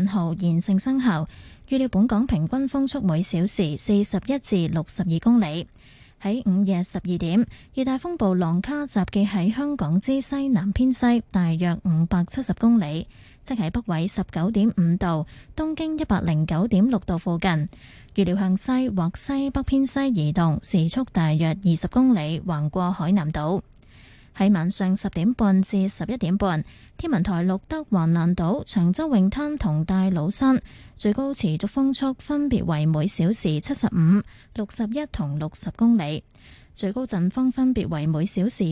號現正生效，預料本港平均風速每小時41至62公里。喺午夜12點，熱帶風暴浪卡集結喺香港之西南偏西大約570公里，即喺北緯19.5度、東經109.6度附近。預料向西或西北偏西移動，時速大約20公里，橫過海南島。喺晚上10點半至11點半，天文台錄得橫瀾島、長洲泳灘同大老山最高持續風速分別為每小時75、61同60公里，最高陣風分別為每小時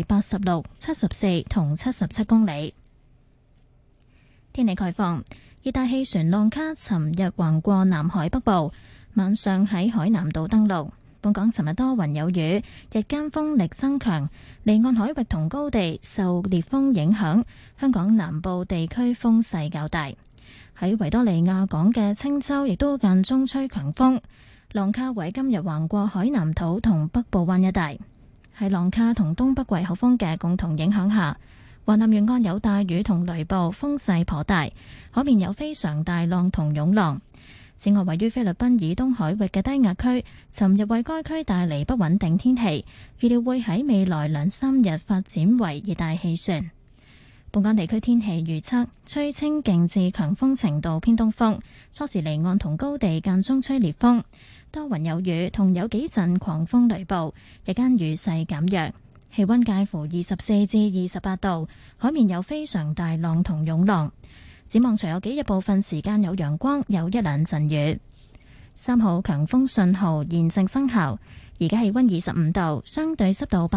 86、74同77公里。天氣概況，熱帶氣旋浪卡尋日橫過南海北部，晚上喺海南島登陸。本港尋日多雲有雨，日間風力增強，離岸海域同高地受烈風影響，香港南部地區風勢較大。喺維多利亞港嘅青洲亦都間中吹強風。浪卡會今日橫過海南島同北部灣一帶。喺浪卡同東北季候風嘅共同影響下，華南沿岸有大雨同雷暴，風勢頗大，海面有非常大浪同湧浪。此外，位於菲律賓以東海域嘅低壓區，尋日為該區帶嚟不穩定天氣，預料會喺未來2-3日發展為熱帶氣旋。本港地區天氣預測，吹清勁至強風程度偏東風，初時離岸同高地間中吹烈風，多雲有雨同有幾陣狂風雷暴，日間雨勢減弱，氣溫介乎24至28度，海面有非常大浪同湧浪。展望隨後幾日部分時間有陽光，有一兩陣雨。3號強風信號現正生效，而家氣溫25度，相對濕度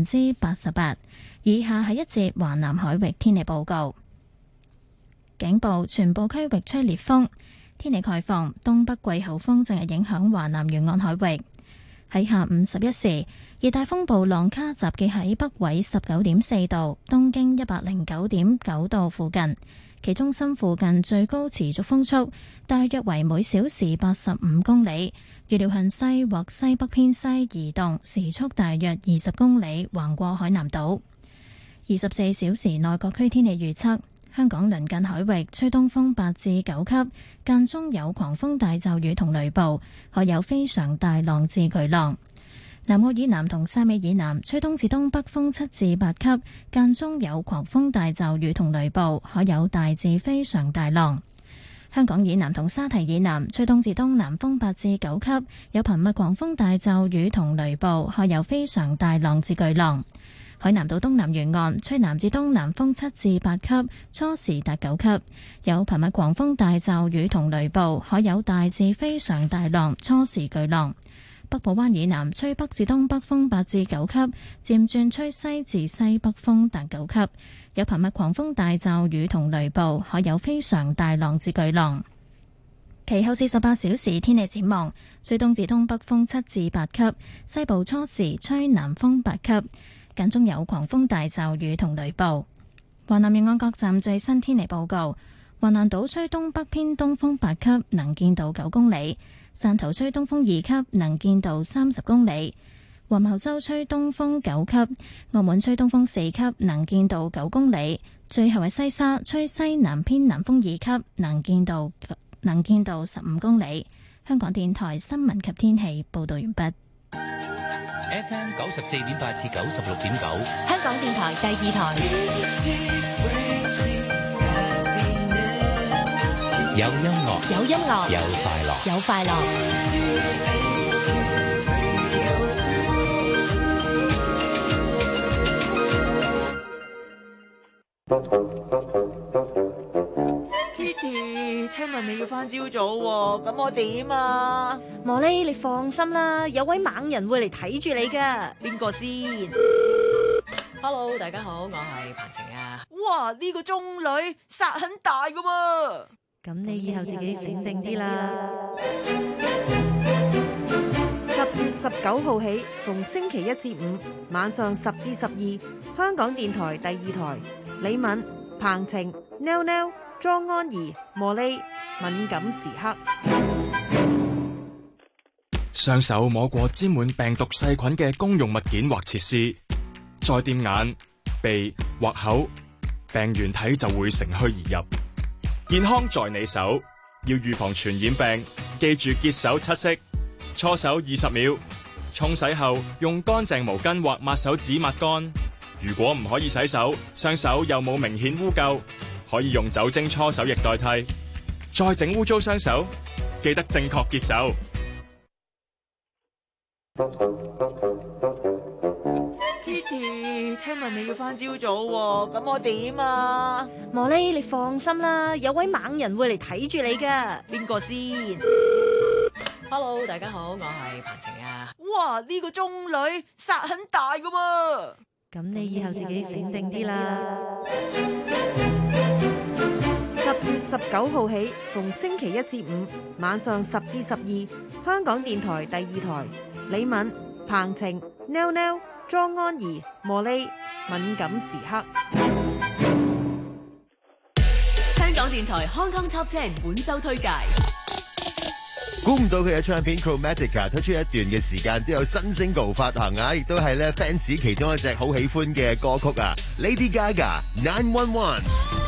88%。以下係一節華南海域天氣報告。警報：全部區域吹烈風。天氣概況：東北季候風正係影響華南沿岸海域。喺下午11時，熱帶風暴浪卡集結喺北緯19.4度、東經109.9度附近。其中心附近最高持續風速大約為每小時85公里，預料向西或西北偏西移動，時速大約20公里，橫過海南島。24小時內各區天氣預測：香港鄰近海域吹東風8至9級，間中有狂風大驟雨同雷暴，海有非常大浪至巨浪。南澳以南同汕尾以南吹東至東北風7至8級，間中有狂風大驟雨同雷暴，海有大至非常大浪。香港以南同沙堤以南吹東至東南風8至9級，有頻密狂風大驟雨同雷暴，海有非常大浪至巨浪。海南島東南沿岸吹南至東南風7至8級，初時達9級，有頻密狂風大驟雨同雷暴，海有大至非常大浪，初時巨浪。北部灣以南吹北至東北風8至9級，漸轉吹西至西北風達9級，有頻密狂風大驟雨同雷暴，海有非常大浪至巨浪。其後48小時天氣展望：吹東至東北風7至8級，西部初時吹南風8級，間中有狂風大驟雨同雷暴。華南沿岸各站最新天氣報告：橫瀾島吹東北偏東風8級，能見度9公里。汕頭吹東風2級，能見度30公里；黃茅洲吹東風9級，澳門吹東風4級，能見度9公里。最後係西沙吹西南偏南風2級，能見度15公里。香港電台新聞及天氣報道完畢。 FM 94.8至96.9， 香港電台第2台。 有音樂， 有音樂， 有快樂， 有快樂。 Kitty，聽聞你要返朝早喎，咁我點啊？ 莫莉，你放心啦，有位猛人會嚟睇住你噶。 邊個先 ？Hello， 大家好，我係彭晴啊。 哇，呢個中女殺很大噶喎。 咁你以後自己醒醒啲啦。10月19號起，逢星期1至5晚上10至12，香港電台第2台，李敏、彭晴、Nell Nell、莊安儀、茉莉，敏感時刻。 雙手摸過沾滿病毒細菌嘅公用物件或設施，再掂眼、鼻或口，病原體就會乘虛而入。健康在你手， 要預防傳染病，記住潔手7式，搓手20秒，沖洗後用乾淨毛巾或抹手紙抹乾。如果唔可以洗手，雙手又冇明顯污垢，可以用酒精搓手液代替。再整污糟雙手，記得正確潔手。 Kitty， 聽聞你要返朝早喎，咁我點啊？ 茉莉，你放心啦，有位猛人會嚟睇住你噶。 邊個先？ Hello， 大家好，我係彭晴啊。 哇，呢個中女殺很大噶喎。 咁你以後自己醒定啲啦。 10月19號起，逢星期一至五晚上10至12，香港電台第2台，李敏、彭晴、Nell Nell、莊安儀、茉莉，敏感時刻。 香港電台 Hong Kong Top 10本周推介。 估唔到佢嘅唱片 Chromatica 推出一段嘅時間都有新 single 發行啊，亦都係咧 fans 其中一隻好喜歡嘅歌曲啊 ，Lady Gaga 911。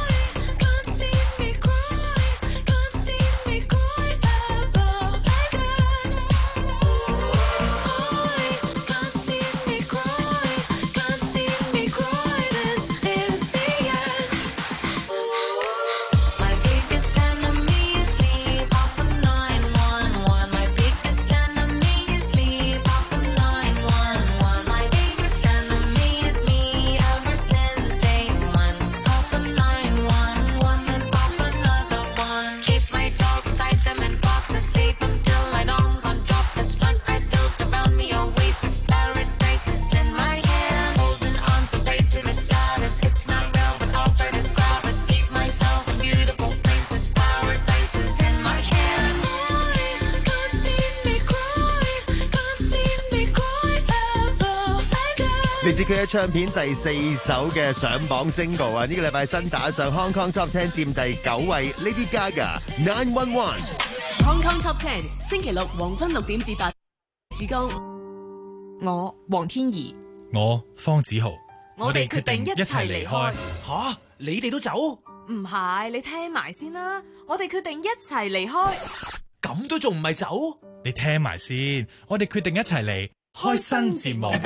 嚟自佢嘅唱片第4首嘅上榜 single 啊！呢個禮拜新打上 Hong Kong Top 10佔第9位 ，Lady Gaga 911。 Hong Kong Top 10星期六黃昏6點至8。子高， 我黃天怡， 我方子豪， 我哋決定一齊離開。 吓，你哋都走？ 唔係，你聽埋先啦。我哋決定一齊離開。 咁都仲唔係走？ 你聽埋先，我哋決定一齊嚟開新節目。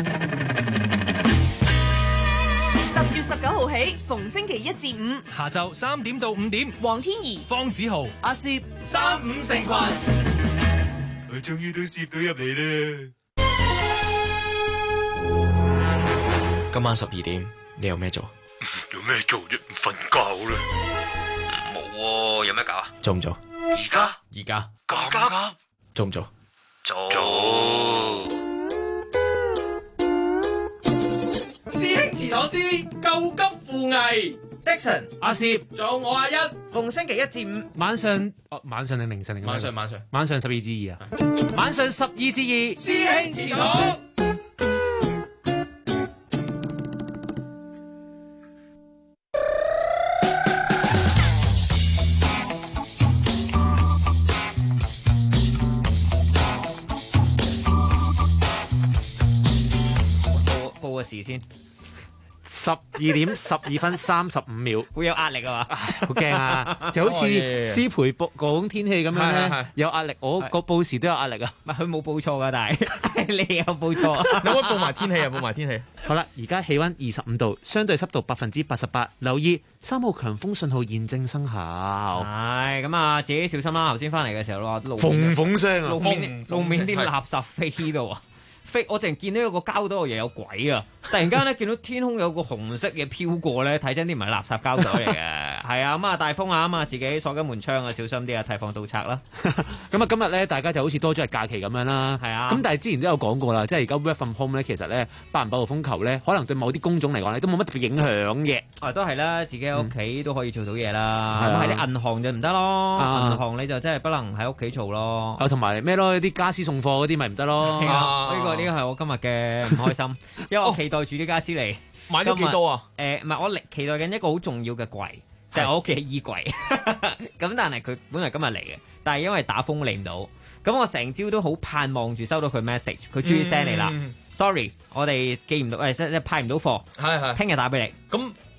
10月19號起，逢星期1至5， 下晝3點到5點， 黃天怡、 方子豪、 阿攝 35成群， 佢終於都攝到入嚟啦！ 今晚12點，你有咩做？ 有咩做啫？唔瞓覺啦！ 冇喎，有咩搞啊？做唔做？ 而家咁急？做唔做？ 做。 師兄遲咗知，救急扶危。Dixon、阿攝，仲有我阿一，逢星期1至5 晚上定凌晨定晚上 12至2啊！晚上12至2， 師兄遲咗。 報個時先 ，12點12分35秒， 會有壓力啊嘛， 好驚啊！就好似師培講天氣咁樣咧，有壓力。我個報時都有壓力啊。 唔係佢冇報錯噶，但係你有報錯。 你可以報埋天氣啊，報埋天氣。 好啦，而家氣溫25度，相對濕度88%。留意3號強風信號現正生效。 係咁啊，自己小心啦。頭先翻嚟嘅時候話縫縫聲啊， 路面啲垃圾飛到啊！我淨係見到有個膠袋嘅嘢有鬼啊！突然間咧見到天空有個紅色嘢飄過咧，睇真啲唔係垃圾膠袋嚟嘅，係啊咁啊大風啊咁啊自己鎖緊門窗啊，小心啲啊，提防盜賊啦。 咁啊今日咧大家就好似多咗日假期咁樣啦， 係啊。 咁但係之前都有講過啦，即係而家 work from home 咧，其實咧8唔8號風球咧，可能對某啲工種嚟講咧都冇乜特別影響嘅。 都係啦，自己喺屋企都可以做到嘢啦。咁喺啲銀行就唔得咯，銀行你就真係不能喺屋企做咯。 同埋咩咯？啲家私送貨嗰啲咪唔得咯。 呢個係我今日嘅唔開心，因為我期待住啲家私嚟。 買咗幾多啊？ 唔係我期待緊一個好重要嘅櫃，就係我屋企嘅衣櫃。咁但係佢本來今日嚟嘅，但係因為打風嚟唔到，咁我成朝都好盼望住收到佢 message， 佢終於 send 嚟啦。Sorry， 我哋寄唔到，即係派唔到貨。 係， 聽日打俾你。 咁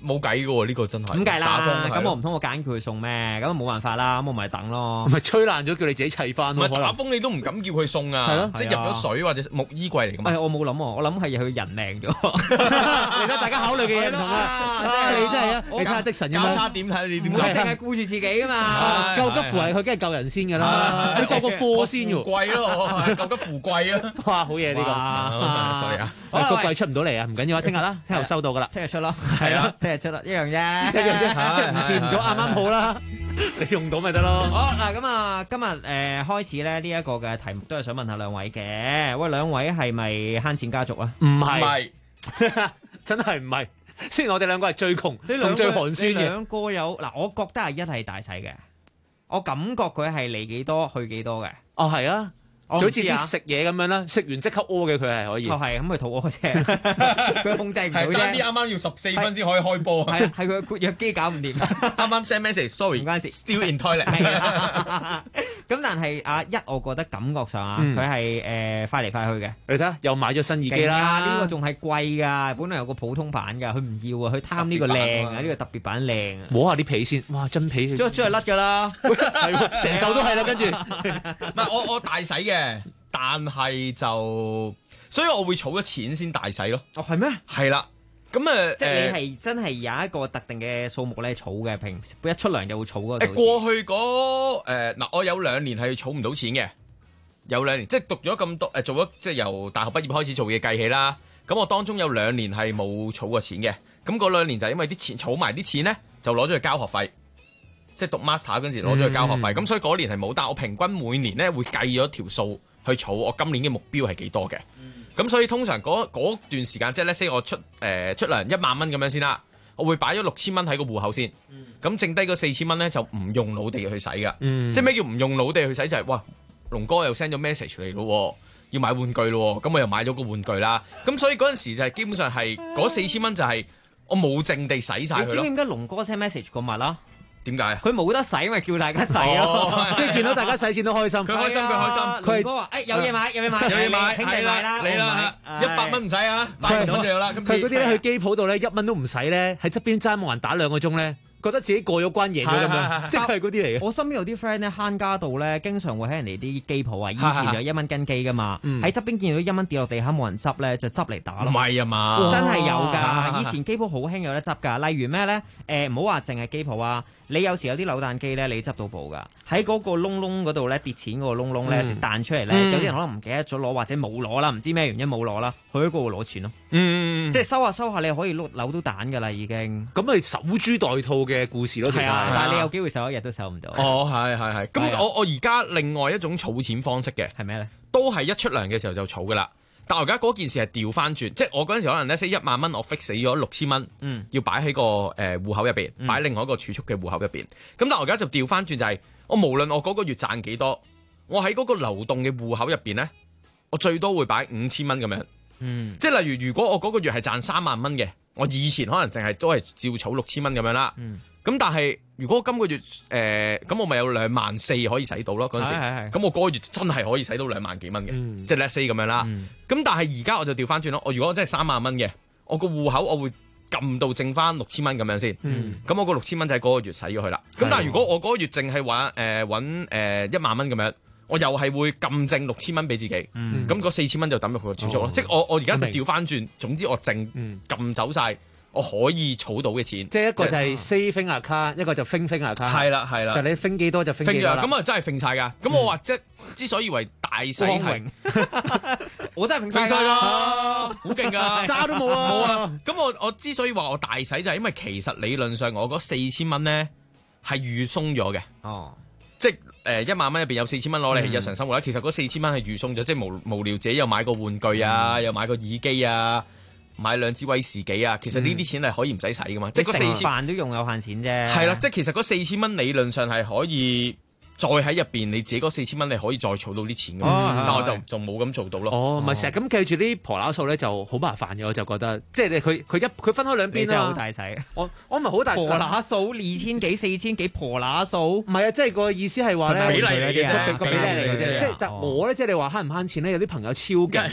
冇計嘅喎，呢個真係咁計啦。 打風咁我唔通我揀佢送咩？咁冇辦法啦，咁我咪等咯。 咪吹爛咗，叫你自己砌翻咯。 唔係打風你都唔敢叫佢送啊，即係入咗水或者木衣櫃嚟㗎嘛。 我冇諗喎，我諗係佢人命咗。 而家大家考慮嘅嘢唔同啦。你真係啊！你睇下的神咁樣交叉點睇你點唔會淨係顧住自己㗎嘛。 救急扶危，佢梗係救人先㗎啦。你救個貨先喎。 貴咯，救急扶貴啊！ 哇，好嘢呢個。sorry 啊，個櫃出唔到嚟啊，唔緊要啊，聽日啦，聽日收到㗎啦。 聽日出咯，係啦，聽日出啦，一樣啫， 唔遲唔早，啱啱好啦。你用到咪得咯？ 好嗱，咁啊，今日開始咧呢一個嘅題目都係想問下兩位嘅。喂，兩位係咪慳錢家族啊？ 唔係，真係唔係。雖然我哋兩個係最窮同最寒酸嘅。 兩個有嗱，我覺得係一係大洗嘅，我感覺佢係嚟幾多去幾多嘅。 哦，係啊。就好似啲食嘢咁樣啦，食完即刻屙嘅佢係可以。 哦，係咁佢肚屙啫，佢控制唔到啫。 爭啲啱啱要14分先可以開波。 係佢括約肌搞唔掂。 啱啱 send message，sorry 唔關事 ，still in toilet。 咁但係我覺得感覺上佢係快嚟快去嘅。 你睇下，又買咗新耳機啦。 呢個仲係貴㗎，本來有個普通版㗎，佢唔要啊，佢貪呢個靚啊，呢個特別版靚啊。 摸下啲皮先，哇，真皮。 出嚟甩㗎啦， 係成手都係啦，跟住。 唔係我大洗嘅，但係就，所以我會儲咗錢先大洗咯。 哦，係咩？ 係啦。咁即係你係真係有一個特定嘅數目咧儲嘅，平一出糧就會儲嗰個。 過去嗰嗱，我有2年係儲唔到錢嘅，有2年即係讀咗咁多做咗即係由大學畢業開始做嘢計起啦。咁我當中有2年係冇儲過錢嘅，咁嗰2年就係因為啲錢儲埋啲錢咧，就攞咗去交學費，即係讀 master 嗰陣時攞咗去交學費。咁所以嗰年係冇，但我平均每年咧會計咗條數去儲我今年嘅目標係幾多嘅。咁所以通常嗰段時間，即係咧 say 我出糧1萬蚊咁樣先啦，我會擺咗6000蚊喺個戶口先，咁剩低嗰4000蚊咧就唔用腦地去使噶，即係咩叫唔用腦地去使就係哇，龍哥又 send 咗 message 嚟咯，要買玩具咯，咁我又買咗個玩具啦，咁所以嗰陣時就係基本上係嗰4000蚊就係我冇淨地使晒佢咯。 你知唔知點解龍哥 send message 個物啦？ 點解啊？ 佢冇得使，咪叫大家使咯， 即係見到大家使錢都開心。 佢開心，佢開心。 龍哥話：有嘢買，有嘢買， 有嘢買， 兄弟買啦， 你啦，100蚊唔使啊，80蚊就有啦。 佢嗰啲咧去機鋪度咧1蚊都唔使咧，喺側邊爭冇人打2個鐘咧，覺得自己過咗關贏咗咁樣，即係嗰啲嚟嘅。 我身邊有啲 friend 咧慳家度咧，經常會喺人哋啲機鋪啊，以前就1蚊斤機噶嘛，喺側邊見到1蚊跌落地下冇人執咧，就執嚟打咯。 唔係啊嘛， 真係有㗎。以前機鋪好興有得執㗎，例如咩咧？唔好話淨係機鋪啊，你有時有啲扭蛋機咧，你執到寶㗎。喺嗰個窿窿嗰度咧，跌錢嗰個窿窿咧，彈出嚟咧，有啲人可能唔記得咗攞，或者冇攞啦，唔知咩原因冇攞啦，去嗰度攞錢咯。即係收下收下，你可以扭到蛋㗎啦，已經。 咁咪守株待兔嘅故事咯，其實。 但係你有機會守一日都守唔到。 哦，係。咁我而家另外一種儲錢方式嘅係咩咧？ 都係一出糧嘅時候就儲㗎啦。但我而家嗰件事係調翻轉，即係我嗰陣時可能咧，1萬蚊我 fix 死咗6000蚊，要擺喺個戶口入邊，擺另外一個儲蓄嘅戶口入邊。咁但係我而家就調翻轉，就係我無論我嗰個月賺幾多，我喺嗰個流動嘅戶口入邊咧，我最多會擺5000蚊咁樣。即係例如，如果我嗰個月係賺3萬蚊嘅，我以前可能淨係都係照儲6000蚊咁樣啦。咁但係如果今個月咁我咪有24000可以使到咯嗰陣時，咁我嗰個月真係可以使到2萬幾蚊嘅，即係 let's say 咁樣啦。咁但係而家我就調翻轉咯，我如果真係3萬蚊嘅，我個戶口我會撳到剩翻6000蚊咁樣先。咁我個6000蚊就係嗰個月使咗佢啦。咁但係如果我嗰個月淨係話揾1萬蚊咁樣，我又係會撳剩6000蚊俾自己。咁嗰4000蚊就抌入佢個儲蓄咯。即係我而家就調翻轉，總之我淨撳走晒我可以儲到嘅錢， 即係一個就係 saving account，一個就 fin account。 係啦， 就你 fin 幾多就 fin 幾多啦。 咁啊真係 fin 晒㗎。咁我話之所以為大洗係，我真係 fin 晒㗎，好勁㗎， 渣都冇啊。 冇啊。咁我之所以話我大洗就係因為其實理論上我嗰4000蚊咧係預鬆咗嘅。即係1萬蚊入邊有4000蚊攞嚟日常生活啦。其實嗰4000蚊係預鬆咗，即係無聊自己又買個玩具啊，又買個耳機啊。買2支威士忌啊，其實呢啲錢係可以唔使使噶嘛，即係嗰4000 飯都用有限錢啫。 係啦，即係其實嗰4000蚊理論上係可以再喺入邊，你自己嗰4000蚊你可以再儲到啲錢噶嘛。但我就冇咁做到咯。 咪成日咁計住啲婆乸數咧就好麻煩嘅，我就覺得即係佢分開兩邊啦。 好大使， 我唔係好大婆乸數2000幾4000幾婆乸數， 唔係啊，即係個意思係話咧比例嚟嘅啫， 個比例嚟嘅啫。即係但我咧，即係你話慳唔慳錢咧？有啲朋友超勁嘅。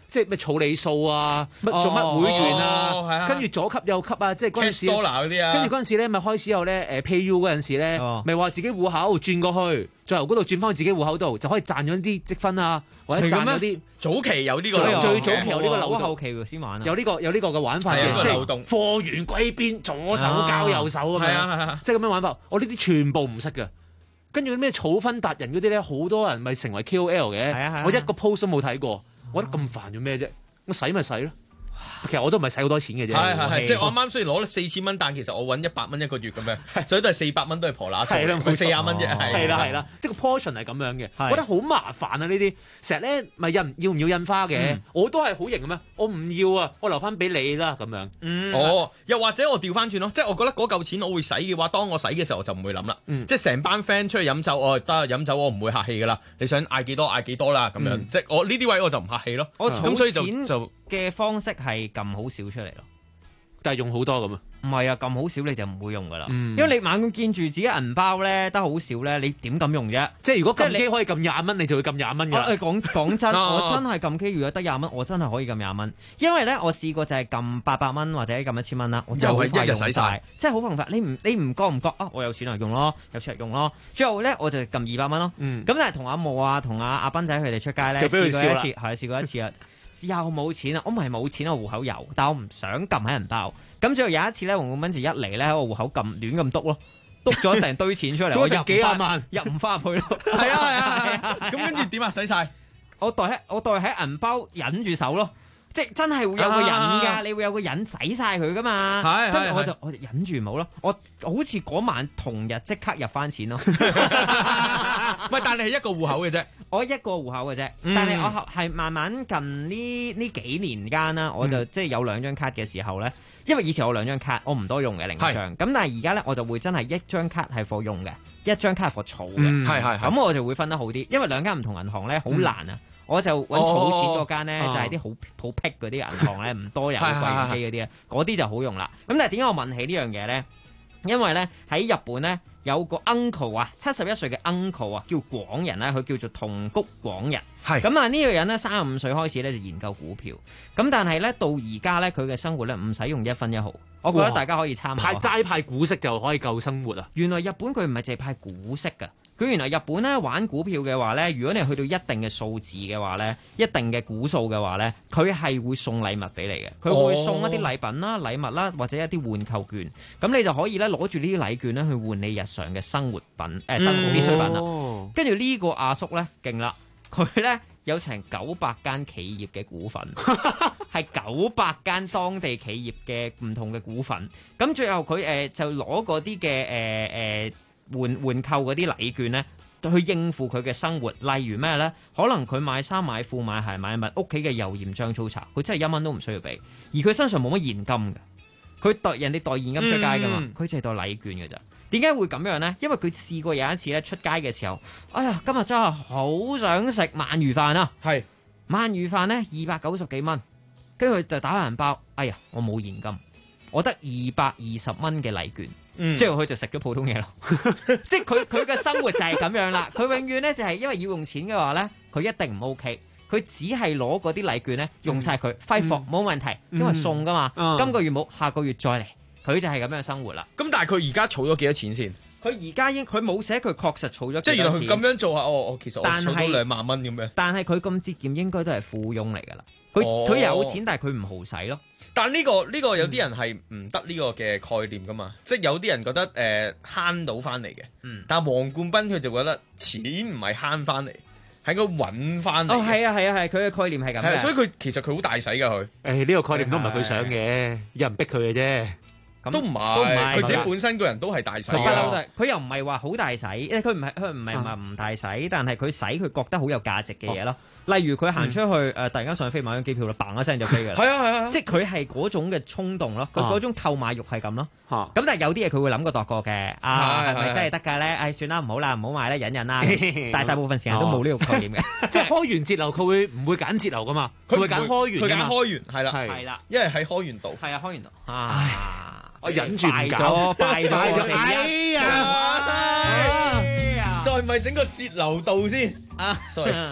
即係咩草理數啊，乜做乜會員啊，跟住左級右級啊，即係嗰陣時， 嗰啲啊， 跟住嗰陣時咧，咪開始有咧PayU 嗰陣時咧，咪話自己戶口轉過去，再由嗰度轉翻去自己戶口度，就可以賺咗啲積分啊，或者賺咗啲。 早期有呢個， 最早期有呢個流動， 後期先玩啊。 有呢個嘅玩法嘅，即係貨源歸邊，左手交右手咁樣，即係咁樣玩法。我呢啲全部唔識嘅。跟住咩草分達人嗰啲咧，好多人咪成為 KOL 嘅。我一個 post 都冇睇過，我覺得咁煩做咩啫？我使咪使咯。其實我都唔係使好多錢嘅啫。 係，即係我啱啱雖然攞咗4000蚊，但其實我揾100蚊一個月咁樣，所以都係400蚊都係婆乸數，佢40蚊啫。 係啦，即係個 portion 係咁樣嘅，我覺得好麻煩啊！呢啲成日咧咪要唔要印花嘅？我都係好型嘅咩？我唔要啊，我留翻俾你啦咁樣。 又或者我調翻轉咯，即係我覺得嗰嚿錢我會使嘅話，當我使嘅時候我就唔會諗啦。即係成班 friend 出去飲酒，得飲酒我唔會客氣噶啦。你想嗌幾多嗌幾多啦咁樣，即係我呢啲位我就唔客氣咯。咁所以就嘅方式係撳好少出嚟咯， 但係用好多咁啊？ 唔係啊，撳好少你就唔會用噶啦，因為你猛咁見住自己銀包咧得好少咧，你點咁用啫？ 即係如果撳機可以撳20蚊，你就會撳20蚊㗎。 講真，我真係撳機如果得20蚊，我真係可以撳20蚊，因為咧我試過就係撳800蚊或者撳1000蚊啦，我真係好快用晒，即係好快。你唔覺唔覺啊？我有錢嚟用咯，有錢嚟用咯。最後咧我就撳200蚊咯。咁但係同阿慕啊、同阿斌仔佢哋出街咧，試過一次啊。又冇錢啊！我唔係冇錢，我戶口有，但我唔想撳喺銀包。咁最後有一次咧，黃冠斌就一嚟咧喺我戶口亂咁篤咯，篤咗成堆錢出嚟，我入幾廿萬， 入唔翻入去咯。 係啊！咁跟住點啊？使晒？ 我袋喺銀包忍住手咯。即係真係會有個人㗎，你會有個人使晒佢㗎嘛？跟住我就忍住冇咯。我好似嗰晚同日即刻入翻錢咯。 喂，但係係一個戶口嘅啫， 我一個戶口嘅啫。但係我係慢慢近呢幾年間啦，我就即係有2張卡嘅時候咧。因為以前我2張卡，我唔多用嘅另一張。咁但係而家咧，我就會真係1張卡係貨用嘅，1張卡係貨儲嘅。咁我就會分得好啲，因為2間唔同銀行咧好難啊。我就揾儲錢嗰間咧，就係啲好僻嗰啲銀行咧，唔多人櫃員機嗰啲咧，嗰啲就好用啦。咁但係點解我問起呢樣嘢咧？因為咧喺日本咧有個 uncle 啊，71歲嘅 uncle 啊，叫廣人咧，佢叫做桐谷廣人。咁啊呢個人咧35歲開始咧就研究股票，咁但係咧到而家咧佢嘅生活咧唔使用1分1毫。我覺得大家可以參考。 派股息就可以夠生活啊！ 原來日本佢唔係淨係派股息㗎。佢原來日本咧玩股票嘅話咧，如果你去到一定嘅數字嘅話咧，一定嘅股數嘅話咧，佢係會送禮物俾你嘅。佢會送一啲禮品啦、禮物啦，或者一啲換購券。咁你就可以咧攞住呢啲禮券咧去換你日常嘅生活品、生活必需品啦。跟住呢個阿叔咧勁啦，佢咧有成900間企業嘅股份，係900間當地企業嘅唔同嘅股份。咁最後佢就攞嗰啲嘅換購嗰啲禮券咧，去應付佢嘅生活。例如咩咧？可能佢買衫買褲買鞋買物，屋企嘅油鹽醬醋茶，佢真係1蚊都唔需要俾。而佢身上冇乜現金嘅，佢人哋代現金出街噶嘛，佢淨係代禮券嘅咋。點解會咁樣咧？因為佢試過有一次咧出街嘅時候，哎呀，今日真係好想食鰻魚飯啊！鰻魚飯咧290幾蚊，跟住佢就打開銀包，哎呀，我冇現金，我得220蚊嘅禮券。之後佢就食咗普通嘢咯，即係佢嘅生活就係咁樣啦。佢永遠咧就係因為要用錢嘅話咧，佢一定唔 OK。佢只係攞嗰啲禮券咧用晒佢，揮霍冇問題，因為送噶嘛。今個月冇，下個月再嚟，佢就係咁樣生活啦。 咁但係佢而家儲咗幾多錢先？ 佢而家佢冇寫，佢確實儲咗。 即係原來佢咁樣做下，我其實我儲到2萬蚊咁樣。 但係佢咁節慳，應該都係富翁嚟噶啦。佢有錢，但係佢唔豪使咯。 但呢個有啲人係唔得呢個嘅概念噶嘛，即係有啲人覺得慳到翻嚟嘅，但係黃冠斌佢就覺得錢唔係慳翻嚟，係應該揾翻嚟。哦，係啊，佢嘅概念係咁嘅。 所以佢其實佢好大使噶佢。 呢個概念都唔係佢想嘅，有人逼佢嘅啫。 都唔係，佢自己本身個人都係大使。 佢又唔係話好大使，佢唔係話唔大使，但係佢使佢覺得好有價值嘅嘢咯。例如佢行出去突然間上飛買張機票啦，嘭一聲就飛㗎啦。係啊，即係佢係嗰種嘅衝動咯，佢嗰種購買慾係咁咯。咁但係有啲嘢佢會諗過度過嘅，係咪真係得㗎咧？算啦，唔好啦，唔好買啦，忍忍啦。但係大部分時間都冇呢個概念嘅， 即係開源節流，佢唔會揀節流㗎嘛，佢會揀開源。 佢揀開源係啦，因為喺開源度。 係啊，開源度。 我忍住唔搞， 敗咗， 哎呀！再咪整個節流度先啊！sorry，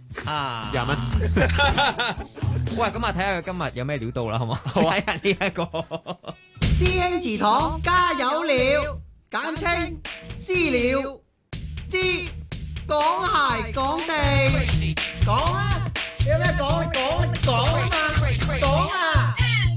啊 20蚊。 喂，咁啊睇下佢今日有咩料到啦，好冇？睇下呢一個師兄祠堂加油了，簡稱私了。知講鞋講地，講啊！有咩講啊嘛，講啊！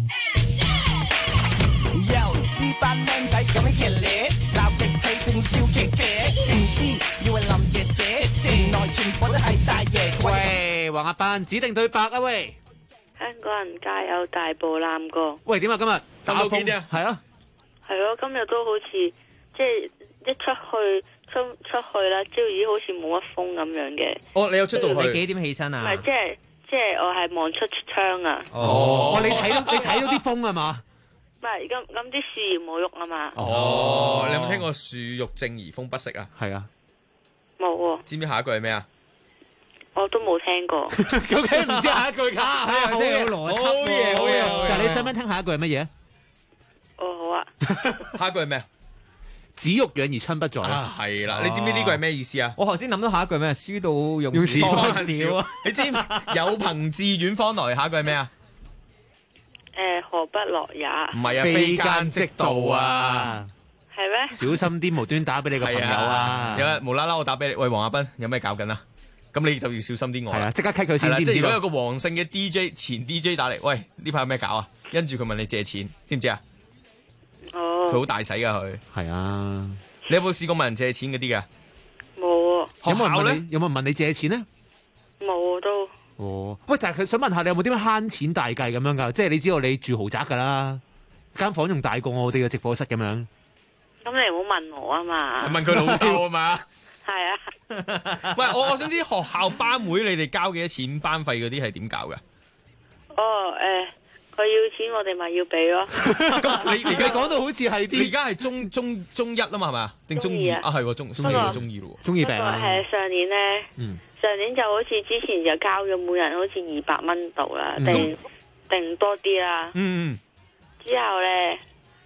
呢班僆仔咁樣嘅咧，鬧極氣定笑騎騎，唔知以為林姐姐，原來全部都係大爺。 喂，黃阿班指定對白啊喂！ 香港人加油，大步攬過。 喂，點啊？今日打風啫， 係啊， 係咯，今日都好似即係一出去啦，朝已好似冇乜風咁樣嘅。 哦，你有出到去？ 你幾點起身啊？ 唔係，即係我係望出窗啊。 哦，你睇到啲風係嘛？ 唔係，咁啲樹葉冇喐啊嘛。 哦，你有冇聽過樹欲靜而風不息啊？ 係啊。 冇喎。 知唔知下一句係咩啊？ 我都冇聽過。 究竟唔知下一句㗎？ 好嘢，好嘢。 但係你想唔想聽下一句係乜嘢？ 哦，好啊。 下一句係咩啊？ 子欲養而親不在啊，係啦，你知唔知呢句係咩意思啊？ 我頭先諗到下一句咩？書到用時方恨少啊！ 你知有朋自遠方來，下一句係咩啊？ 何不樂也？ 唔係啊，非奸即盜啊！ 係咩？ 小心啲無端打俾你個朋友啊！ 有無啦啦我打俾你，喂，黃亞斌有咩搞緊啊？咁你就要小心啲我啦， 即刻 cut 佢先，知唔知？ 即係如果有個黃姓嘅 DJ 前 DJ 打嚟，喂，呢排有咩搞啊？跟住佢問你借錢，知唔知啊？ 哦， 佢好大使噶佢。 係啊， 你有冇試過問人借錢嗰啲嘅？ 冇啊。 有冇人問你？有冇人問你借錢咧？ 冇都。 哦，喂，但係佢想問下你有冇點樣慳錢大計咁樣噶？即係你知道你住豪宅噶啦，間房仲大過我哋嘅直播室咁樣。 咁你唔好問我啊嘛。 問佢老豆啊嘛。 係啊。 喂，我想知學校班會你哋交幾多錢班費嗰啲係點搞噶？ 哦，佢要錢我哋咪要俾咯。 咁你而家講到好似係啲， 你而家係中一啦嘛係咪啊？定中二啊？係中二咯， 中二病啊。 係上年咧，上年就好似之前就交咗每人好似200蚊度啦，定多啲啦。之後咧，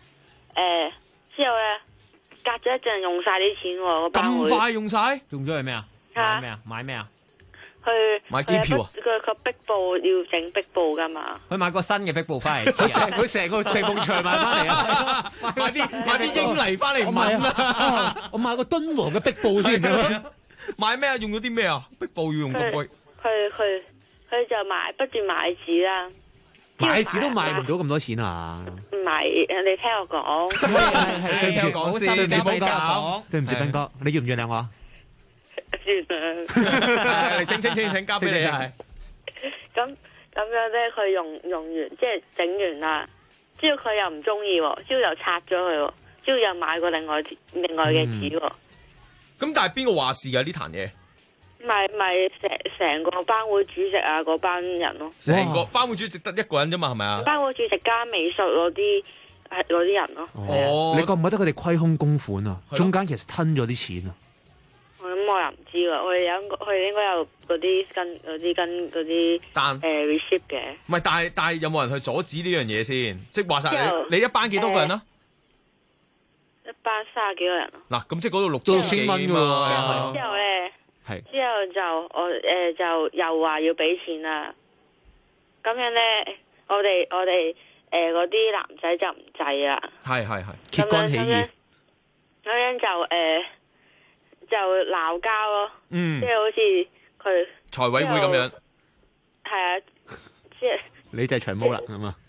隔咗一陣用晒啲錢喎， 咁快用晒？ 用咗係咩啊？買咩啊？ 買機票啊！ 佢壁布要整壁布噶嘛？ 佢買個新嘅壁布翻嚟， 佢成埲牆買翻嚟啊！ 買啲英泥翻嚟唔係啊！我買個敦煌嘅壁布先。 買咩啊？用咗啲咩啊？壁布要用咁貴？ 佢就不斷買紙啦。 買紙都買唔到咁多錢啊！ 唔係，你聽我講。 你聽我講先，你唔好講。 對唔住，斌哥，你原唔原諒我？ 原諒。 請交俾你啊！ 咁樣咧，佢用完即係整完啦，之後佢又唔中意，之後又拆咗佢，之後又買過另外嘅紙。 咁但係邊個話事㗎呢壇嘢？ 咪成個班會主席啊，嗰班人咯。 成個班會主席得一個人啫嘛，係咪啊？ 班會主席加美術嗰啲人咯。 哦，你覺唔覺得佢哋虧空公款啊？中間其實吞咗啲錢啊？ 咁我又唔知喎，佢哋應該有嗰啲單 receipt 嘅。 唔係，但係有冇人去阻止呢樣嘢先？即係話晒你一班幾多個人啊？ 一班30幾個人。 嗱，咁即係嗰度6000蚊㗎喎。 之後咧。之後就又話要俾錢啦，咁樣咧，我哋嗰啲男仔就唔制啦。 係揭竿起義。 咁樣就鬧交咯。即係好似佢財委會咁樣。 係啊，即係。 你就係長毛啦，咁啊。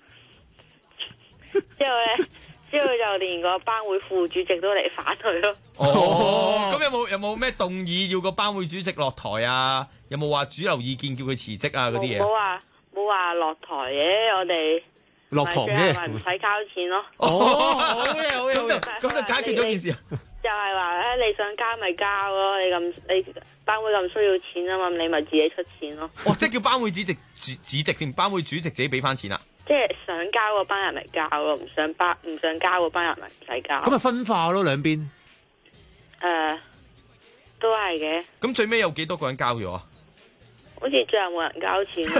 之後就連個班會副主席都嚟反佢咯。 咁有冇咩動議要個班會主席落台啊？有冇話主流意見叫佢辭職啊？嗰啲嘢冇話落台嘅，我哋落堂嘅， 咪唔使交錢咯。 好嘢， 咁就解決咗件事啊！ 就係話你想交咪交咯，你班會咁需要錢啊嘛，你咪自己出錢咯。 即係叫班會主席添，班會主席自己俾翻錢啦。 即係想交嗰班人咪交咯，唔想交嗰班人咪唔使交。 咁咪分化咯，兩邊。 都係嘅。 咁最尾有幾多個人交咗啊？ 好似最後冇人交錢。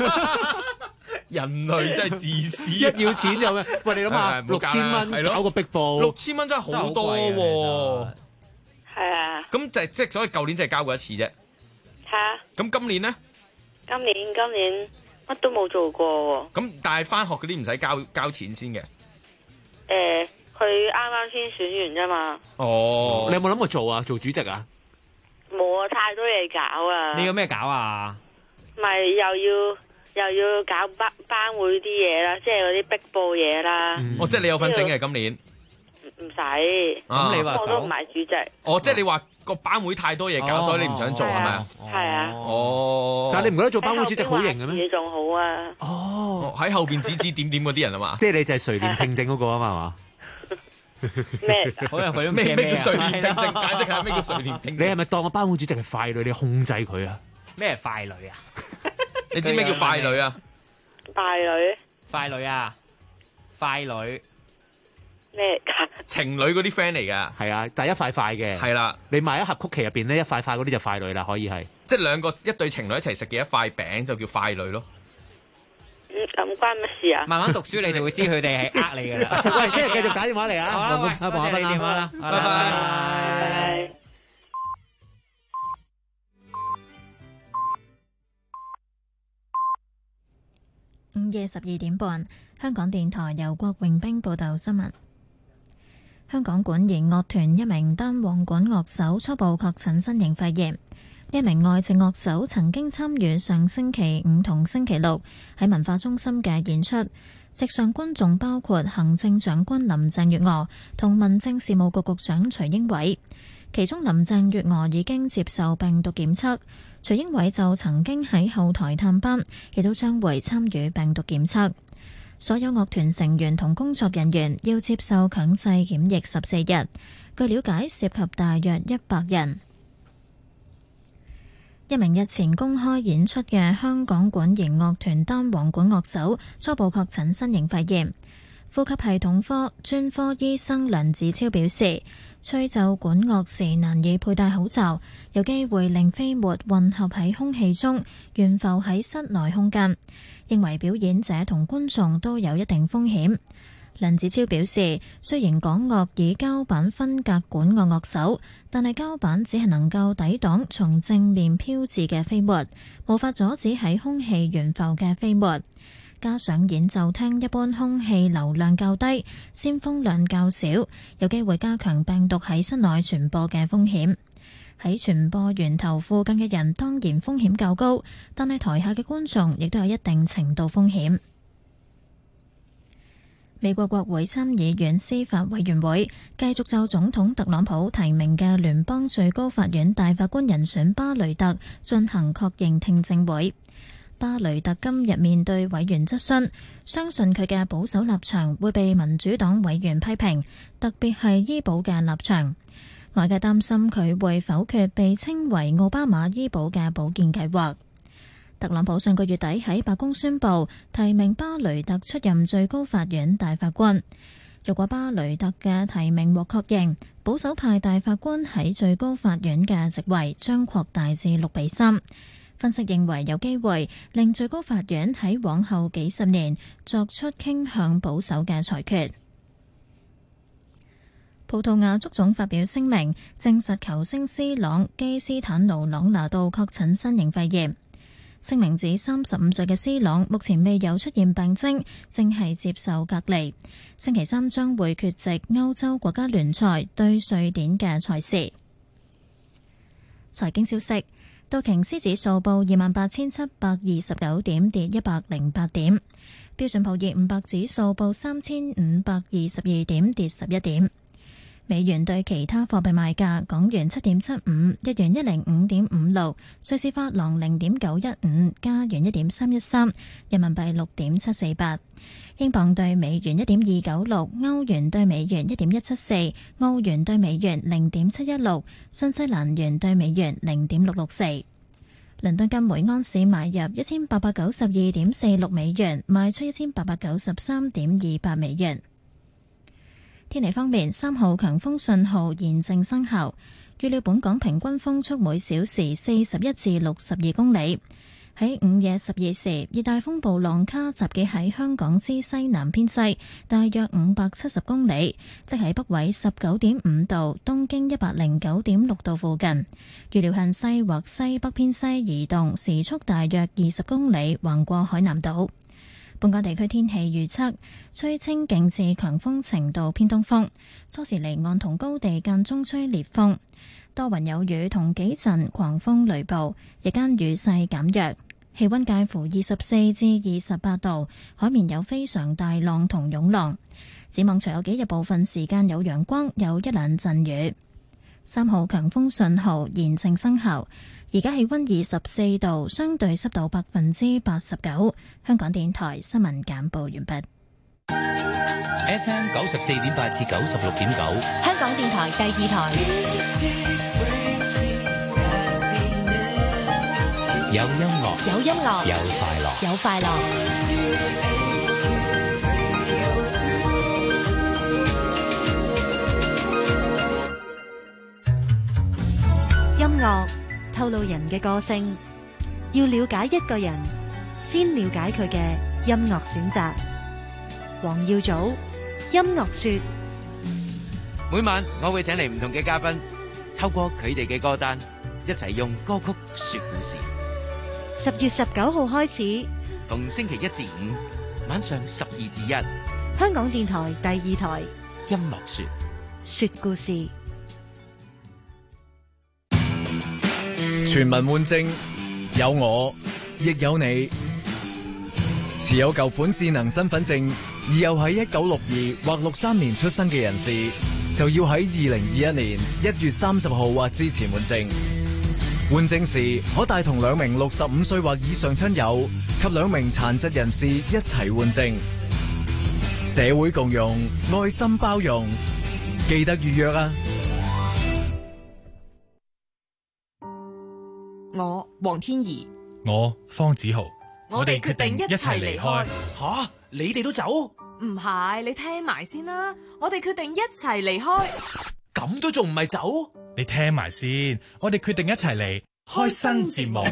人類真係自私， 一要錢就咩？喂，你諗下6000蚊搞個壁布 ，6000蚊真係好多喎。 係啊。 咁即係所以舊年就係交過一次啫。 嚇。 咁今年呢？ 今年乜都冇做過喎。 咁但係返學嗰啲唔使交錢先嘅。 佢啱啱先選完啫嘛。 哦，你有冇諗過做啊？做主席啊？ 冇啊，太多嘢搞啊！ 你有咩搞啊？ 咪又要搞班會啲嘢啦，即係嗰啲壁報嘢啦。 即係你有份整嘅今年。 唔使。咁你話我都唔係主席。 即係你話個班會太多嘢搞，所以你唔想做係咪啊？ 係啊。 但係你唔覺得做班會主席好型嘅咩？ 你仲好啊。 喺後邊指指點點嗰啲人啊嘛。 即係你就係垂簾聽政嗰個啊嘛。 咩？ 可能佢都咩叫垂簾聽政？解釋下咩叫垂簾聽政？ 你係咪當個班會主席係傀儡？你控制佢啊？ 咩係傀儡啊？ 你知咩叫傀儡啊？ 傀儡啊？傀儡咩？ 情侶嗰啲 friend 嚟㗎。 係啊，但係一塊塊嘅。係啦， 你買一盒曲奇入邊呢，一塊塊嗰啲就傀儡啦，可以係。 即係一對情侶一齊食嘅一塊餅就叫傀儡咯。 咁關乜事啊？ 慢慢讀書你就會知佢哋係呃你㗎啦。 喂，聽日繼續打電話嚟啊！ 好啊，喂，多謝你電話啦，拜拜。 午夜12點半，香港電台由郭榮兵報道新聞。香港管弦樂團一名單簧管樂手初步確診新型肺炎。一名外籍樂手曾經參與上星期五同星期六喺文化中心嘅演出，席上觀眾包括行政長官林鄭月娥同民政事務局局長徐英偉。其中林鄭月娥已經接受病毒檢測，徐英偉就曾經喺後台探班，亦都將會參與病毒檢測。所有樂團成員同工作人員要接受強制檢疫14日。據了解，涉及大約100人。一名日前公開演出嘅香港管弦樂團單簧管樂手初步確診新型肺炎。呼吸系統科專科醫生梁子超表示，吹奏管樂時難以佩戴口罩，有機會令飛沫混合喺空氣中，懸浮喺室內空間，認為表演者同觀眾都有一定風險。梁子超表示，雖然港樂以膠板分隔管樂樂手，但係膠板只係能夠抵擋從正面飄至嘅飛沫，無法阻止喺空氣懸浮嘅飛沫。加上演奏廳一般空氣流量較低，鮮風量較少，有機會加強病毒喺室內傳播嘅風險。喺傳播源頭附近嘅人當然風險較高，但係台下嘅觀眾亦都有一定程度風險。美國國會參議院司法委員會繼續就總統特朗普提名嘅聯邦最高法院大法官人選巴雷特進行確認聽證會。巴雷特今日面對委員質詢，相信佢嘅保守立場會被民主黨委員批評，特別係醫保嘅立場。外界擔心佢會否決被稱為奧巴馬醫保嘅保健計劃。特朗普上個月底喺白宮宣布提名巴雷特出任最高法院大法官。若果巴雷特嘅提名獲確認，保守派大法官喺最高法院嘅席位將擴大至6-3。分析認為有機會令最高法院喺往後幾十年作出傾向保守嘅裁決。葡萄牙足總發表聲明，證實球星 C 朗基斯坦奴朗拿度確診新型肺炎。聲明指35歲嘅 C 朗目前未有出現病徵，正係接受隔離。星期三將會缺席歐洲國家聯賽對瑞典嘅賽事。財經消息，道瓊斯指數報28,729點，跌108點；標準普爾500指數報3,522點，跌11點。美元對其他貨幣賣價：港元7.75，日元105.56，瑞士法郎0.915，加元1.313，人民幣6.748，英鎊對美元1.296，歐元對美元1.174，澳元對美元0.716，新西蘭元對美元0.664。倫敦金每安士買入1892.46美元，賣出1893.28美元。天氣方面，3號強風信號現正生效，預料本港平均風速每小時41至62公里。 喺午夜12時，熱帶風暴浪卡集結喺香港之西南偏西，大約570公里，即喺北緯19.5度、東經109.6度附近。預料向西或西北偏西移動，時速大約20公里，橫過海南島。本港地區天氣預測，吹清勁至強風程度偏東風，初時離岸同高地間中吹烈風，多雲有雨同幾陣狂風雷暴，日間雨勢減弱。氣溫介乎24至28度，海面有非常大浪同湧浪。展望隨後幾日部分時間有陽光，有一兩陣雨。3號強風信號現正生效。而家氣溫24度，相對濕度89%。香港電台新聞簡報完畢。 FM 94.8至96.9， 香港電台第2台。 有音樂， 有音樂， 有快樂， 有快樂。 音樂透露人嘅個性，要了解一個人，先了解佢嘅音樂選擇。黃耀祖音樂說， 每晚我會請嚟唔同嘅嘉賓，透過佢哋嘅歌單，一齊用歌曲說故事。 10月19號開始， 逢星期1至5晚上12至1， 香港電台第2台音樂說， 說故事。 全民換證，有我，亦有你。持有舊款智能身份證而又喺1962或63年出生嘅人士，就要喺2021年1月30號或之前換證。換證時可帶同2名65歲或以上親友及2名殘疾人士一齊換證。社會共融，愛心包容，記得預約啊！ 我黃天怡， 我方子豪， 我哋決定一齊離開。 吓， 你哋都走？ 唔係，你聽埋先啦。我哋決定一齊離開。 咁都仲唔係走？ 你聽埋先，我哋決定一齊嚟開新節目。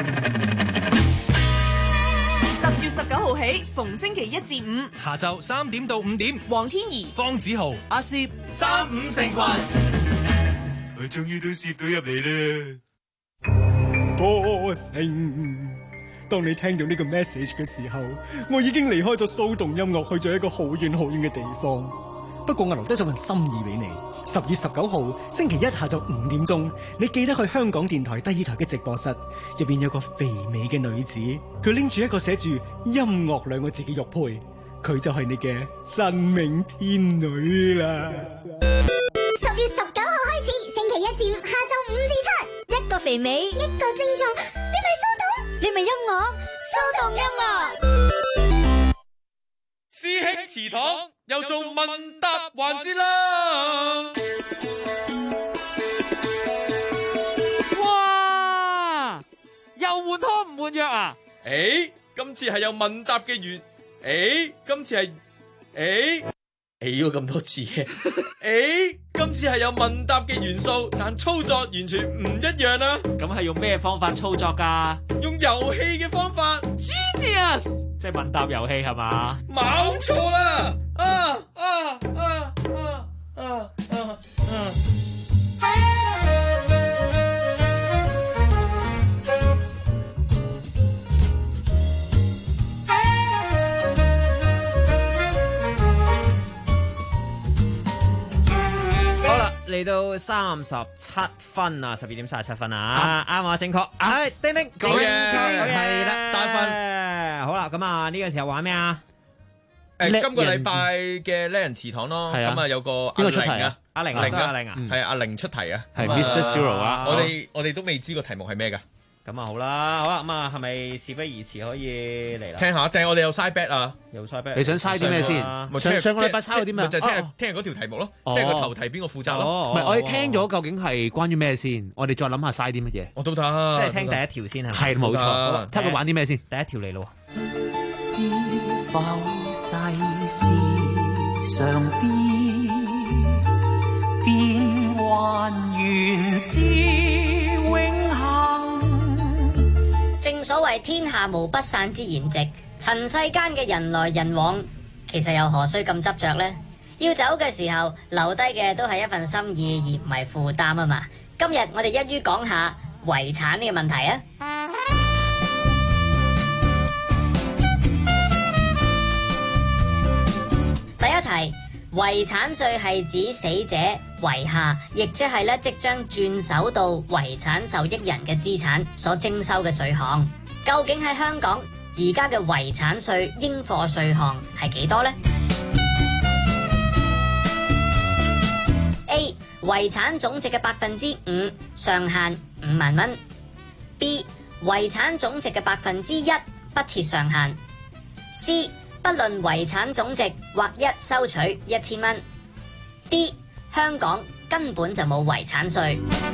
10月19號起，逢星期1至5， 下晝3點到5點， 黃天怡、 方子豪、 阿攝35成群， 我終於都攝到入嚟啦。 歌聲，當你聽到呢個 message 嘅時候，我已經離開咗騷動音樂，去咗一個好遠好遠嘅地方。不過我留低咗份心意俾你。10月19號星期一下晝5點鐘，你記得去香港電台第2台嘅直播室，入邊有個肥美嘅女子，佢拎住一個寫住音樂2個字嘅玉佩，佢就係你嘅真命天女啦。 10月19號開始，星期1至5下晝5至7，一個肥美，一個精壯，你咪騷動，你咪音樂，騷動音樂。 師兄祠堂又做問答環節啦！ 哇！又換湯唔換藥啊？ 今次係有問答嘅元，今次係喎咁多次嘅，今次係有問答嘅元素，但操作完全唔一樣啦。 咁係用咩方法操作噶？ 用遊戲嘅方法 ，Genius， 即係問答遊戲係嘛？ 冇錯啦！ 嚟到37分啊，12點37分啊，啱啊，正確，叮叮， 好嘢，係啦，打分， 好啦，咁啊呢個時候玩咩啊？ 今個禮拜嘅叻人祠堂咯，咁啊有個阿玲啊， 阿玲啊， 係阿玲出題啊， 係 Mr. Zero 啊， 我哋都未知個題目係咩噶。 咁啊好啦，好啦，咁啊係咪事不宜遲可以嚟啦？ 聽下，定係我哋有 side bet 啊？ 有 side bet， 你想嘥啲咩先？上個禮拜嘥咗啲咩？ 就係聽日嗰條題目咯，聽日個頭題邊個負責咯？ 唔係，我哋聽咗究竟係關於咩先？我哋再諗下嘥啲乜嘢。 我都得， 即係聽第一條先係咪？ 係冇錯，睇佢玩啲咩先？ 第一條嚟咯。 知否世事上變幻原是永恆。 正正所謂天下無不散之筵席，塵世間嘅人來人往，其實又何須咁執着呢？要走嘅時候留低嘅都係一份心意，而唔係負擔啊嘛。今日我哋一於講下遺產呢個問題啊。第一題，遺產稅係指死者遺下，亦即係咧即將轉手到遺產受益人嘅資產所徵收嘅稅項。究竟喺香港而家嘅遺產稅應課稅項係幾多呢？ A. 遺產總值嘅5%，上限5萬蚊。B. 遺產總值嘅1%，不設上限。C. 不論遺產總值，劃一收取1000蚊。D. 香港根本就冇遺產稅。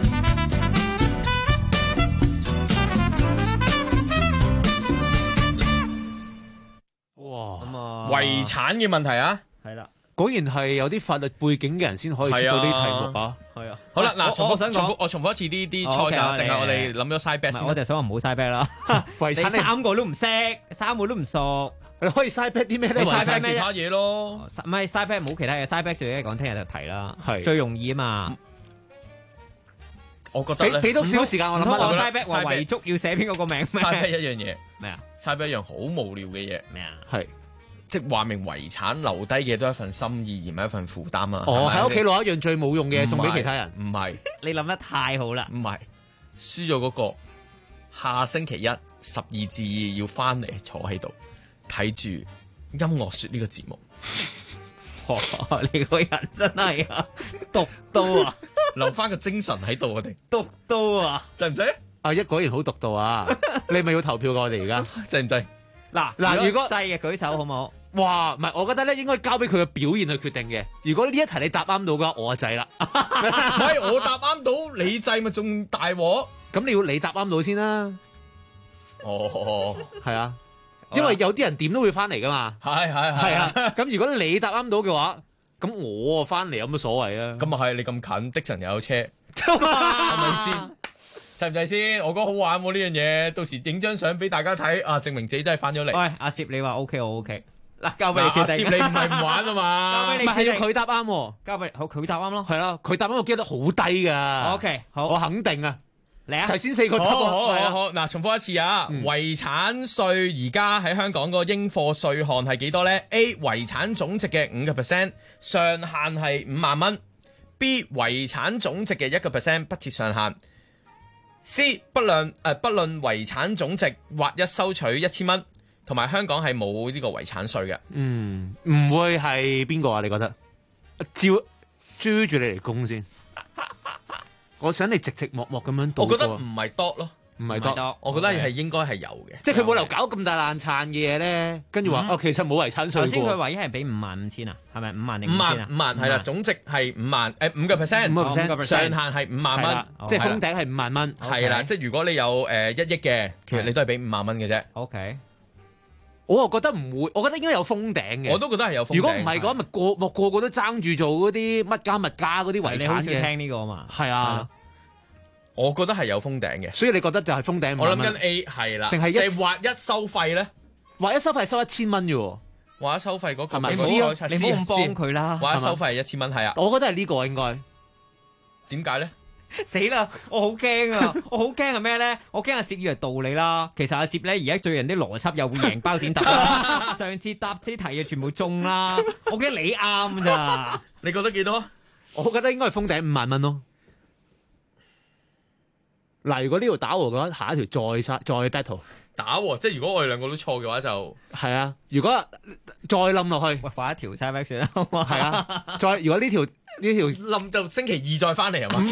哇！ 遺產嘅問題啊， 係啦，果然係有啲法律背景嘅人先可以出到呢啲題目啊。係啊， 好啦，嗱， 我重複一次啲菜價，定係我哋諗咗 side bet 先？ 我就想話唔好 side bet 啦。 遺產你3個都唔識，3個都唔熟。 你可以 side bet 啲咩咧？ 你 side bet 其他嘢咯， 唔係 side bet 冇其他嘢 side bet 最緊講聽日就提啦， 係最容易啊嘛。 我覺得俾多少時間我諗下。 我 side bet 話遺囑要寫邊個名 side bet 一樣嘢咩啊 ？side bet 一樣好無聊嘅嘢咩啊？ 係即係話明遺產留低嘅都係一份心意，而唔係一份負擔啊！ 哦，喺屋企攞一樣最冇用嘅嘢送俾其他人， 唔係你諗得太好啦！ 唔係輸咗嗰個，下星期一12至2要翻嚟坐喺度睇住音樂說呢個節目。 你個人真係啊，讀到啊， 留翻個精神喺度，我哋讀到啊， 制唔制？ 啊，一果然好讀到啊！你咪要投票㗎我哋而家制唔制？ 嗱，如果制嘅舉手好唔好？ 哇，唔係，我覺得咧應該交俾佢嘅表現去決定嘅。如果呢一題你答啱到嘅話，我就制啦。 唔係我答啱到，你制咪仲大鑊？ 咁你要你答啱到先啦。 哦， 係啊，因為有啲人點都會翻嚟噶嘛。 係啊。咁如果你答啱到嘅話，咁我翻嚟有乜所謂啊？ 咁啊係，你咁近，的神又有車，係咪先？制唔制先？我覺得好玩喎呢樣嘢，到時影張相俾大家睇啊，證明自己真係翻咗嚟。 喂，阿攝你話 OK，我 OK。嗱，交俾你決定。 阿攝你唔係唔玩啊嘛？ 交俾你， 唔係要佢答啱喎。 交俾好佢答啱咯。 係啦，佢答啱個機率好低㗎。 OK，好， 我肯定啊。 嚟啊！ 頭先4個答好。嗱，重複一次啊，遺產稅而家喺香港個應課稅項係幾多咧 ？A. 遺產總值嘅5%，上限係5萬蚊。B. 遺產總值嘅1%，不設上限。C. 不論遺產總值，劃一收取1000蚊，同埋香港係冇呢個遺產稅嘅。 唔會係邊個啊？你覺得？追住你嚟供先。我想你寂寂寞寞咁樣度過。 我覺得唔係多咯， 唔係多。 我覺得係應該係有嘅。 即係佢冇理由搞咁大爛撐嘅嘢咧，跟住話其實冇遺產稅。 頭先佢話已係俾55000啊，係咪5萬定 5萬？5萬係啦，總值係5萬，5%，上限係5萬蚊， 即係封頂係5萬蚊。 係啦，即係如果你有1億嘅，其實你都係俾5萬蚊嘅啫。 OK。 我又覺得唔會，我覺得應該有封頂嘅。 我都覺得係有封頂。 如果唔係嘅話，咪個個都爭住做嗰啲乜加乜加嗰啲遺產嘅。 你好少聽呢個啊嘛。 係啊， 我覺得係有封頂嘅。 所以你覺得就係封頂？ 我諗緊 A 係啦。定係劃一收費咧？劃一收費收1000蚊嘅喎。劃一收費嗰個係咪？ 你唔好咁幫佢啦。 劃一收費係1000蚊，係啊。 我覺得係呢個應該。點解咧？ 死啦！我好驚啊！我好驚係咩咧？我驚阿攝以為道理啦。其實阿攝咧而家最近啲邏輯又會贏包剪揼啦。上次答啲題嘅全部中啦。我驚你啱咋？ 你覺得幾多？ 我覺得應該係封頂5萬蚊咯。嗱，如果呢條打和嘅話，下一條再 battle 打和，即係如果我哋兩個都錯嘅話就係啊。如果再冧落去， 畫一條 side back 算啦，好嘛？ 係啊。再如果呢條冧就星期2再翻嚟係嘛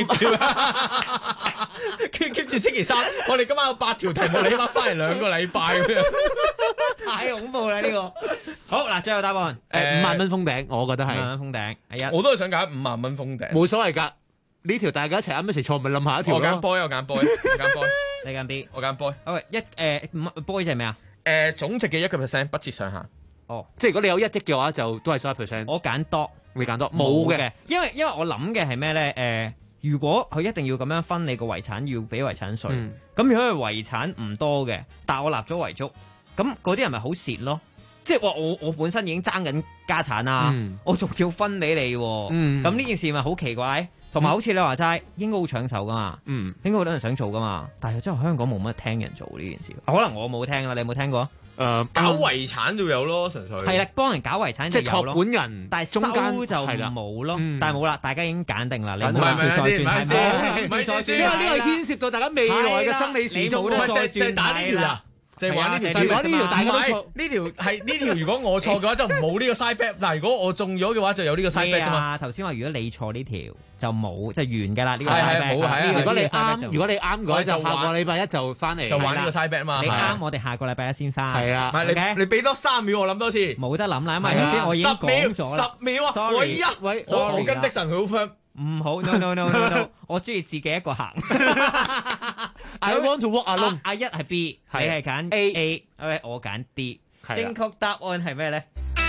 ？keep 住星期3，我哋今晚有8條題目，你起碼翻嚟2個禮拜咁樣， 太恐怖啦呢個。好嗱，最後答案 5萬蚊封頂，我覺得係 5萬蚊封頂。係啊， 我都係想揀5萬蚊封頂， 冇所謂㗎。呢條大家一齊啱一齊錯，咪冧下一條咯。 我揀 boy，我揀 boy，我揀 boy， 你揀 B， 我揀 boy。 喂，boy 就係咩啊？ 總值嘅1%，不設上限。 哦， 即係如果你有1億嘅話，就都係11%。 我揀多， 你揀多冇嘅，因為我諗嘅係咩咧？ 如果佢一定要咁樣分你個遺產，要俾遺產稅，咁如果佢遺產唔多嘅，但我立咗遺囑，咁嗰啲人咪好蝕咯。即係話我本身已經爭緊家產啦，我仲要分俾你，咁呢件事咪好奇怪？同埋好似你話齋，應該好搶手噶嘛，應該好多人想做噶嘛，但係真係香港冇乜聽人做呢件事。可能我冇聽啦，你有冇聽過？ 搞遺產就有咯，純粹係啦，幫人搞遺產就有咯， 即係託管人， 但係收就冇咯。但係冇啦，大家已經揀定啦，你唔好再轉係咪？ 因為呢個牽涉到大家未來嘅生理時鐘， 冇得再轉打呢條啦。就係玩呢條， 如果呢條大家都錯， 呢條如果我錯嘅話就冇呢個 side bet，但係如果我中咗嘅話就有呢個 side bet 啫嘛。 頭先話如果你錯呢條就冇，就完㗎啦呢個 side bet。 如果你啱嘅話就下個禮拜一就翻嚟， 就玩呢個 side bet 啊嘛。 你啱，我哋下個禮拜一先翻。 係啊， 你俾多3秒我諗多次， 冇得諗啦，因為頭先我已經講咗啦。 10秒啊！我跟的神佢好 firm。 唔好 no， 我中意自己一個行。 I want to walk alone。 阿一係 B， 你係揀 A， 我揀 D。正確答案係咩咧？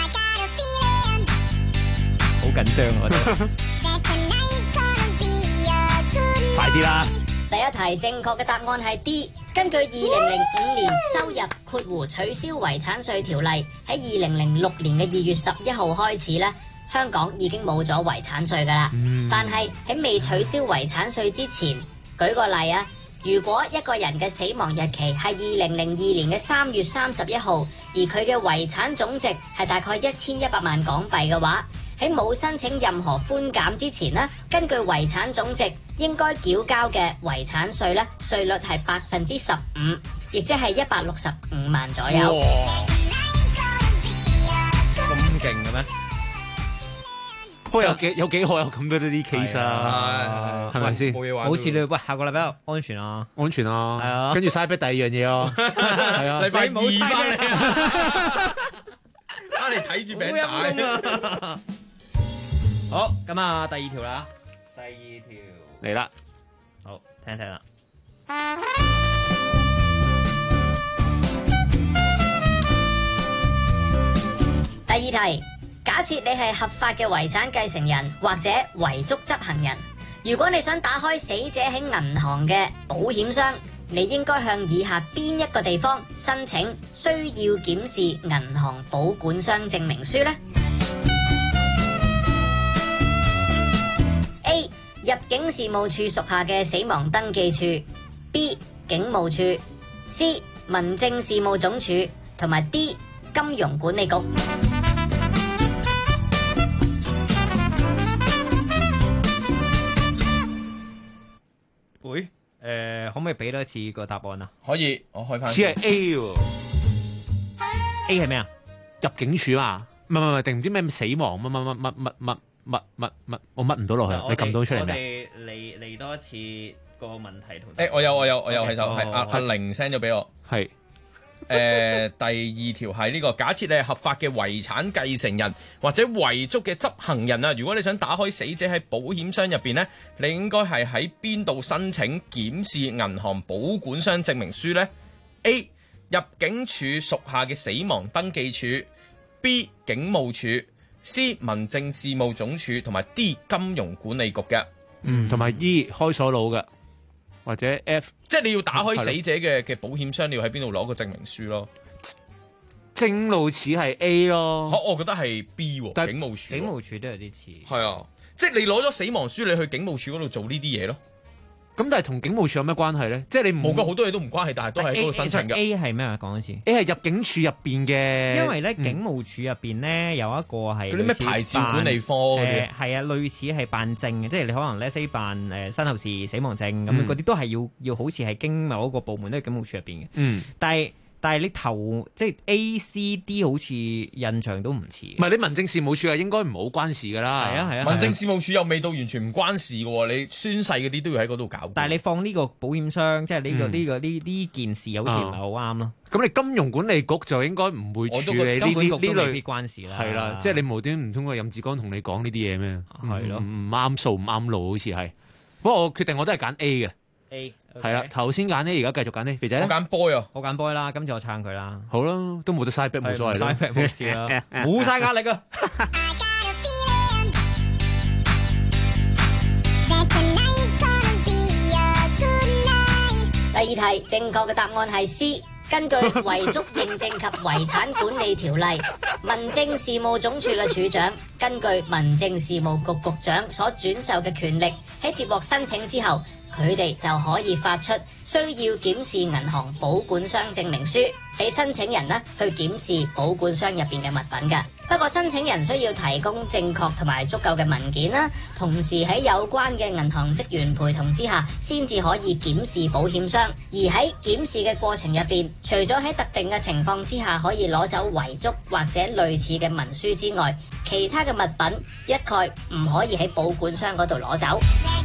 好緊張啊！我哋快啲啦！ 第一題正確嘅答案係 D。根據2005年收入取消遺產稅條例，喺2006年嘅2月11號開始咧。香港已經冇咗遺產稅㗎啦，但係喺未取消遺產稅之前，舉個例啊，如果一個人嘅死亡日期係2002年嘅3月31號，而佢嘅遺產總值係大概1100萬港幣嘅話，喺冇申請任何寬減之前呢，根據遺產總值應該繳交嘅遺產稅咧，稅率係15%，亦即係165萬左右。 咁勁嘅咩？ 不過有幾好有咁多啲 case 啊，係咪先？ 冇嘢玩。 冇事啦，喂，下個禮拜安全啊， 安全啊，係啊。跟住嘥俾第二樣嘢咯，係啊。 禮拜2翻嚟啊，翻嚟睇住餅帶。 好，咁啊，第二條啦，第二條嚟啦， 好，聽聽啦。 第二題。假設你係合法嘅遺產繼承人或者遺囑執行人，如果你想打開死者喺銀行嘅保險箱，你應該向以下邊一個地方申請需要檢視銀行保管箱證明書呢？ A. 入境事務處屬下嘅死亡登記處， B. 警務處， C. 民政事務總署，同埋 D. 金融管理局。 會可唔可以俾多一次個答案啊？ 可以，我開翻。 似係 A 喎 ，A 係咩啊？ 入境處嘛？唔係定唔知咩死亡乜，我乜唔到落去，你撳到出嚟咩？ 我哋嚟多一次個問題同。 我有係就係阿玲 send 咗俾我。係。第二條係呢個，假設你係合法嘅遺產繼承人或者遺囑嘅執行人啊，如果你想打開死者喺保險箱入邊呢，你應該係喺邊度申請檢視銀行保管箱證明書呢？ A. 入境處屬下嘅死亡登記處， B. 警務處， C. 民政事務總署，同埋 D. 金融管理局嘅。 同埋 E. 開鎖佬嘅。或者 F， 即係你要打開死者嘅保險箱，你要喺邊度攞個證明書咯？ 正路似係 A 咯， 我覺得係 B 喎，警務處。 警務處都有啲似。 係啊，即係你攞咗死亡書，你去警務處嗰度做呢啲嘢咯。 咁但係同警務處有咩關係咧？即係你冇㗎，好多嘢都唔關係，但係都係嗰度申請㗎。 A 係咩啊？講一次。 A 係入境處入邊嘅。因為咧警務處入邊咧有一個係嗰啲咩牌照管理科嗰啲。係啊，類似係辦證嘅，即係你可能咧 say 辦身後事死亡證咁嗰啲都係要好似係經某一個部門都係警務處入邊嘅。但係你投即係 A、C、D 好似印象都唔似。 唔係你民政事務處係應該唔好關事㗎啦。 係啊。 民政事務處又未到完全唔關事嘅喎，你宣誓嗰啲都要喺嗰度搞。 但係你放呢個保險箱，即係呢件事好似唔係好啱咯。 咁你金融管理局就應該唔會處理呢類關事啦。 係啦，即係你無端唔通個任志剛同你講呢啲嘢咩？ 係咯， 唔啱數唔啱路好似係。不過我決定我都係揀 A 嘅。 A 係啦，頭先揀 A，而家繼續揀 A，肥仔。 我揀 boy 啊， 我揀 boy 啦，今次我撐佢啦。 好啦，都冇得嘥逼，冇所謂啦， 嘥逼冇事啦，冇晒壓力啊。 第二題，正確嘅答案係 C。根據遺囑認證及遺產管理條例，民政事務總署嘅署長根據民政事務局局長所轉授嘅權力，喺接獲申請之後，佢哋就可以發出需要檢視銀行保管箱證明書，俾申請人呢去檢視保管箱入邊嘅物品㗎。不過申請人需要提供正確同埋足夠嘅文件啦，同時喺有關嘅銀行職員陪同之下，先至可以檢視保險箱。而喺檢視嘅過程入邊，除咗喺特定嘅情況之下可以攞走遺囑或者類似嘅文書之外，其他嘅物品一概唔可以喺保管箱嗰度攞走。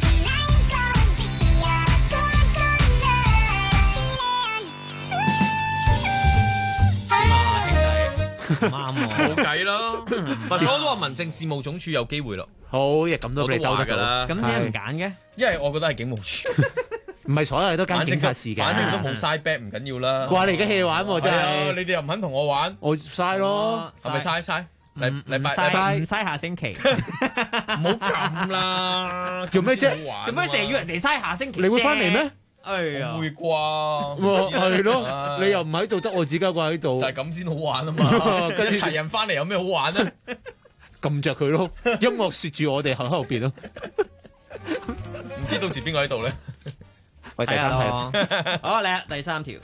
啱喎， 冇計咯。所以我都話民政事務總署有機會咯。 好嘢，咁都俾你兜得㗎啦。 咁點解唔揀嘅？ 因為我覺得係警務處， 唔係所有嘢都跟警察事嘅。 反正都冇嘥 bet，唔緊要啦。 哇！你而家 hea 玩喎，真係。 你哋又唔肯同我玩， 我嘥咯。 係咪嘥？禮拜唔嘥下星期， 唔好咁啦。 做咩啫？ 做咩成日要人哋嘥下星期？ 你會翻嚟咩？ 哎呀， 會啩？ 係咯，你又唔喺度，得我自己一個喺度， 就係咁先好玩啊嘛！一齊人翻嚟有咩好玩啊？ 撳着佢咯，音樂說住我哋喺後邊咯。 唔知到時邊個喺度咧？ 喂，第三題， 好嚟啊！第三條。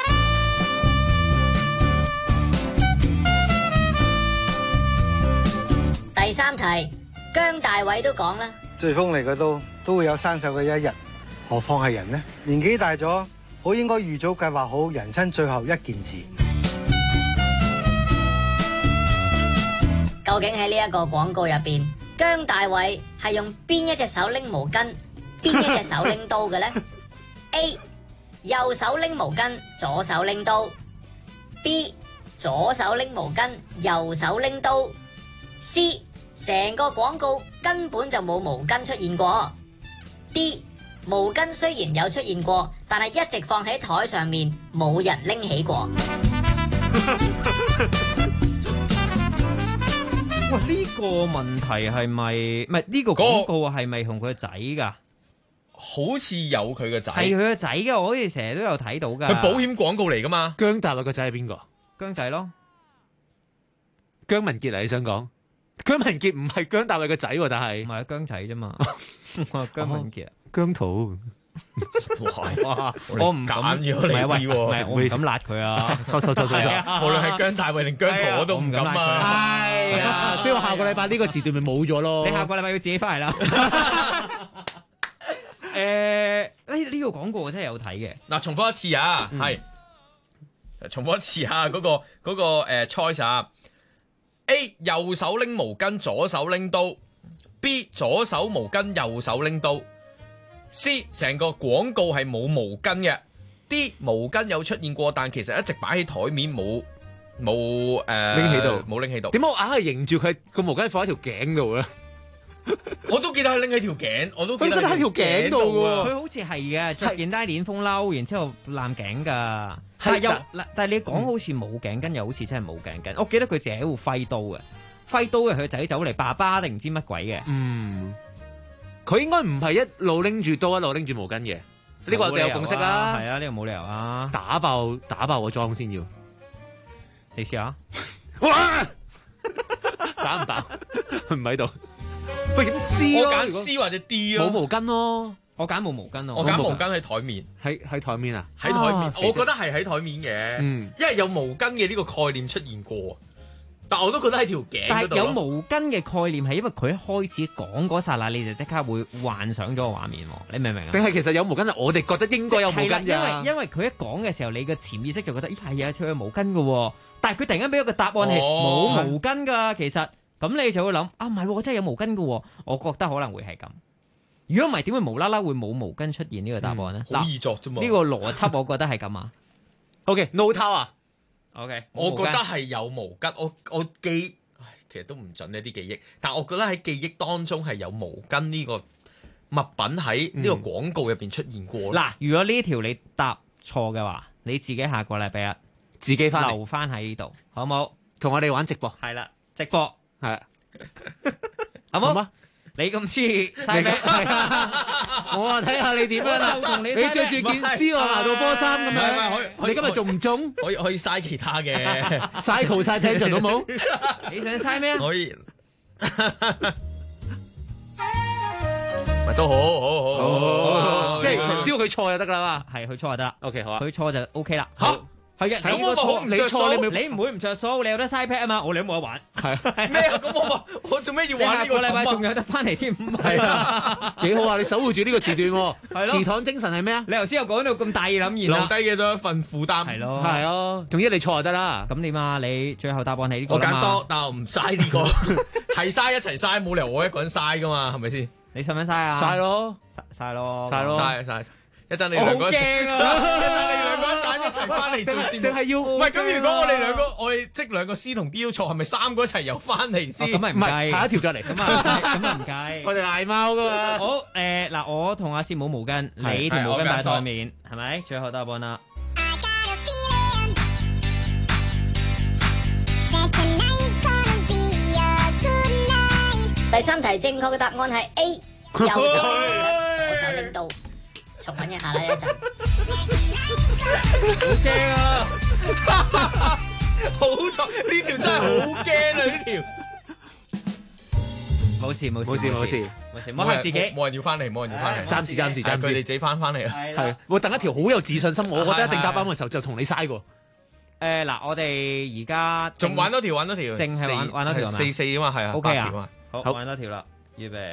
第三題，姜大偉都講啦， 颶風嚟嘅都會有生鏽嘅一日。何況係人呢？年紀大咗，好應該預早計劃好人生最後一件事。 究竟喺呢一個廣告入邊，姜大偉係用邊一隻手拎毛巾，邊一隻手拎刀嘅呢？ A. 右手拎毛巾，左手拎刀。B. 左手拎毛巾，右手拎刀。C. 成個廣告根本就冇毛巾出現過。D. 毛巾雖然有出現過，但係一直放喺台上面，冇人拎起過。 哇！呢個問題係咪唔係呢個廣告係咪同佢個仔㗎？ 好似有佢個仔， 係佢個仔嘅，我好似成日都有睇到㗎。 佢保險廣告嚟㗎嘛？ 姜大衛個仔係邊個？ 姜仔咯， 姜文傑啊！你想講姜文傑唔係姜大衛個仔喎，但係唔係姜仔啫嘛？姜文傑。 姜濤， 哇！ 我唔敢揀咗你啲喎， 唔係我唔敢辣佢啊！ 收，無論係姜大衛定姜濤，我都唔敢啊！ 係啊，所以我下個禮拜呢個時段咪冇咗咯。 你下個禮拜要自己翻嚟啦。呢個廣告我真係有睇嘅。 嗱，重複一次啊，係重複一次啊，嗰個choice 啊 ，A 右手拎毛巾，左手拎刀。B 左手毛巾，右手拎刀。C 成個廣告係冇毛巾嘅。D 毛巾有出現過，但其實一直擺喺台面冇拎起到， 冇拎起到。 點解我硬係認住佢個毛巾放喺條頸度咧？ 我都記得佢拎起條頸，我都記得喺條頸度喎。 佢好似係嘅，着件拉鏈風褸，然之後攬頸㗎。但係你講好似冇頸巾，又好似真係冇頸巾。我記得佢淨係喺度揮刀嘅。揮刀嘅佢仔走嚟，爸爸定唔知乜鬼嘅。 佢應該唔係一路拎住刀一路拎住毛巾嘅。呢個我哋有共識啊。 係啊，呢個冇理由啊。 打爆個妝先要。 你試下。 哇！打唔打？佢唔喺度。喂，咁 C 咯？我揀 C 或者 D 咯。 冇毛巾咯。 我揀冇毛巾咯。 我揀毛巾喺台面。 喺台面啊？ 喺台面，我覺得係喺台面嘅。因為有毛巾嘅呢個概念出現過。但我都覺得喺條頸嗰度。但係有毛巾嘅概念係因為佢一開始講嗰剎那，你就即刻會幻想咗個畫面喎。你明唔明啊？ 定係其實有毛巾，我哋覺得應該有毛巾咋？ 因為佢一講嘅時候，你嘅潛意識就覺得，咦係啊，佢有毛巾嘅喎。但係佢突然間俾一個答案係冇毛巾㗎，其實咁你就會諗啊，唔係，真係有毛巾嘅喎。我覺得可能會係咁。如果唔係，點會無啦啦會冇毛巾出現呢個答案咧？ 好易作啫嘛。 呢個邏輯我覺得係咁啊。 OK，no 套啊。 OK， 我覺得係有毛巾，我記，其實都唔準呢啲記憶，但我覺得喺記憶當中係有毛巾呢個物品喺呢個廣告入邊出現過。 嗱，如果呢條你答錯嘅話，你自己下個禮拜一自己翻留翻喺呢度，好冇？ 同我哋玩直播。 係啦，直播係， 好冇？ 你咁中意嘥咩？ 我話睇下你點樣啦。你着住件絲襪拿到波衫咁樣，你今日中唔中？ 可以嘥其他嘅 ，cycle 晒聽盡好冇？ 你想嘥咩啊？ 可以，咪都好， 即係只要佢錯就得㗎啦嘛。 係佢錯就得啦。 OK 好啊， 佢錯就 OK 啦。 嚇！ 係嘅，你錯， 你唔會唔着數，你有得嘥 pad 啊嘛，我哋都冇得玩。 係咩啊？咁我做咩要玩呢個禮拜仲有得翻嚟添？ 係啊，幾好啊！你守護住呢個時段喎。祠堂精神係咩啊？ 你頭先又講到咁大義凜然留低嘅都一份負擔。 係咯， 係咯。總之你錯就得啦。 咁點啊？你最後答案係呢個我揀多，但係我唔嘥呢個，係嘥一齊嘥，冇理由我一個人嘥噶嘛，係咪先？ 你使唔使嘥啊？ 嘥咯， 嘥咯， 嘥。一陣你兩個， 好驚啊！ 一陣你兩個一齊翻嚟做節目， 定係要？ 唔係咁，如果我哋兩個，我哋即兩個 C 同 D 都錯，係咪三個一齊又翻嚟先？ 咁咪唔計， 下一條再嚟。 咁啊唔計。 我哋嗌貓噶嘛。 好嗱，我同阿師冇毛巾，你同毛巾擺台面，係咪？最後答案啦。 第三題正確嘅答案係 A， 右手左手拎刀。重溫一下啦，一陣。 好驚啊！好彩呢條真係好驚啊！呢條冇事， 冇係自己，冇人要翻嚟，暫時，佢哋自己翻嚟啊！ 係，我等一條好有自信心，我覺得一定答啱嘅時候就同你嘥過。 嗱，我哋而家仲玩多條，淨係玩多條 4啊嘛，係啊 ，OK 啊， 條啊， 好玩多條啦，預備。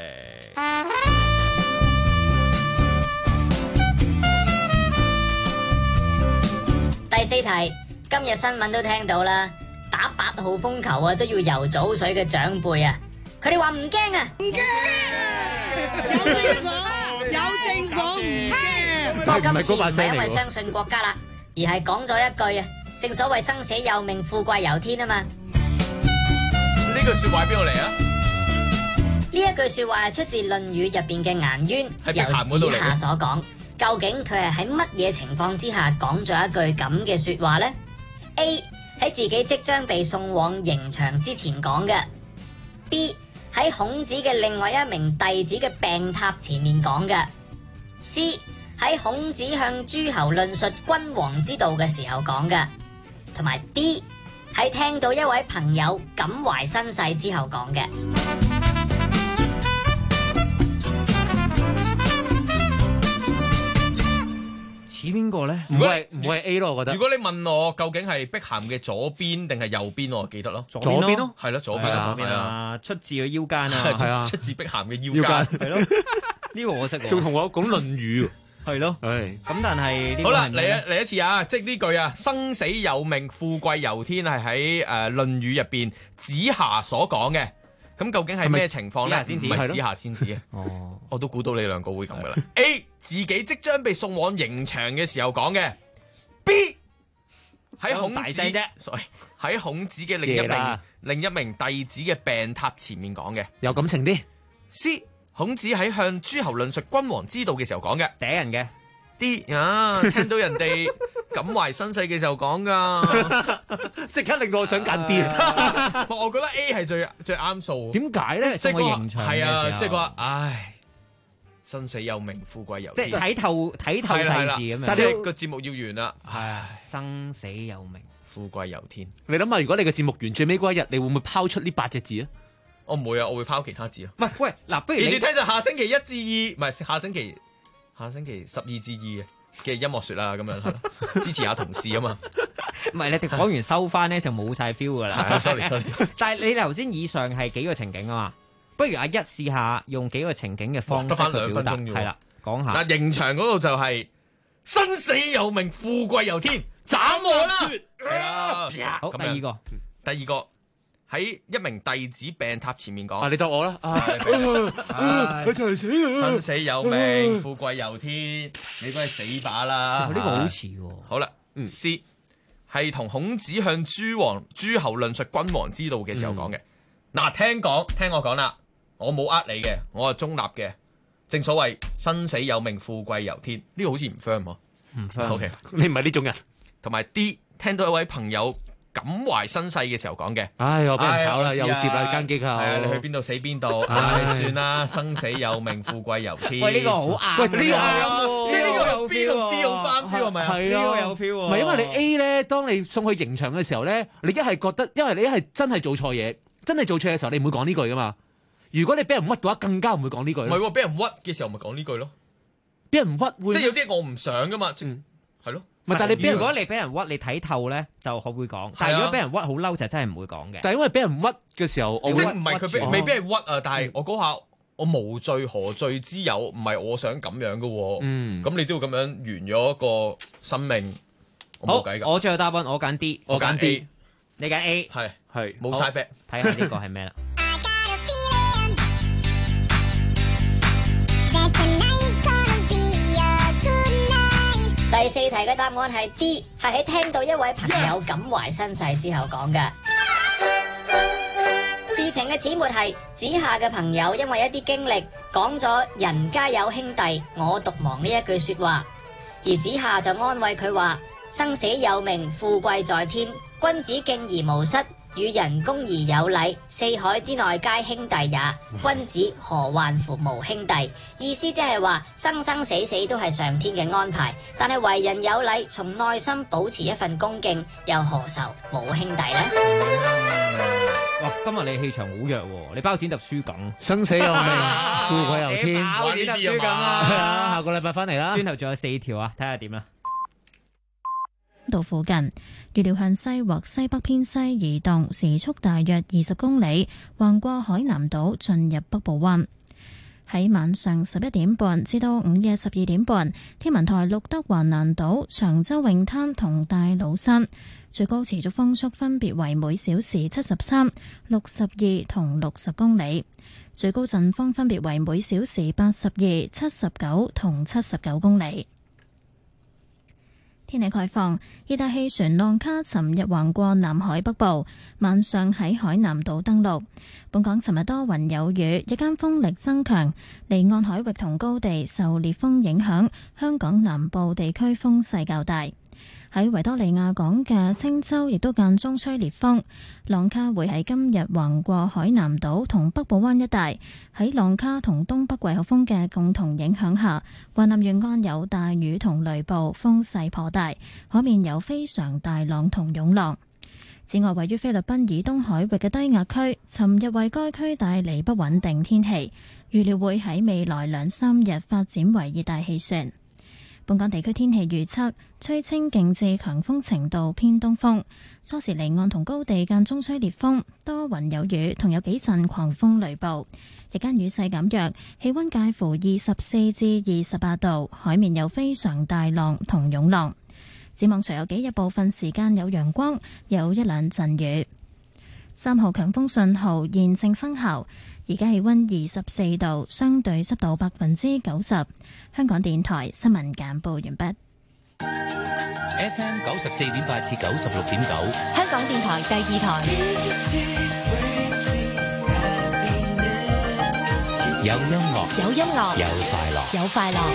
第四題，今日新聞都聽到啦，打8號風球啊都要游早水嘅長輩啊，佢哋話唔驚啊，唔驚，有政府唔驚。不過今次唔係因為相信國家啦，而係講咗一句啊，正所謂生死有命，富貴由天啊嘛。 呢句說話喺邊度嚟啊？ 呢一句說話係出自《論語》入邊嘅顏淵，由子夏所講。究竟佢係喺乜嘢情況之下講咗一句咁嘅說話呢？ A 喺自己即將被送往刑場之前講嘅。B 喺孔子嘅另外一名弟子嘅病榻前面講嘅。C 喺孔子向諸侯論述君王之道嘅時候講嘅。同埋 D 喺聽到一位朋友感懷身世之後講嘅。 似邊個咧？ 唔會係 A 咯，我覺得。 如果你問我究竟係碧咸嘅左邊定係右邊，我記得咯。 左邊咯， 係咯，左邊啊， 出自佢腰間啊， 係啊，出自碧咸嘅腰間， 係咯。呢個我識。 仲同我講《論語》。 係咯。 係。 咁但係好啦，嚟一次啊！即係呢句啊，生死有命，富貴由天，係喺《論語》入邊子夏所講嘅。咁究竟係咩情況咧？唔係子夏先知嘅。哦，我都估到你兩個會咁噶啦。A 自己即將被送往刑場嘅時候講嘅。B 喺孔子喺孔子嘅另一名弟子嘅病榻前面講嘅。 有感情啲。 C 孔子喺向諸侯論述君王之道嘅時候講嘅。 嗲人嘅。 D 聽到人哋感懷身世嘅時候講噶， 即刻令到我想揀 D。 我覺得 A 係最啱數。 點解咧？ 即係個刑場係啊，即係話唉，生死有命，富貴由天。 即係睇透世事咁樣。 但係個節目要完啦。 唉，生死有命， 富貴由天。 你諗下，如果你嘅節目完最尾嗰一日，你會唔會拋出呢8隻字啊？ 我唔會啊，我會拋其他字啊。 唔係，喂，嗱，不如記住聽就下星期1至2，唔係下星期12至2嘅音樂說啦，咁樣支持下同事啊嘛。 唔係你哋講完收翻咧就冇晒 feel 噶啦。 sorry。 但係你頭先以上係幾個情景啊嘛，不如阿一試下用幾個情景嘅方式去表達。係啦，講下。 嗱，刑場嗰度就係生死有命，富貴由天，斬我啦！係啊， 好，第二個。 喺一名弟子病榻前面講， 你當我啦， 佢就係死啊！生死有命，富貴由天，你都係死把啦。 呢個好似喎。 好啦，C 係同孔子向諸侯論述君王之道嘅時候講嘅。嗱，聽我講啦，我冇呃你嘅，我係中立嘅。正所謂生死有命，富貴由天，呢個好似唔 firm 喎。 唔 firm。 OK， 你唔係呢種人。 同埋 D 聽到一位朋友感懷身世嘅時候講嘅。 唉，我俾人炒啦， 我知又接啦間機構。 係啊，你去邊度死邊度，算啦，生死有命，富貴由天。 喂，呢個好啱。 喂，呢個啱， 即係呢個有 feel 同 B 好翻 feel 係咪啊？ 係啊， 呢個有 feel 喎。 唔係因為你 A 咧，當你送去刑場嘅時候咧，你一係覺得，因為你一係真係做錯嘢，真係做錯嘅時候，你唔會講呢句噶嘛。如果你俾人屈嘅話，更加唔會講呢句。 唔係喎，俾人屈嘅時候咪講呢句咯。 俾人屈會， 即係有啲我唔想噶嘛。係咯。 唔係，但係你如果你俾人屈，你睇透咧就好會講。但係如果俾人屈好嬲，就真係唔會講嘅。 但係因為俾人屈嘅時候， 即係唔係佢未俾人屈啊？但係我嗰下我無罪何罪之有？唔係我想咁樣噶喎。咁你都要咁樣完咗一個生命，我冇計㗎。 我最後答案，我揀 D， 我揀 A， 你揀 A， 係冇晒 back。 睇下呢個係咩啦？ 第四題嘅答案係 D， 係喺聽到一位朋友感懷身世之後講嘅。事情嘅始末係子夏嘅朋友因為一啲經歷講咗人家有兄弟我獨亡呢一句說話，而子夏就安慰佢話生死有命，富貴在天，君子敬而無失，與人恭而有禮，四海之內皆兄弟也。君子何患乎無兄弟？意思即係話生生死死都係上天嘅安排，但係為人有禮，從內心保持一份恭敬，又何愁冇兄弟呢？ 哇！今日你氣場好弱喎，你包剪揼輸緊， 生死有命，富貴由天， 你包剪揼輸緊啊！ 下個禮拜翻嚟啦， 轉頭仲有4條啊，睇下點啦。 到附近，預料向西或西北偏西移動，時速大約20公里，橫過海南島進入北部灣。喺晚上11點半至到午夜12點半，天文台錄得橫瀾島、長洲泳灘同大老山最高持續風速分別為每小時73、62同60公里，最高陣風分別為每小時82、79同79公里。天氣概況，熱帶氣旋浪卡尋日橫過南海北部，晚上喺海南島登陸。本港尋日多雲有雨，日間風力增強，離岸海域同高地受烈風影響，香港南部地區風勢較大。喺維多利亞港嘅青洲亦都間中吹烈風，浪卡會喺今日橫過海南島同北部灣一帶。喺浪卡同東北季候風嘅共同影響下，華南沿岸有大雨同雷暴，風勢頗大，海面有非常大浪同湧浪。此外，位於菲律賓以東海域嘅低壓區，尋日為該區帶嚟不穩定天氣，預料會喺未來2-3日發展為熱帶氣旋。本港地區天氣預測，吹清勁至強風程度偏東風，初時離岸同高地間中吹烈風，多雲有雨，同有幾陣狂風雷暴。日間雨勢減弱，氣溫介乎24至28度，海面有非常大浪同湧浪。展望隨後幾日部分時間有陽光，有一兩陣雨。3號強風信號現正生效。而家氣溫24度，相對濕度90%。香港電台新聞簡報完畢。 FM 94.8至96.9， 香港電台第2台。 有音樂， 有音樂， 有快樂， 有快樂。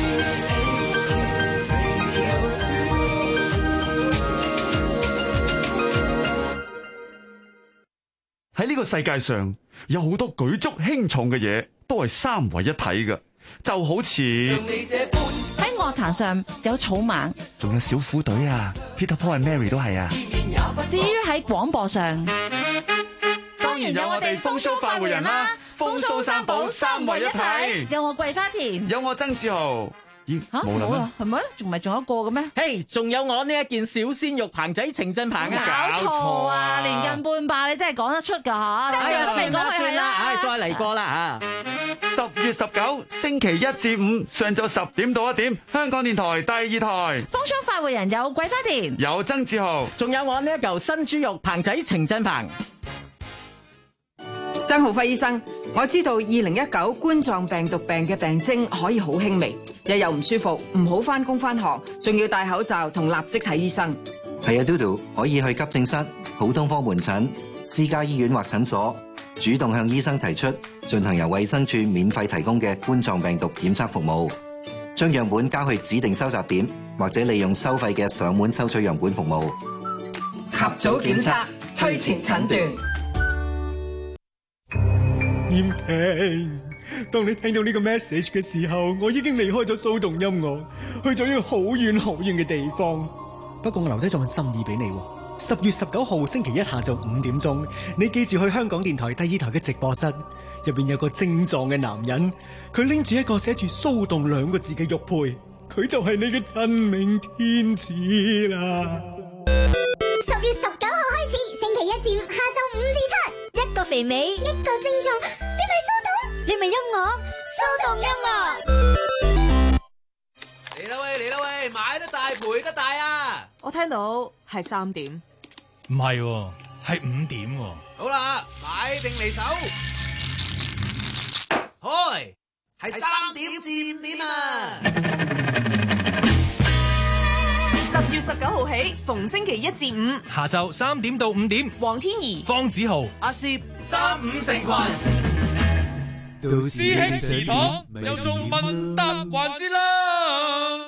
喺呢個世界上，有好多舉足輕重嘅嘢，都係三位一體嘅，就好似喺樂壇上有草蜢， 仲有小虎隊啊 ，Peter Paul and Mary 都係啊。 至於喺廣播上， 當然有我哋風騷快活人啦，風騷三寶三位一體， 有我桂花田， 有我曾志豪。咦， 冇啦，係咪？仲唔係仲有一個嘅咩？ 嘿，仲有我呢一件小鮮肉棚仔程振鵬啊！ 搞錯啊！年近半百，你真係講得出㗎嚇！ 哎呀，算啦，再嚟過啦嚇！10月19星期1至5上晝10點到1點，香港電台第2台。 風騷快活人有桂花田， 有曾志豪， 仲有我呢一嚿新豬肉棚仔程振鵬。 曾浩輝醫生，我知道2019冠狀病毒病嘅病徵可以好輕微，日又唔舒服，唔好返工返學，仲要戴口罩同立即睇醫生。 係啊，嘟嘟可以去急症室、普通科門診、私家醫院或診所，主動向醫生提出進行由衛生署免費提供嘅冠狀病毒檢測服務，將樣本交去指定收集點，或者利用收費嘅上門收取樣本服務。 早檢測，推前診斷。 nghiêm婷，當你聽到呢個 message 嘅時候，我已經離開咗騷動音樂，去咗一個好遠好遠嘅地方。不過我留低咗份心意俾你，10月19號星期一下晝5點鐘，你記住去香港電台第2台嘅直播室，入邊有個精壯嘅男人，佢拎住一個寫住騷動2個字嘅玉佩，佢就係你嘅真命天子啦。 10月19號開始，星期一至5下晝5至7，一個肥美，一個精壯，你咪騷動，你咪音樂，騷動音樂。 嚟啦喂，嚟啦喂，買得大賠得大啊！ 我聽到係3點， 唔係喎，係5點喎。 好啦，買定離手，開，係3點至5點啊 ！10月19號起，逢星期一至5， 下晝3點到5點， 黃天怡、 方子豪、 阿攝35成群。 師兄祠堂又做問答環節啦！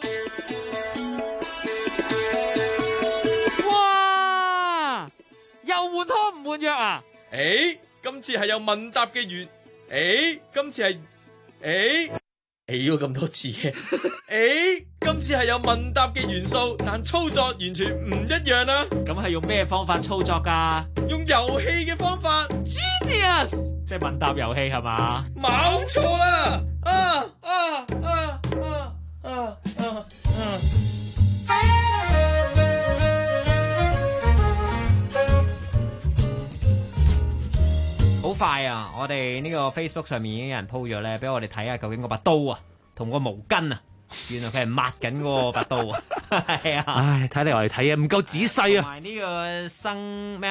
哇！又換湯唔換藥啊？ 今次係有問答嘅元，今次係咁多次嘅，今次係有問答嘅元素，但操作完全唔一樣啦。 咁係用咩方法操作㗎？ 用遊戲嘅方法 ，Genius， 即係問答遊戲係嘛？ 冇錯啦！ 好快啊！我哋呢個 Facebook 上面已經有人 po 咗咧，俾我哋睇下究竟嗰把刀啊，同個毛巾啊，原來佢係抹緊嗰個把刀啊！係啊！ 唉，睇嚟我哋睇嘢唔夠仔細啊！ 同埋呢個生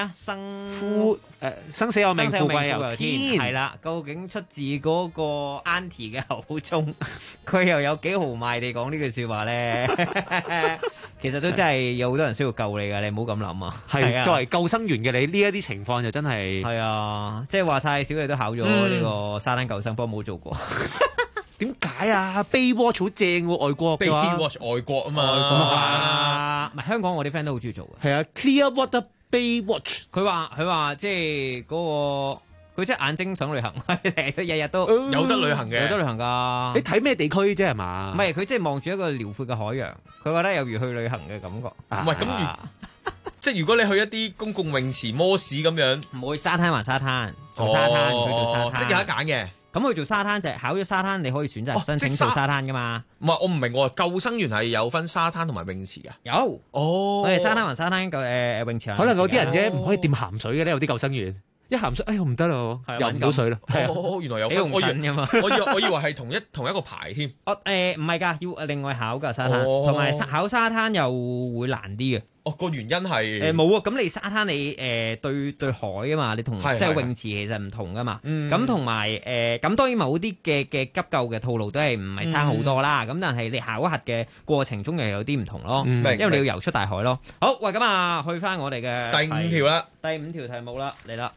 死有命，富貴由天， 係啦。究竟出自嗰個 Auntie 嘅口中，佢又有幾豪邁地講呢句説話咧？其實都真係有好多人需要救你噶，你唔好咁諗啊！ 係作為救生員嘅你，呢一啲情況就真係係啊！即係話晒，小弟都考咗呢個沙灘救生，不過冇做過。 點解啊 ？Baywatch 好正喎，外國嘅話 Baywatch 外國啊嘛， 唔係香港我啲 friend 都好中意做嘅。 係啊 ，Clearwater Baywatch， 佢話即係嗰個。佢即係眼睛想旅行，成日日日都有得旅行嘅， 有得旅行㗎。 你睇咩地區啫係嘛？ 唔係佢即係望住一個遼闊嘅海洋，佢覺得有如去旅行嘅感覺。 唔係咁，即係如果你去一啲公共泳池、摩士咁樣， 唔會沙灘還沙灘，做沙灘佢做沙灘， 即係有得揀嘅。 咁佢做沙灘就係考咗沙灘，你可以選擇申請做沙灘㗎嘛。 唔係我唔明喎，救生員係有分沙灘同埋泳池㗎。 有我哋沙灘還沙灘泳池。 可能有啲人啫唔可以掂鹹水嘅咧，有啲救生員。一鹹水，哎呀唔得啦，游唔到水啦。 原來有分，我以為係同一個牌添。 唔係㗎，要另外考㗎沙灘，同埋考沙灘又會難啲嘅。 個原因係冇啊，咁你沙灘你對海啊嘛，你同即係泳池其實唔同㗎嘛。咁同埋咁當然某啲嘅急救嘅套路都係唔係差好多啦。咁但係你考核嘅過程中又有啲唔同咯，因為你要游出大海咯。好，喂，咁啊，去返我哋嘅第5條啦， 第5條題目啦，嚟啦。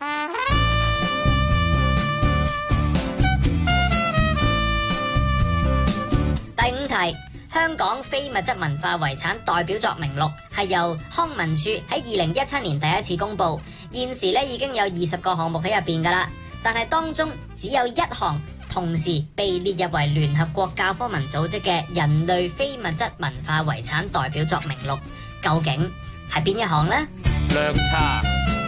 第5題，香港非物質文化遺產代表作名錄係由康文署喺2017年第一次公布，現時已經有20個項目喺入邊噶啦，但係當中只有1項同時被列入為聯合國教科文組織嘅人類非物質文化遺產代表作名錄，究竟係邊一項呢？ 涼茶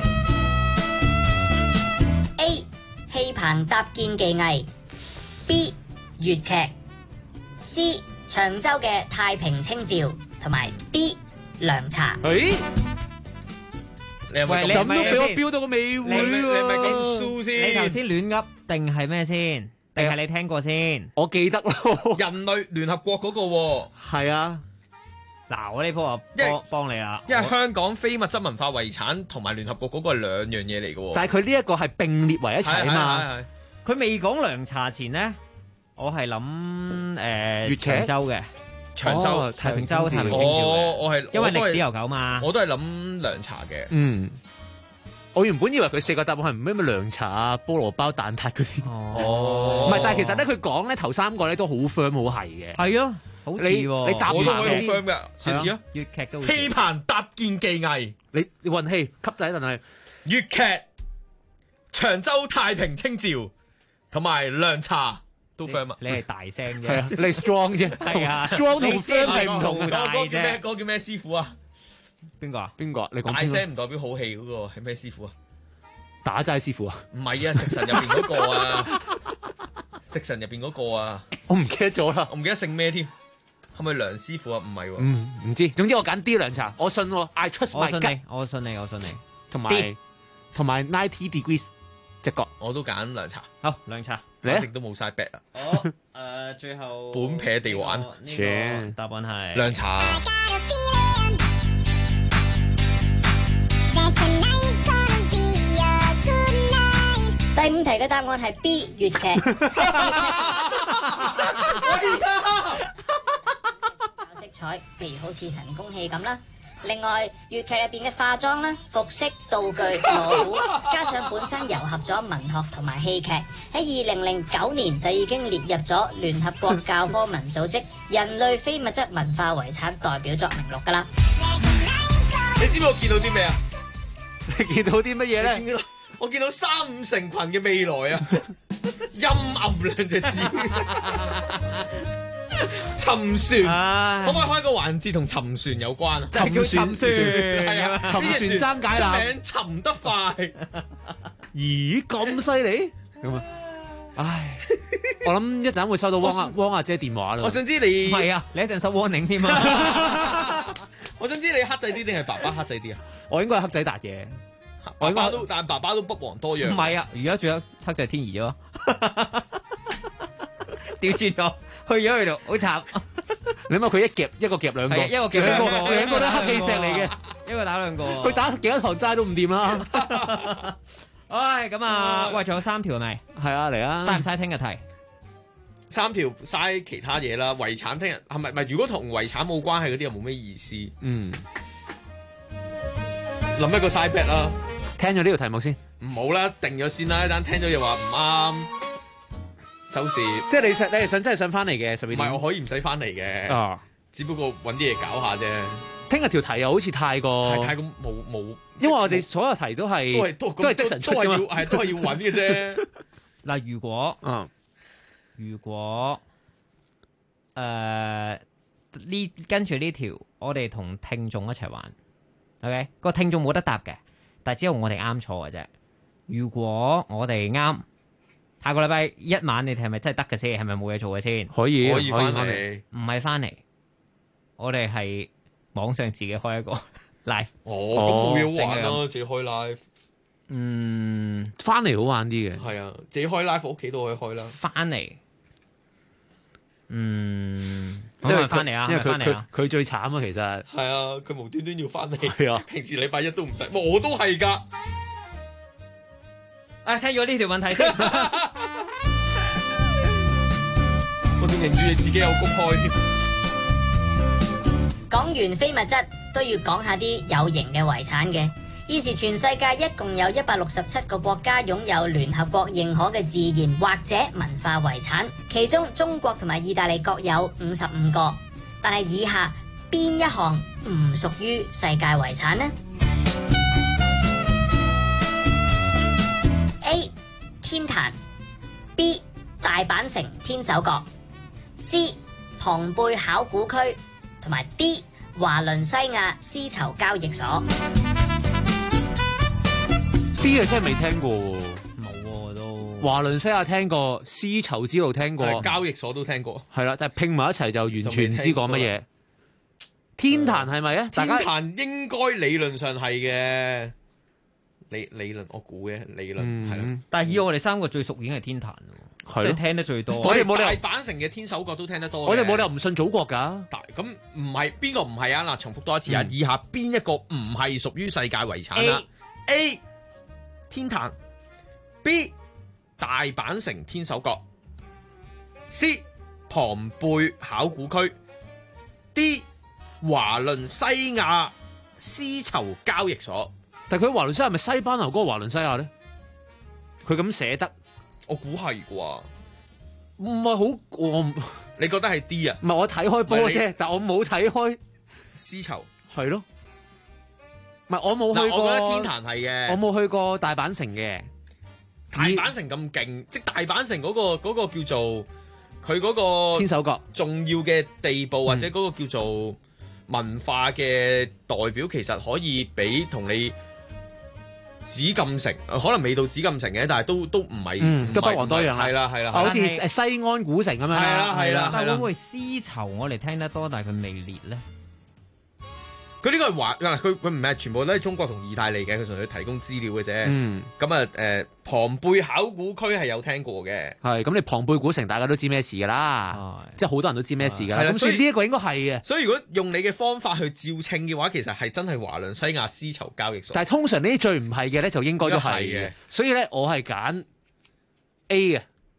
A. 戲棚搭建技藝 B. 粵劇 C. 長洲嘅太平清醮同埋 D. 涼茶。 你係咪咁都俾我標到個尾會喎？ 你係咪咁輸先？ 你頭先亂噏定係咩先？定係你聽過先？ 我記得咯， 人類聯合國嗰個喎。 係啊， 嗱，我呢鋪啊幫你啦。 因為香港非物質文化遺產同埋聯合國嗰個係兩樣嘢嚟嘅喎。 但係佢呢一個係並列為一齊啊嘛。 佢未講涼茶前咧。我係諗長洲嘅長洲太平洲太平清醮我係因為歷史悠久嘛， 我都係諗涼茶嘅。 我原本以為佢4個答案係咩涼茶啊、菠蘿包、蛋撻嗰啲。唔係，但係其實咧佢講咧頭3個咧都好 firm 好係嘅。 係啊， 好似喎， 你搭我都可以好棚 firm 㗎，試試啊！ 粵劇都好似戲棚搭建技藝， 你運氣吸仔，但係粵劇、長洲太平清醮同埋涼茶都 firm 啊！ 你係大聲啫， 係啊，你 strong 啫， 係啊 ，strong 同 firm 係唔同嗰㗎。 個叫咩師傅啊？ 邊個啊？ 邊個？你講大聲唔代表好戲嗰個係咩師傅啊？ 打齋師傅啊？ 唔係啊，食神入邊嗰個啊，食神入邊嗰個啊， 我唔記得咗啦， 我唔記得姓咩添，係咪梁師傅啊？唔係喎， 唔知。總之我揀 D 涼茶，我信喎 ，I trust my gut。 我信你。 同埋 90 degrees 直覺， 我都揀涼茶。 好，涼茶， 你一直都冇晒 bet 啊！ 好，最後本撇地玩， 呢個答案係涼茶。 第5題嘅答案係 B 粵劇。色彩，譬如好似神功戲咁啦。另外，粵劇入邊嘅化妝啦、服飾、道具、鑼鼓，加上本身糅合咗文學同埋戲劇，喺2009年就已經列入咗聯合國教科文組織人類非物質文化遺產代表作名錄㗎啦。 你知唔知我見到啲咩啊？ 你見到啲乜嘢咧？ 我見到3、5成群嘅未來啊，陰暗兩隻字。沉船，可唔可以開個環節同沉船有關啊？ 沉船係啊， 沉船爭解啦， 名沉得快。 咦，咁犀利咁啊！唉，我諗一陣會收到汪阿姐電話啦。 我想知你唔係啊，你一陣收 warning 添啊！ 我想知你黑仔啲定係爸爸黑仔啲啊？ 我應該係黑仔達嘅， 但爸爸都不遑多讓。 唔係啊，而家仲有黑仔天兒咯，調轉咗。去咗佢度，好慘！ 你諗下佢一個夾兩個， 一個夾兩個， 兩個都黑記石嚟嘅， 一個打兩個。 佢打幾多堂齋都唔掂啦！ 唉，咁啊，喂，仲有3條係咪？ 係啊，嚟啊！ 嘥唔嘥聽日題 ？3條嘥其他嘢啦，遺產聽日係咪？唔係，如果同遺產冇關係嗰啲又冇咩意思。諗一個 side bet 啦， 聽咗呢條題目先。 唔好啦，定咗先啦，一陣聽咗又話唔啱。周時， 即係你係真係想翻嚟嘅12點？ 唔係，我可以唔使翻嚟嘅，只不過揾啲嘢搞下啫。 聽日條題又好似太過冇， 因為我哋所有題都係的神出㗎嘛， 都係要揾嘅啫。 嗱，如果跟住呢條，我哋同聽眾一齊玩 ，OK？ 個聽眾冇得答嘅，但係只有我哋啱錯嘅啫。如果我哋啱。下個禮拜一晚你哋係咪真係得嘅先？係咪冇嘢做嘅先？ 可以翻嚟， 唔係翻嚟，我哋係網上自己開一個 live。 咁冇嘢玩咯，自己開 live。 翻嚟好玩啲嘅。 係啊，自己開 live，屋企都可以開啦。 翻嚟，因為翻嚟啊， 因為翻嚟啊， 佢最慘啊，其實係啊，佢無端端要翻嚟。 係啊， 平時禮拜一都唔使，我都係㗎。 聽咗呢條問題先， 我仲認住你自己有公開添。 講完非物質，都要講下啲有形嘅遺產嘅。現時全世界一共有167個國家擁有聯合國認可嘅自然或者文化遺產，其中中國同埋意大利各有55個。但係以下邊一項唔屬於世界遺產呢？A. 天壇 B. 大阪城天守閣 C. 龐貝考古區同埋 D. 華倫西亞絲綢交易所。 D 啊真係未聽過， 冇都華倫西亞聽過，絲綢之路聽過， 交易所都聽過， 係啦，但係拼埋一齊就完全唔知講乜嘢。天壇係咪啊？ 天壇應該理論上係嘅。理論我估嘅理論係啦， 但係以我哋3個最熟已經係天壇咯，即係聽得最多。 我哋冇理由大阪城嘅天守閣都聽得多。 我哋冇理由唔信祖國㗎。 咁唔係邊個唔係啊？嗱，重複多一次啊！以下邊一個唔係屬於世界遺產啊 ？A. 天壇 B. 大阪城天守閣 C. 龐貝考古區 D. 華倫西亞絲綢交易所。 但係佢華倫西亞係咪西班牙嗰個華倫西亞咧？佢咁寫得， 我估係啩。 唔係好， 你覺得係 D 啊？ 唔係我睇開波啫，但我冇睇開絲綢， 係咯。唔係我冇去過， 我覺得天壇係嘅。 我冇去過大阪城嘅。 大阪城咁勁，即係大阪城嗰個叫做佢嗰個天守閣重要嘅地步，或者嗰個叫做文化嘅代表，其實可以比同你紫禁城可能未到紫禁城嘅，但係都唔係， 都不遑多讓啦。 係啦係啦， 好似西安古城咁樣。 係啦係啦， 但會唔會絲綢我哋聽得多，但係佢未列咧？ 佢呢個係話佢唔係全部都係中國同意大利嘅，佢純粹提供資料嘅啫。咁啊龐貝考古區係有聽過嘅。 係咁，你龐貝古城大家都知咩事㗎啦，即係好多人都知咩事㗎啦。咁所以呢一個應該係嘅。 所以如果用你嘅方法去照稱嘅話，其實係真係華倫西亞絲綢交易所。 但係通常呢啲最唔係嘅咧，就應該都係嘅。所以咧，我係揀 A 嘅。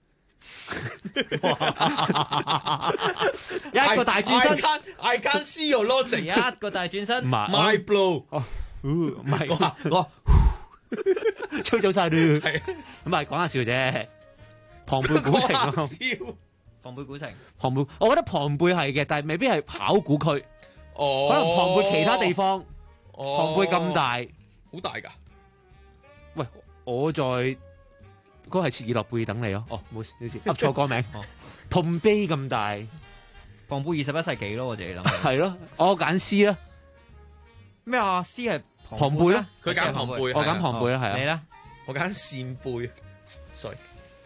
一個大轉身 I can't see your logic。 一個大轉身 ，my blow。 唔係我吹走晒佢。係咁係講下笑啫。龐貝古城啊， 龐貝古城。 龐貝，我覺得龐貝係嘅，但係未必係考古區。哦，可能龐貝其他地方。龐貝咁大， 好大㗎。 喂，我在。嗰個係切爾諾貝爾等你咯。哦，冇事，噏錯歌名。龐貝咁大， 龐貝21世紀咯，我自己諗。 係咯，我揀 C 啦。 咩啊 ？C 係龐貝咯， 佢揀龐貝， 我揀龐貝啦，係啊。 你咧？ 我揀扇貝。sorry，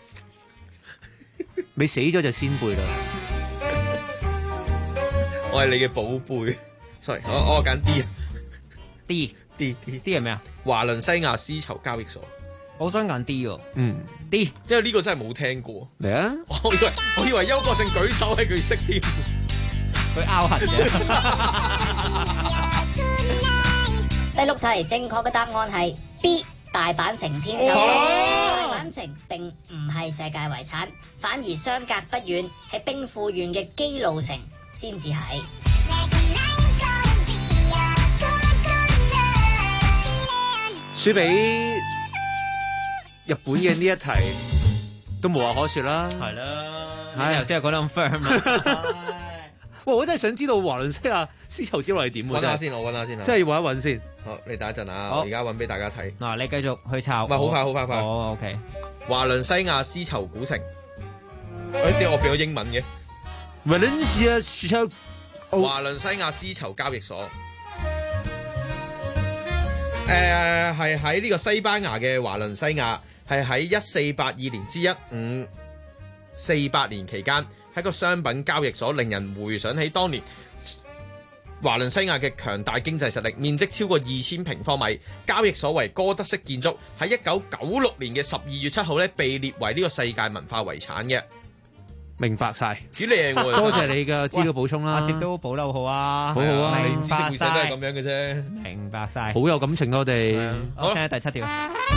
你死咗就先貝啦。 我係你嘅寶貝。sorry， 我揀 D。D 係咩啊？ 華倫西亞絲綢交易所。 我想揀 D 喎，D， 因為呢個真係冇聽過。 嚟啊！ 我以為邱國正舉手係佢識添， 佢拗痕嘅。 第6題正確嘅答案係 B， 大阪城天守閣。大阪城並唔係世界遺產，反而相隔不遠喺兵庫縣嘅姬路城先至係。 輸俾日本嘅呢一題都無話可說啦， 係啦，你頭先又講得咁 firm。 喂，我真係想知道華倫西亞絲綢之路係點？ 揾下先，我揾下先， 真係要揾一揾先。 好，你等一陣啊，我而家揾俾大家睇。 嗱，你繼續去抄。 唔係，好快。 哦 ，OK。 華倫西亞絲綢古城。點我變咗英文嘅？ 華倫西亞絲綢。 華倫西亞絲绸交易所。係喺呢個西班牙嘅華倫西亞，係喺1482年至1548年期間，係一個商品交易所，令人回想起當年華倫西亞嘅強大經濟實力，面積超過2000平方米，交易所為哥德式建築，喺1996年嘅12月7號咧被列為呢個世界文化遺產嘅。 明白晒， 幾靚喎！ 多謝你嘅資料補充啦， 阿攝都補得好啊， 好好啊， 你知識回聲都係咁樣嘅啫， 明白晒， 好有感情我哋。 好，聽下第7條。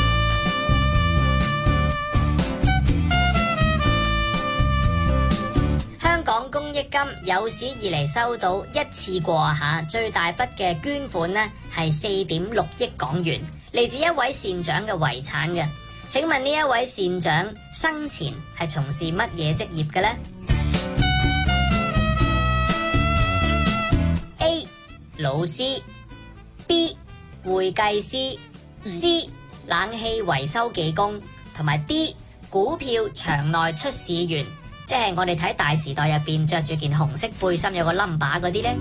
香港公益金有史以嚟收到一次過最大筆嘅捐款呢係4.6億港元，嚟自一位善長嘅遺產嘅。請問呢一位善長生前係從事乜嘢職業嘅呢？ A. 老師 B. 會計師 C. 冷氣維修技工同埋 D. 股票場內出市員，即係我哋睇《大時代》入邊着住件紅色背心有個 number 嗰啲呢。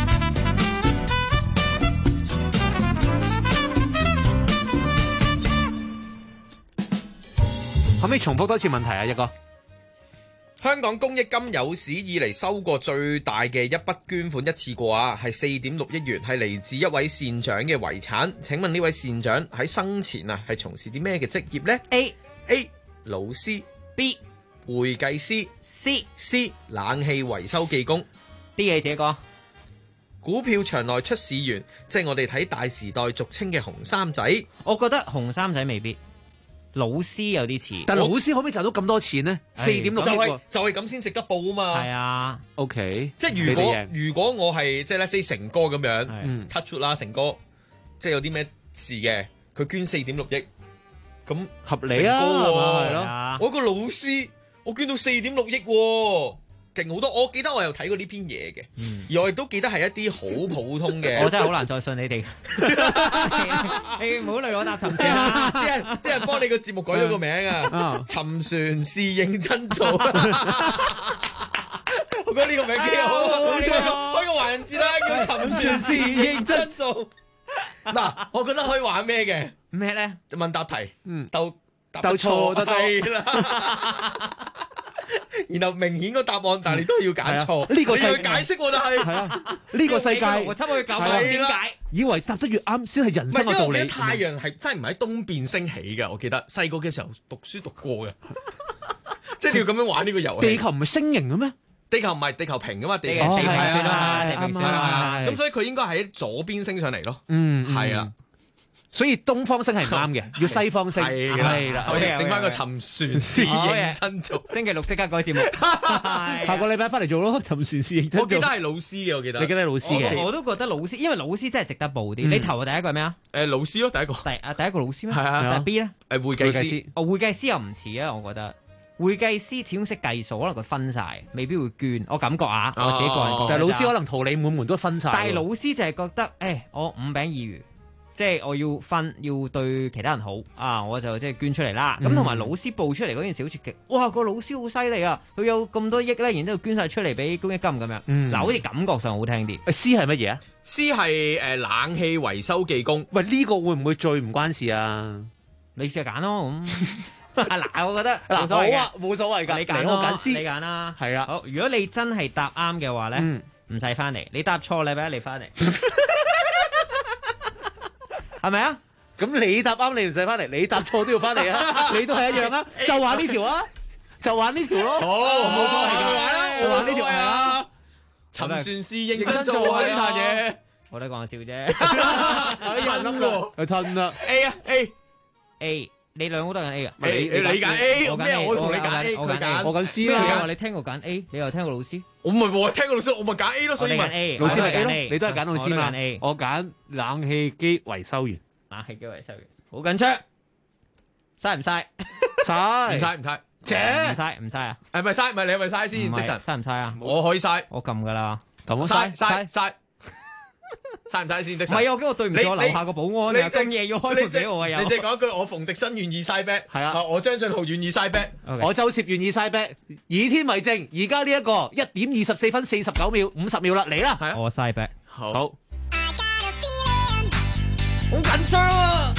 可唔可以重複多次問題啊？一個香港公益金有史以嚟收過最大嘅一筆捐款一次過啊，係4.6億元，係嚟自一位善長嘅遺產。請問呢位善長喺生前係從事啲咩嘅職業呢？ A 老師 B 會計師 C 冷氣維修技工 D 係這個股票場內出市員，即係我哋睇《大時代》俗稱嘅紅衫仔。 我覺得紅衫仔未必。老師有啲似， 但老師可唔可以賺到咁多錢呢？4.6億就係咁先值得報啊嘛。 係啊 ，OK， 即係如果我係即係咧 say 成哥咁樣 touch wood 啦，成哥即係有啲咩事嘅，佢捐4.6億，咁合理啊，係咯。 我個老師， 我捐到4.6億喎。勁好多，我記得我有睇過呢篇嘢嘅，而我亦都記得係一啲好普通嘅。 我真係好難再信你哋，你唔好累我搭沉船啦！ 啲人幫你個節目改咗個名啊，沉船是認真做。我覺得呢個名幾好啊！開個華人節啦，叫沉船是認真做。嗱，我覺得可以玩咩嘅？ 咩咧？ 就問答題，鬥錯都係啦。然後明顯個答案，但係你都要揀錯。呢個你要解釋喎，但係呢個世界我差唔多去教我點解， 以為答得越啱先係人生嘅道理。 因為太陽係真係唔係喺東邊升起嘅，我記得細個嘅時候讀書讀過嘅，即係你要咁樣玩呢個遊戲。 地球唔係星形嘅咩？ 地球唔係地球平噶嘛？地球平線啦，地平線啦。 咁所以佢應該喺左邊升上嚟咯。係啊。 所以東方星係唔啱嘅，要西方星。 係啦，整翻個沉船是認真做。 星期六即刻改節目， 下個禮拜翻嚟做咯。沉船是認真做。 我記得係老師嘅，我記得。 你記得係老師嘅？ 我都覺得老師，因為老師真係值得報啲。你投嘅第一個係咩啊？ 老師咯，第一個。 第一個老師咩？ 係啊。 B 咧？ 會計師。 會計師又唔似啊，我覺得。會計師始終識計數，可能佢分晒，未必會捐。我感覺啊，我自己個人覺得。 但係老師可能桃李滿門都分晒。 但係老師就係覺得，我五餅二魚。即係我要分，要對其他人好啊！我就即係捐出嚟啦。咁同埋老師報出嚟嗰件事好似極，哇！個老師好犀利啊！佢有咁多億咧，然之後捐晒出嚟俾公益金咁樣。嗱，好似感覺上好聽啲。 C 係乜嘢啊 ？C 係冷氣維修技工。 喂，呢個會唔會最唔關事啊？ 你試下揀咯咁。嗱，我覺得嗱，好啊，冇所謂㗎。 你揀我揀 C， 你揀啦。 係啊。 好，如果你真係答啱嘅話咧，唔使翻嚟。你答錯，禮拜一你翻嚟。係咪啊？ 咁你答啱你唔使翻嚟，你答錯都要翻嚟啊！你都係一樣啊！就玩呢條啊，就玩呢條咯。 好，冇所謂㗎，玩啦，我玩呢條係啊。沉船是認真做啊呢壇嘢。 我都講笑啫。 可以吞喎， 去吞啦。 A 啊 A，你兩個都揀 A 啊？ 你揀 A，咩？我同你揀 A，佢揀我揀 C 啦。 你聽過揀 A，你又聽過老師？ 我唔係喎，聽過老師，我咪揀 A 咯，所以咪 A， 老師咪揀 A，你都係揀老師嘛？ 我揀冷氣機維修員。 冷氣機維修員好緊張，嘥唔嘥？ 嘥，唔嘥， 唔嘥啊？ 係咪嘥？唔係你係咪嘥先？的神嘥唔嘥啊？ 我可以嘥， 我撳噶啦， 嘥唔嘥先？的神， 唔係我驚我對唔住我樓下個保安啊！咁夜要開門俾我啊！ 你淨係講一句，我馮迪新願意嘥 back， 係啊， 我張俊浩願意嘥 back， 我周攝願意嘥 back，以天為證，而家呢一個1:24分49秒50秒啦，嚟啦！ 我嘥 back， 好， 好緊張啊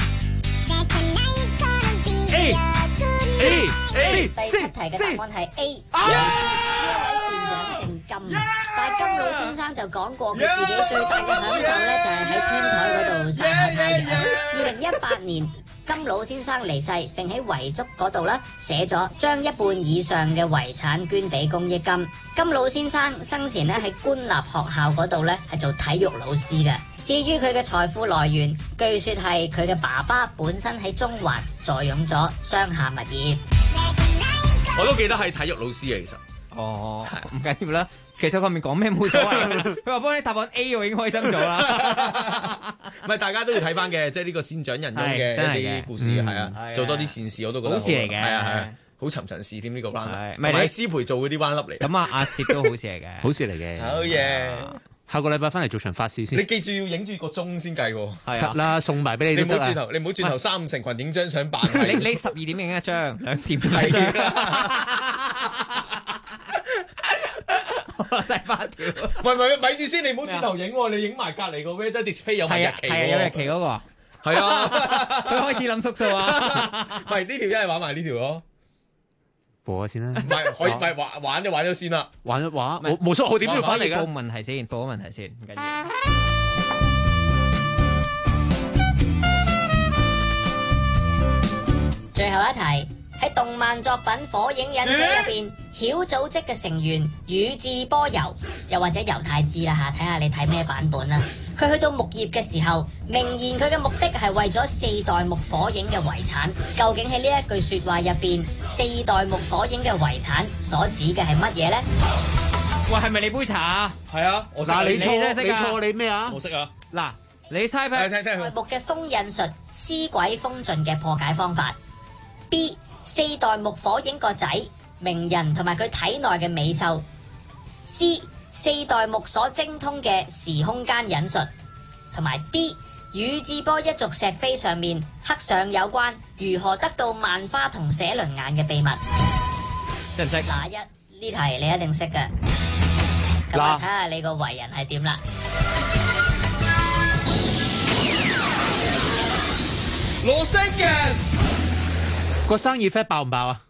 ！A， 第七題嘅答案係 A。善長姓金，但係金老先生就講過佢自己最大嘅享受咧，就係喺天台嗰度曬下太陽。2018年，金老先生離世，並喺遺囑嗰度咧寫咗將一半以上嘅遺產捐俾公益金。金老先生生前咧喺官立學校嗰度咧係做體育老師嘅。至於佢嘅財富來源，據說係佢嘅爸爸本身喺中環坐擁咗商廈物業。 我都記得係體育老師嘅，其實。 哦，唔緊要啦。其實佢面講咩冇所謂，佢話幫你答案 A， 我已經開心咗啦。 唔係，大家都要睇翻嘅，即係呢個善長仁翁嘅一啲故事，係啊，做多啲善事我都覺得好事嚟嘅， 係啊，好尋常事添呢個彎粒，唔係師培做嗰啲彎粒嚟。 咁啊，阿攝都好事嚟嘅， 好事嚟嘅。 好嘢！ 下個禮拜翻嚟做場法事先。 你記住要影住個鐘先計喎。 係啊，啦，送埋俾你都得啊。 你唔好轉頭3、5成群影張相扮。 你12點影一張，2點影一張。細花條， 咪住先，你唔好轉頭影喎，你影埋隔離個 weather display 有埋日期喎。 係啊，有日期嗰個。 係啊， 佢開始諗縮數啊。 唔係呢條一係玩埋呢條咯。 播咗先啦。 唔係可以，唔係玩就玩咗先啦。 玩冇錯，我點都要翻嚟㗎。 報問題先，報咗問題先，唔緊要。 最後一題喺動漫作品《火影忍者》入邊，曉組織嘅成員宇智波鼬，又或者猶太智啦嚇，睇下你睇咩版本啦。佢去到木葉嘅時候，明言佢嘅目的係為咗4代目火影嘅遺產。究竟喺呢一句説話入邊，4代目火影嘅遺產所指嘅係乜嘢咧？ 喂，係咪你杯茶啊？ 係啊，我嗱你錯你咩啊？ 我識啊。 嗱，你猜咩？ 聽代目嘅封印術，屍鬼封盡嘅破解方法。B 4代目火影個仔名人同埋佢體內嘅美獸。C 四代目所精通嘅時空間引述，同埋 D 宇智波一族石碑上面刻上有關如何得到萬花同寫輪眼嘅秘密。 識唔識？ 嗱，呢題你一定識嘅。咁啊，睇下你個為人係點啦。 羅星人個生意 fat 爆唔爆啊？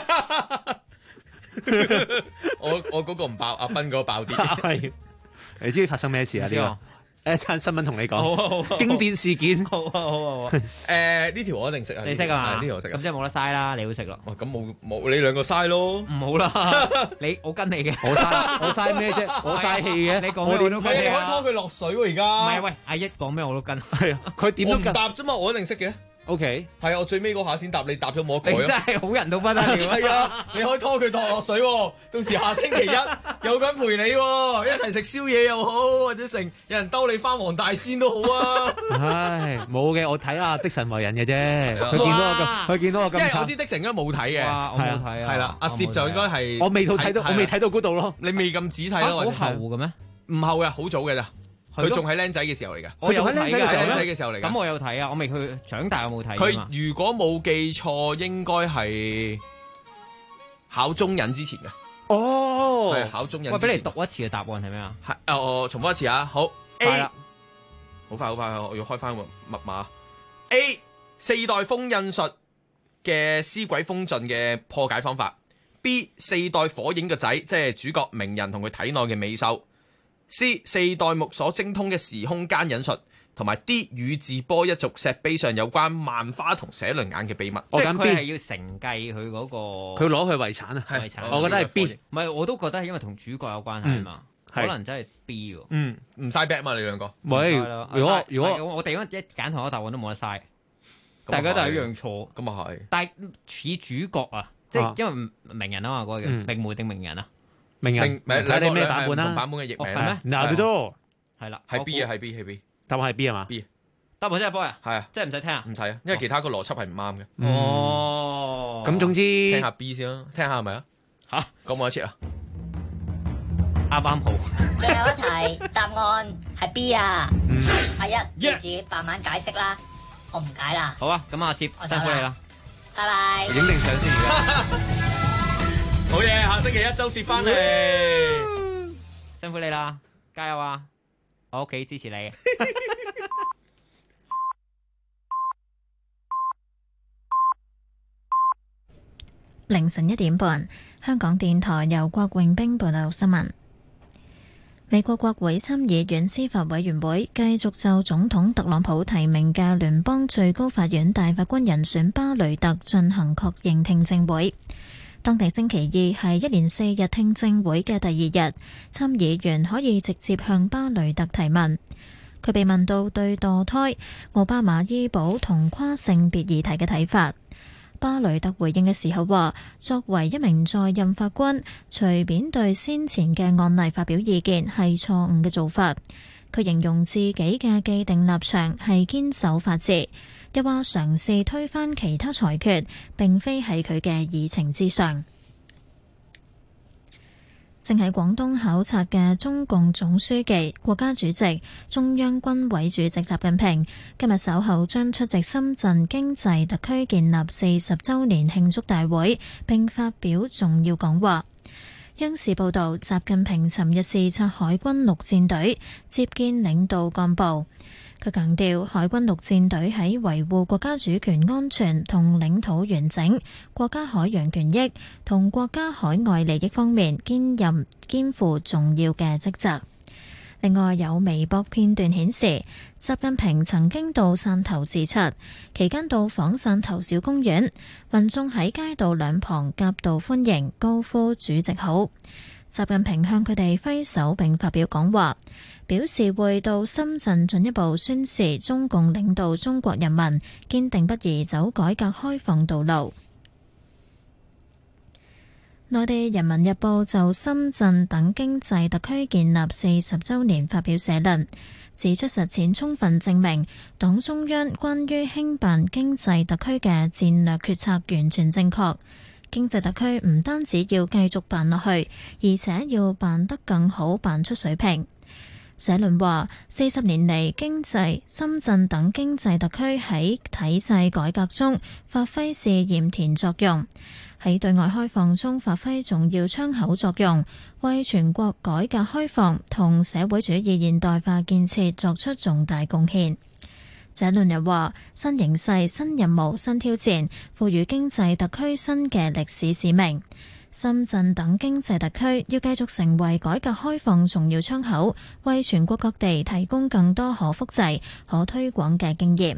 我嗰個唔爆，阿斌嗰個爆啲。 係，你知發生咩事啊？呢個一餐新聞同你講， 好經典事件。 好啊！ 呢條我一定識啊！ 你識啊嘛？ 呢條我識。 咁即係冇得嘥啦，你好食咯。 哦，咁冇你兩個嘥咯。 唔好啦，我跟你嘅。 我嘥咩啫？我嘥氣嘅。 你講咩我都跟。 你可以拖佢落水喎，而家。 唔係喂，阿一講咩我都跟。 係啊，佢點都跟。 我唔答啫嘛，我一定識嘅。 OK， 係啊，我最尾嗰下先答你，答咗冇得改。 你真係好人到不得了。 係啊，你可以拖佢落水喎，到時下星期一有個人陪你喎，一齊食宵夜又好，或者有人兜你翻黃大仙都好啊。 唉，冇嘅，我睇下的神為人嘅啫。佢見到我咁， 因為我知的神應該冇睇嘅， 我冇睇啊。 係啦，阿攝就應該係我未睇到嗰度咯。 你未咁仔細咯？ 好後嘅咩？ 唔後嘅，好早嘅咋。佢仲喺僆仔嘅時候嚟㗎， 我有睇僆仔嘅時候嚟㗎。 咁我有睇啊，我未去長大我冇睇。 佢如果冇記錯，應該係考中忍之前嘅。 哦， 係考中忍。 喂，俾你讀一次嘅答案係咩啊？ 係我重複一次啊。好 A，好快，我要開翻個密碼。A 四代封印術嘅屍鬼封盡嘅破解方法。B 四代火影嘅仔，即係主角鳴人同佢體內嘅美獸。C 四代目所精通嘅時空間引術，同埋 D 宇智波一族石碑上有關萬花同寫輪眼嘅秘密。 即係佢係要承繼佢嗰個， 佢攞佢遺產啊！ 遺產， 我覺得係 B， 唔係我都覺得係因為同主角有關係啊嘛，可能真係 B 喎。 唔嘥 bet 嘛，你兩個。 唔係，如果我哋一揀同一個答案都冇得嘥，大家都係一樣錯。 咁啊係。 但係似主角啊，即係因為名人啊嘛，嗰個名媒定名人啊？ 名人睇你咩版本啦？ 版本嘅譯名係咩？ 嗱，都係啦， 係 B 啊，係 B， 答案係 B 係嘛 ？B， 答案真係 boy 啊？ 係啊， 即係唔使聽啊？ 唔使啊，因為其他個邏輯係唔啱嘅。 哦， 咁總之聽下 B 先啦，聽下係咪啊？ 嚇， 講冇一次啊， 啱好。 最後一題答案係 B 啊！阿一你自己慢慢解釋啦，我唔解啦。 好啊，咁阿攝辛苦你啦， 拜拜。 影定相先而家。好嘢，下星期一周攝翻嚟， 辛苦你啦，加油啊！我屋企支持你。 凌晨1點半，香港電台由郭永兵報道新聞。美國國會參議院司法委員會繼續就總統特朗普提名嘅聯邦最高法院大法官人選巴雷特進行確認聽證會。當地星期二係一連4日聽證會嘅第2日，參議員可以直接向巴雷特提問。佢被問到對墮胎、奧巴馬醫保同跨性別議題嘅睇法。巴雷特回應嘅時候話，作為一名在任法官，隨便對先前嘅案例發表意見係錯誤嘅做法。佢形容自己嘅既定立場係堅守法治，又話嘗試推翻其他裁決並非係佢嘅議程之上。正喺廣東考察嘅中共總書記、國家主席、中央軍委主席習近平今日稍後將出席深圳經濟特區建立40週年慶祝大會，並發表重要講話。央視報導，習近平尋日視察海軍陸戰隊，接見領導幹部。佢強調，海軍陸戰隊喺維護國家主權安全同領土完整、國家海洋權益同國家海外利益方面肩負重要嘅職責。另外有微博片段顯示，習近平曾經到汕頭視察，期間到訪汕頭小公園，民眾喺街道兩旁夾道歡迎，高呼主席好。習近平向佢哋揮手並發表講話，表示會到深圳進一步宣示中共領導中國人民堅定不移走改革開放道路。內地《人民日報》就深圳等經濟特區建立40週年發表社論，指出實踐充分證明黨中央關於興辦經濟特區嘅戰略決策完全正確， 經濟特區唔單止要繼續辦落去，而且要辦得更好，辦出水平。社論話：40年嚟，深圳等經濟特區喺體制改革中發揮試驗田作用，喺對外開放中發揮重要窗口作用，為全國改革開放同社會主義現代化建設作出重大貢獻。社論又話：新形勢、新任務、新挑戰，賦予經濟特區新嘅歷史使命。深圳等經濟特區要繼續成為改革開放重要窗口，為全國各地提供更多可複製、可推廣嘅經驗。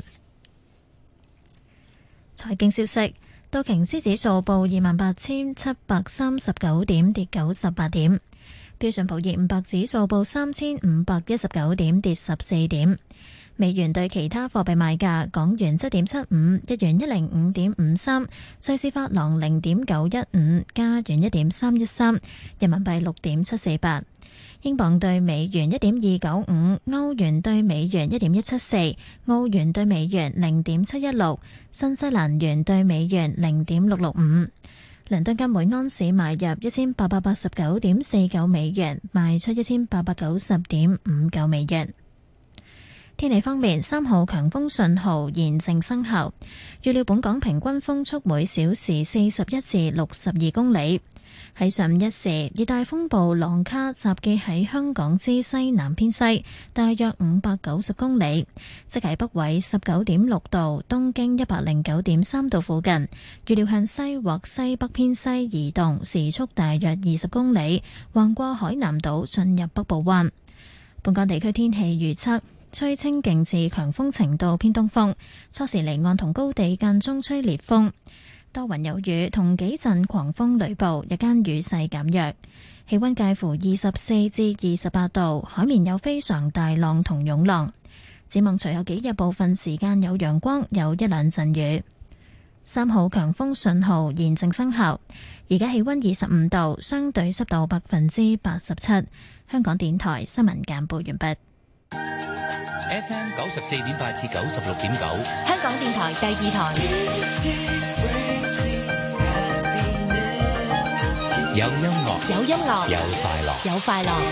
財經消息：道瓊斯指數報28,739點，跌98點；標準普爾500指數報3,519點，跌14點。美元對其他貨幣賣價：港元7.75，日元105.53，瑞士法郎0.915，加元1.313，人民幣6.748，英鎊對美元1.295，歐元對美元1.174，澳元對美元0.716，新西蘭元對美元0.665。倫敦金每安士買入1889.49美元，賣出1890.59美元。天氣方面，3號強風信號現正生效，預料本港平均風速每小時41至62公里。喺上午1時，熱帶風暴朗卡集結喺香港之西南偏西，大約590公里，即係北緯19.6度、東經109.3度附近。預料向西或西北偏西移動，時速大約20公里，橫過海南島進入北部灣。本港地區天氣預測。吹清勁至強風程度偏東風，初時離岸同高地間中吹烈風，多雲有雨同幾陣狂風雷暴，日間雨勢減弱，氣溫介乎24至28度，海面有非常大浪同湧浪。展望隨後幾日部分時間有陽光，有一兩陣雨。3號強風信號現正生效，而家氣溫25度，相對濕度87%。香港電台新聞簡報完畢。 FM 94.8至96.9， 香港電台第2台。 有音樂， 有音樂， 有快樂， 有快樂。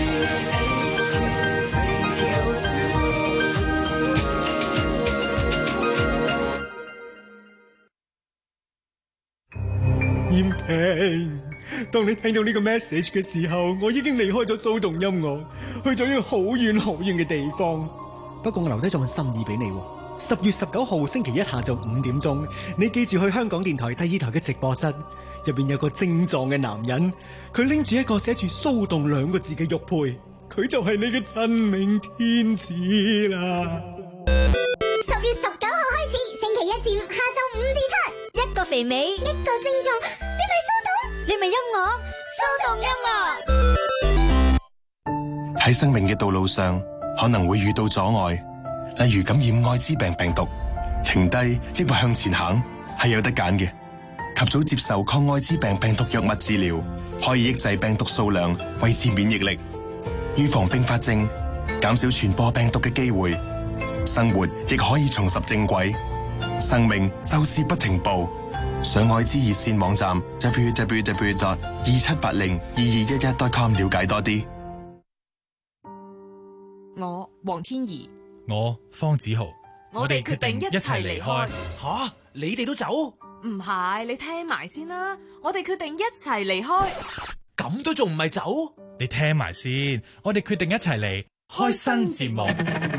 燕平，當你聽到呢個 message 嘅時候，我已經離開咗騷動音樂，去咗一個好遠好遠嘅地方。不過我留低咗份心意俾你。10月19號星期一下晝5點鐘，你記住去香港電台第2台嘅直播室，入邊有個精壯嘅男人，佢拎住一個寫住騷動2個字嘅玉佩，佢就係你嘅真命天子啦。 10月19號開始，星期一至5下晝5至7，一個肥美，一個精壯，你咪騷動，你咪音樂，騷動音樂。 喺生命嘅道路上，可能會遇到阻礙，例如感染艾滋病病毒，停低抑或向前行係有得揀嘅。及早接受抗艾滋病病毒藥物治療，可以抑制病毒數量，維持免疫力，預防併發症，減少傳播病毒嘅機會。生活亦可以重拾正軌，生命就是不停步。上艾滋熱線網站 www.27802211.com 了解多啲。 我黃天怡， 我方子豪， 我哋決定一齊離開。 吓，你哋都走？ 唔係，你聽埋先啦。我哋決定一齊離開。 咁都仲唔係走？ 你聽埋先，我哋決定一齊嚟開新節目。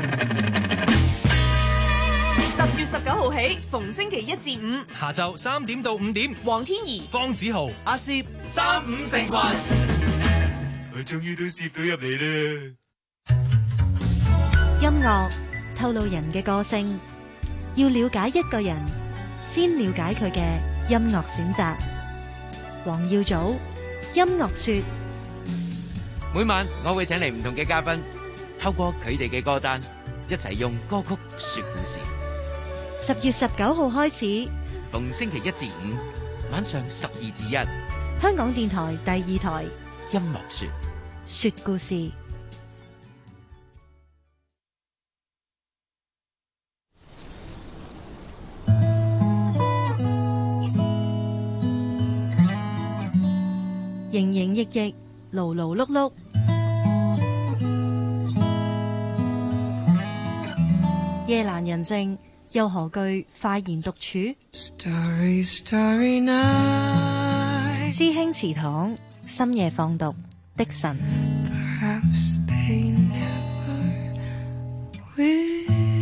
10月19號起，逢星期一至五下晝3點到5點， 黃天怡、 方子豪、 阿攝 35成群， 我終於都攝到入嚟啦。 音樂透露人嘅個性，要了解一個人，先了解佢嘅音樂選擇。黃耀祖音樂說， 每晚我會請嚟唔同嘅嘉賓，透過佢哋嘅歌單，一齊用歌曲說故事。 10月19號開始， 逢星期一至五晚上12至1， 香港電台第2台音樂說， 說故事。 營役役，勞勞碌碌。夜闌人靜，又何懼快言獨處？ Starry, starry night. 師兄祠堂，深夜放毒，的神。 Perhaps they never will.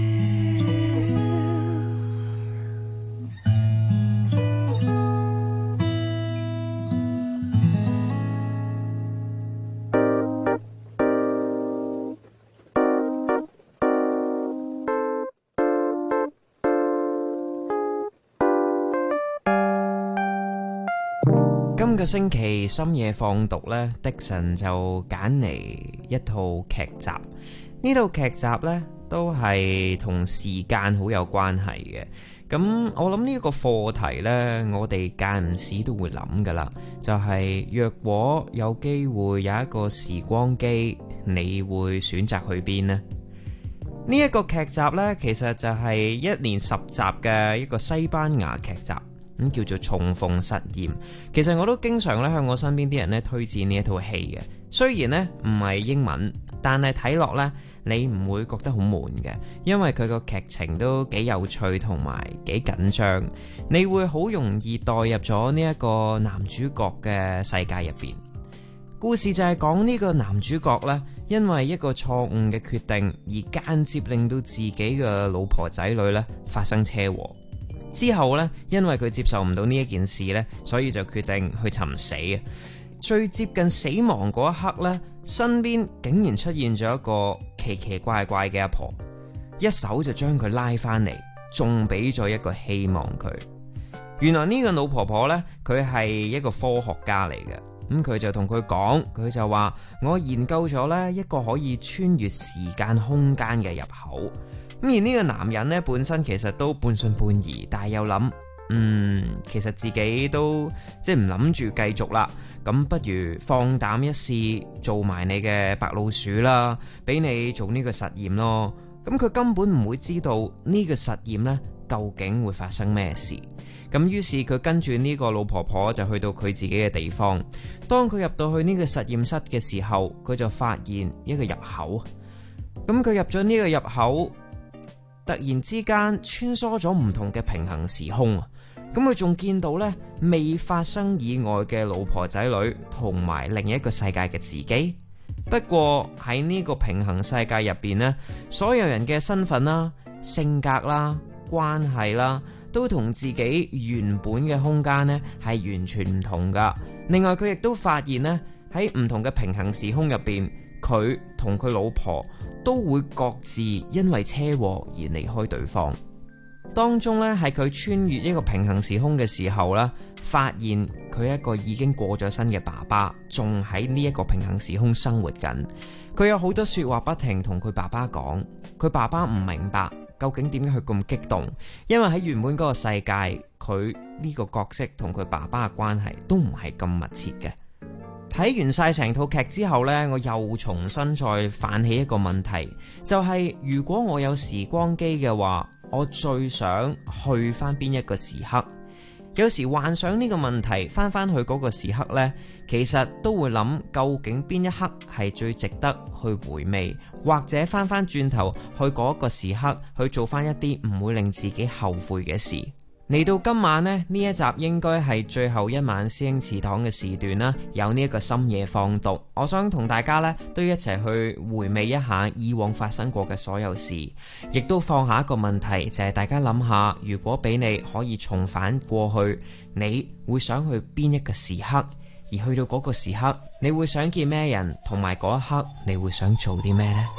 今個星期深夜放毒呢，的神就揀嚟一套劇集。呢套劇集呢，都係同時間好有關係嘅。咁我諗呢個課題呢，我哋間唔時都會諗噶啦，就係若果有機會有一個時光機，你會選擇去邊呢？呢一個劇集呢，其實就係一連10集嘅一個西班牙劇集。咁叫做重逢實驗，其實我都經常咧向我身邊啲人咧推薦呢一套戲嘅。雖然咧唔係英文，但係睇落咧你唔會覺得好悶嘅，因為佢個劇情都幾有趣同埋幾緊張，你會好容易代入咗呢一個男主角嘅世界入邊。故事就係講呢個男主角咧，因為一個錯誤嘅決定而間接令到自己嘅老婆仔女咧發生車禍。之後呢，因為佢接受唔到呢一件事呢，所以就決定去尋死啊！最接近死亡嗰一刻呢，身邊竟然出現咗一個奇奇怪怪嘅阿婆，一手就將佢拉翻嚟，仲俾咗一個希望佢。原來呢個老婆婆呢，佢係一個科學家嚟嘅，咁佢就同佢講，佢就話我研究咗呢一個可以穿越時間空間嘅入口。咁而呢個男人呢，本身其實都半信半疑，但係又諗，其實自己都即係唔諗住繼續啦。咁不如放膽一試，做埋你嘅白老鼠啦，俾你做呢個實驗咯。咁佢根本唔會知道呢個實驗呢究竟會發生咩事。咁於是佢跟住呢個老婆婆就去到佢自己嘅地方。當佢入到去呢個實驗室嘅時候，佢就發現一個入口。咁佢入咗呢個入口，突然之間穿梭咗唔同嘅平行時空啊！咁佢仲見到呢未發生意外嘅老婆仔女同埋另一個世界嘅自己。不過喺呢個平行世界入邊呢，所有人嘅身份啦、性格啦、關係啦，都同自己原本嘅空間呢係完全唔同噶。另外佢亦都發現呢，喺唔同嘅平行時空入邊，佢同佢老婆都會各自因為車禍而離開對方。當中咧，係佢穿越一個平行時空嘅時候啦，發現佢一個已經過咗身嘅爸爸仲喺呢一個平行時空生活緊。佢有好多說話不停同佢爸爸講，佢爸爸唔明白究竟點解佢咁激動，因為喺原本嗰個世界，佢呢個角色同佢爸爸嘅關係都唔係咁密切嘅。睇完晒成套劇之後呢，我又重新再泛起一個問題，就係如果我有時光機嘅話，我最想去翻邊一個時刻？有時幻想呢個問題，翻去嗰個時刻呢，其實都會諗究竟邊一刻係最值得去回味，或者翻轉頭去嗰個時刻去做翻一啲唔會令自己後悔嘅事。嚟到今晚呢一集應該係最後一晚師兄祠堂嘅時段啦，有呢一個深夜放毒，我想同大家呢都一齊去回味一下以往發生過嘅所有事，亦都放下一個問題，就係大家諗下，如果俾你可以重返過去，你會想去邊一個時刻？而去到嗰個時刻，你會想見咩人？同埋嗰一刻，你會想做啲咩呢？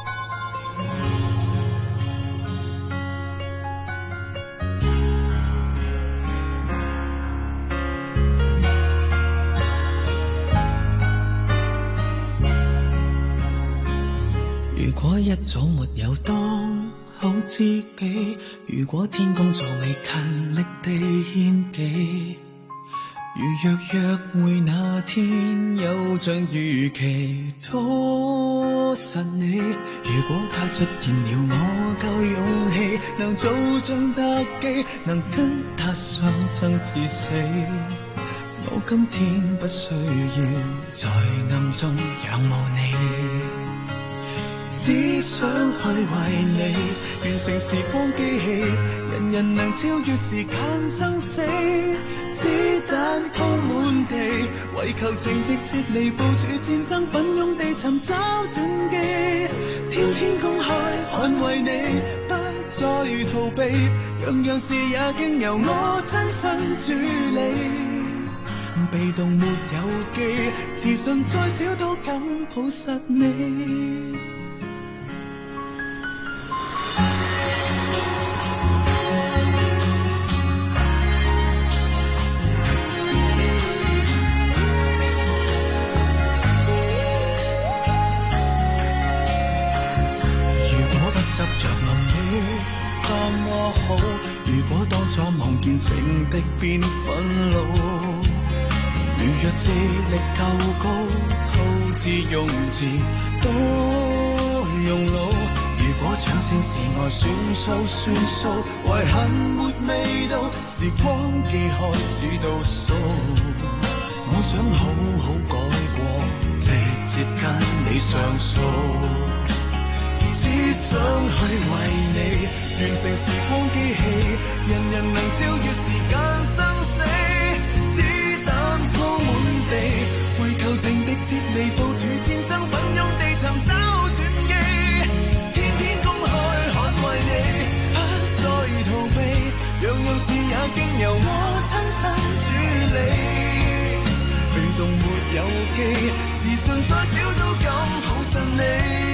如果一早沒有當好知己，如果天公造美勤力地獻技，如若約會那天有像預期拖實你，如果他出現了我夠勇氣，能做盡特技，能跟他相爭至死， 我今天不需要在暗中仰慕你，只想去為你完成時光機器，人人能超越時間生死，子彈鋪滿地，為求情敵撤離，部署戰爭，奮勇地尋找轉機，天天公開捍衛你，不再逃避，樣樣事也經由我親身處理。被動沒有記，自信再少都敢抱實你。如果不執着臨你當我好，如果當初望見情敵變憤怒，如若智力夠高，吐字用字多用腦。如果搶先是愛算數算數，遺憾沒味道，時光機開始倒數。我想好好改過，直接跟你上訴，只想去為你完成時光機器，人人能超越時間生死。為求情敵撤離，部署戰爭，奮勇地尋找轉機，天天公開捍衛你，不再逃避，樣樣事也經由我親身處理，被動沒有記，自信再少都敢抱實你。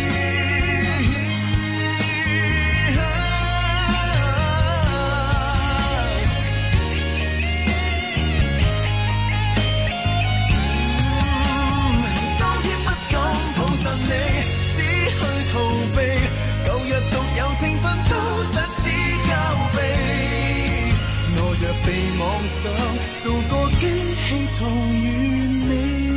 你只去逃避，舊日獨有情分都失之交臂。我若被妄想，做個機器重圓你。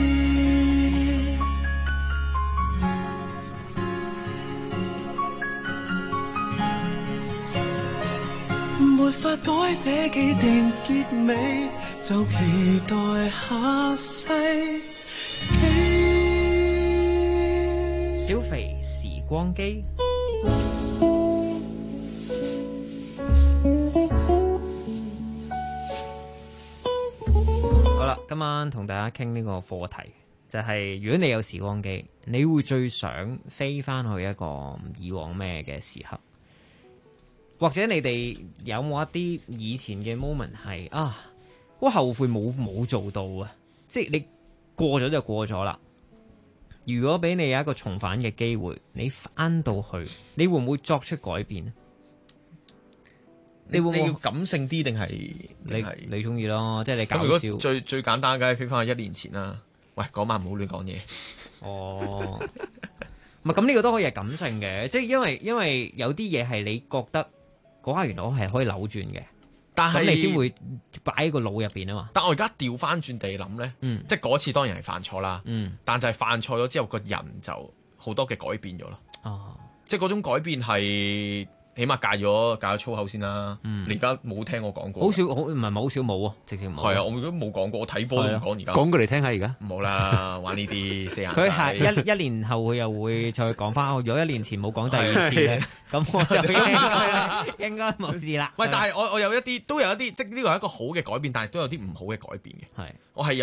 沒法改寫既定結尾，就期待下世。 小肥時光機，好啦，今晚同大家傾呢個課題，就係如果你有時光機，你會最想飛翻去一個以往咩嘅時刻？或者你哋有冇一啲以前嘅 moment 係啊，好後悔冇做到啊？即係你過咗就過咗啦。如果俾你有一個重返嘅機會，你翻到去，你會唔會作出改變呢？你會唔會要感性啲定係你中意咯？即係你搞笑。 如果最簡單，梗係飛翻去1年前啦。喂，嗰晚唔好亂講嘢。 哦，唔係咁呢個都可以係感性嘅，即係因為有啲嘢係你覺得嗰下原來我係可以扭轉嘅。但係你先會擺喺個腦入邊啊嘛。 但我而家調翻轉地諗咧，即係嗰次當然係犯錯啦。但就係犯錯咗之後，個人就好多嘅改變咗咯。哦，即係嗰種改變係起碼戒咗粗口先啦。你而家冇聽我講過？ 好少，唔係好少冇啊，直接冇。 係啊，我而家冇講過，我睇波都唔講而家。 講過嚟聽下而家。 唔好啦，玩呢啲四眼仔。 佢係一年後佢又會再講翻。如果1年前冇講第二次咧，咁我就應該冇事啦。 喂，但係我有一啲都有一啲，即係呢個係一個好嘅改變，但係都有啲唔好嘅改變嘅。係，我係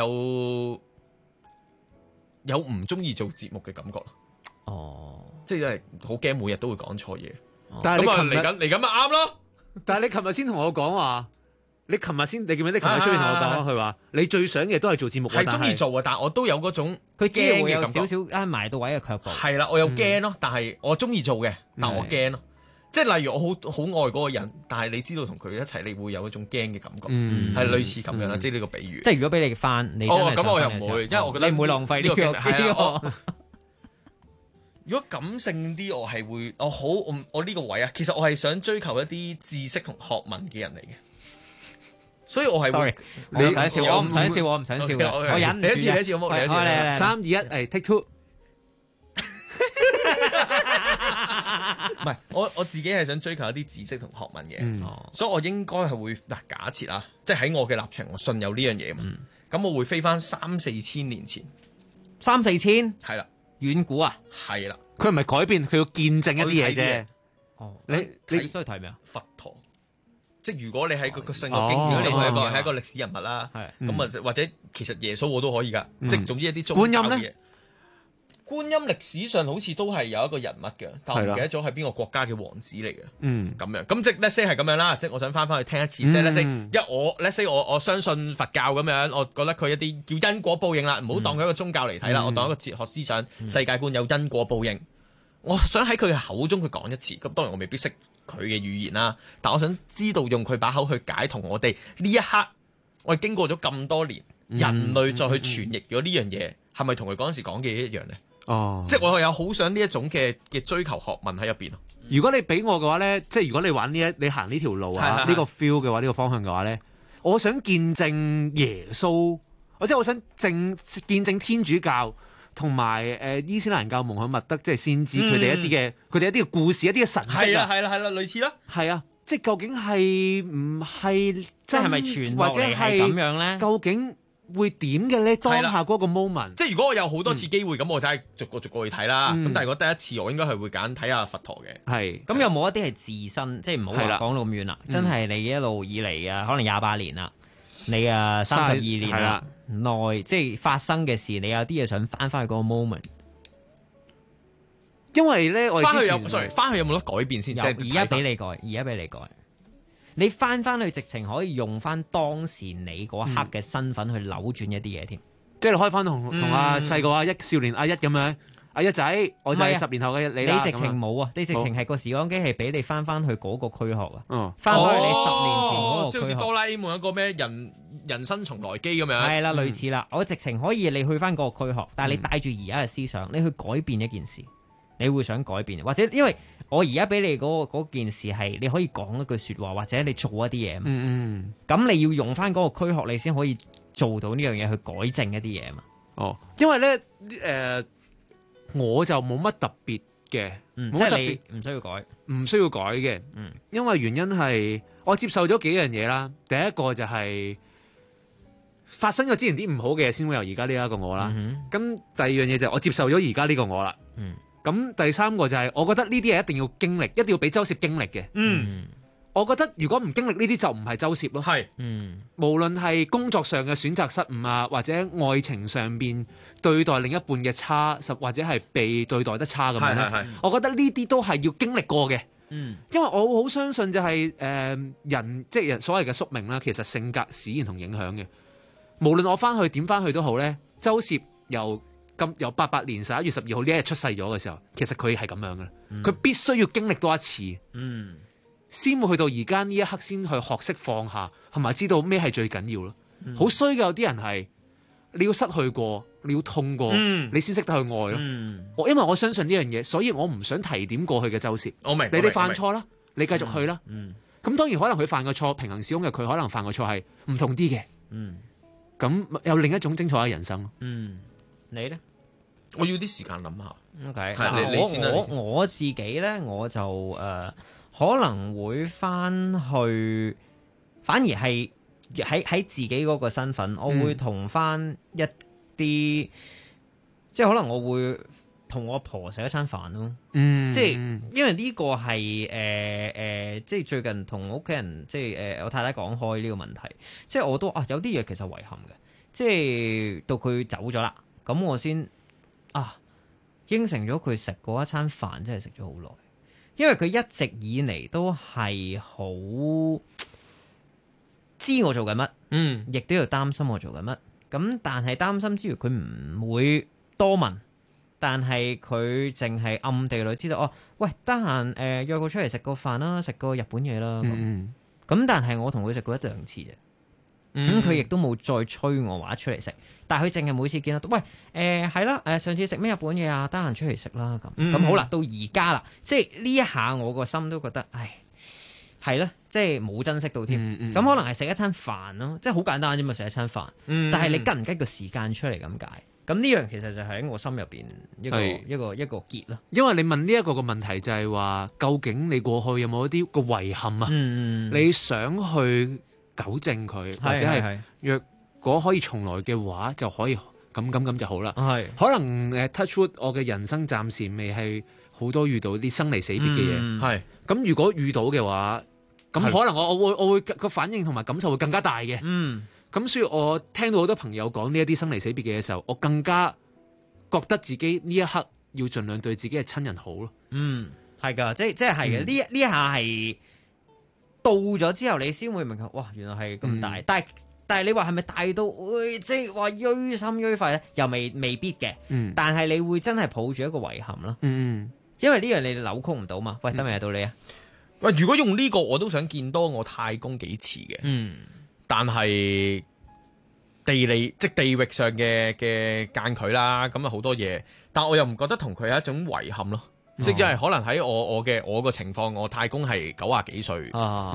有唔中意做節目嘅感覺。哦，即係好驚每日都會講錯嘢。 但係你嚟緊咪啱咯。 但係你琴日先同我講話，你記唔記得？你琴日出面同我講，佢話你最想嘅都係做節目， 係中意做啊！但係我都有嗰種佢驚嘅感覺，有少少埋到位嘅卻步。 係啦，我有驚咯，但係我中意做嘅，但我驚咯。即係例如我好愛嗰個人，但係你知道同佢一齊，你會有一種驚嘅感覺，係類似咁樣啦。即係呢個比喻。 即係如果俾你翻，你咁我又唔會，因為我覺得你唔會浪費呢個。 如果感性啲，我係會，我呢個位啊，其實我係想追求一啲知識同學問嘅人嚟嘅，所以我係。Sorry， 你唔想笑，我唔想笑，我唔想笑嘅，我忍唔住。 你一次，好冇？你一次。 3、2、1，take two。 唔係我自己係想追求一啲知識同學問嘅，所以我應該係會假設啊，即係喺我嘅立場，我信有呢樣嘢嘛。咁我會飛翻3-4千年前 ，3-4千係啦， 遠古啊， 係啦， 佢唔係改變，佢要見證一啲嘢啫。 你需要睇咩啊？ 佛陀。即係如果你喺個信個經，如果你係一個歷史人物啦，咁啊或者其實耶穌我都可以㗎，即係總之一啲宗教嘅嘢。觀音歷史上好似都係有一個人物嘅，但我唔記得咗係邊個國家嘅王子嚟嘅。咁樣咁即係 let's say 係咁樣啦，即係我想翻去聽一次，即係 let's say 我相信佛教咁樣，我覺得佢一啲叫因果報應啦，唔好當佢一個宗教嚟睇啦，我當一個哲學思想、世界觀有因果報應。我想喺佢嘅口中去講一次，咁當然我未必識佢嘅語言啦，但我想知道用佢把口去解，同我哋呢一刻，我哋經過咗咁多年，人類再去傳譯咗呢樣嘢，係咪同佢嗰陣時講嘅嘢一樣呢？即係我有好想呢一種嘅追求學問喺入邊。 如果你俾我嘅話呢，即係如果你玩你行呢條路啊，呢個 feel 嘅話，呢個方向嘅話呢，我想見證耶穌，即係我想見證天主教。同埋伊斯蘭教穆罕默德即係先知佢哋一啲嘅故事，一啲嘅神蹟啊， 係啦，類似啦， 係啊，即係究竟係唔係即係咪傳落嚟係咁樣咧？ 究竟會點嘅咧？當下嗰個 moment， 即係如果我有好多次機會，咁我睇逐個去睇啦。咁但係如果第一次，我應該係會揀睇下佛陀嘅。 係咁有冇一啲係自身，即係唔好話講到咁遠啦？真係你一路以嚟啊，可能28年啦。你啊32年啦，內即係發生嘅事，你有啲嘢想翻去嗰個 moment。 因為咧，我翻去有冇得改變先？ 而家俾你改，你翻去直情可以用翻當時你嗰刻嘅身份去扭轉一啲嘢添。 即係你開翻同阿細個阿一少年阿一咁樣。阿一仔，我就係10年後嘅你啦。 你直情冇啊！你直情係個時光機係俾你翻去嗰個軀殼啊！翻去你10年前嗰個軀殼， 即係好似哆啦 A 夢一個咩人生重來機咁樣。 係啦，類似啦。我直情可以你去翻嗰個軀殼，但係你帶住而家嘅思想，你去改變一件事，你會想改變，或者因為我而家俾你嗰件事係你可以講一句説話，或者你做一啲嘢。咁你要用翻嗰個軀殼，你先可以做到呢樣嘢去改正一啲嘢嘛。 因為咧我就冇乜特別嘅， 即係你唔需要改， 唔需要改嘅。因為原因係我接受咗幾樣嘢啦。第一個就係發生咗之前啲唔好嘅嘢，先會有而家呢一個我啦。咁第二樣嘢就係我接受咗而家呢個我啦。咁第三個就係我覺得呢啲嘢一定要經歷，一定要俾周攝經歷嘅。我覺得如果唔經歷呢啲就唔係周攝咯。無論係工作上嘅選擇失誤啊，或者愛情上邊對待另一半嘅差，或者係被對待得差咁樣咧，我覺得呢啲都係要經歷過嘅。因為我好相信就係人即係所謂嘅宿命啦，其實性格使然同影響嘅。無論我翻去點翻去都好咧，周攝由88年11月12號呢一日出世咗嘅時候，其實佢係咁樣嘅，佢必須要經歷多一次。先會去到而家呢一刻，先去學識放下，同埋知道咩係最緊要咯。好衰嘅有啲人係你要失去過，你要痛過，你先識得去愛咯。因為我相信呢樣嘢，所以我唔想提點過去嘅周攝。 我明你犯錯啦，你繼續去啦。咁當然可能佢犯個錯，平行時空嘅佢可能犯個錯係唔同啲嘅。咁有另一種精彩嘅人生咯。 你呢？ 我要啲時間諗下。 OK， 你先啦。 我自己咧，我就可能會翻去，反而係喺自己嗰個身份，我會同翻一啲，即係可能我會同我阿婆食一餐飯咯。即係因為呢個係即係最近同屋企人，即係我太太講開呢個問題，即係我都有啲嘢其實遺憾嘅，即係到佢走咗啦，咁我先應承咗佢食嗰一餐飯，真係食咗好耐。因為佢一直以嚟都係好知我做緊乜，亦都要擔心我做緊乜。咁但係擔心之餘，佢唔會多問，但係佢淨係暗地裏知道喂，得閒約佢出嚟食個飯啦，食個日本嘢啦。咁但係我同佢食過1-2次啫。咁佢亦都冇再催我話出嚟食，但係佢淨係每次見到，喂，係啦，上次食咩日本嘢啊？得閒出嚟食啦咁。好啦，到而家啦，即係呢一下我個心都覺得，係啦，即係冇珍惜到添。咁可能係食一餐飯咯，即係好簡單啫嘛，食一餐飯。但係你跟唔跟個時間出嚟咁解？ 咁呢樣其實就喺我心入邊一個結咯。 因為你問呢一個問題就係話，究竟你過去有冇一啲個遺憾啊？你想去糾正佢，或者係若果可以重來嘅話，就可以咁就好啦。可能touch wood，我嘅人生暫時未係好多遇到啲生離死別嘅嘢。咁如果遇到嘅話，咁可能我會個反應同埋感受會更加大嘅。咁所以我聽到好多朋友講呢一啲生離死別嘅嘢時候，我更加覺得自己呢一刻要盡量對自己嘅親人好咯。 係㗎，即係嘅。呢一下係到咗之後，你先會明白，哇，原來係咁大。但係你話係咪大到會即係話錐心錐肺咧？又未必嘅。但係你會真係抱住一個遺憾咯。因為呢樣你扭曲唔到嘛。喂，得未到你啊？ 喂，如果用呢個我都想見多我太公幾次嘅。但係地域上嘅間距啦，咁啊好多嘢，但我又唔覺得同佢係一種遺憾咯。即係因為可能喺我個情況，我太公係90幾歲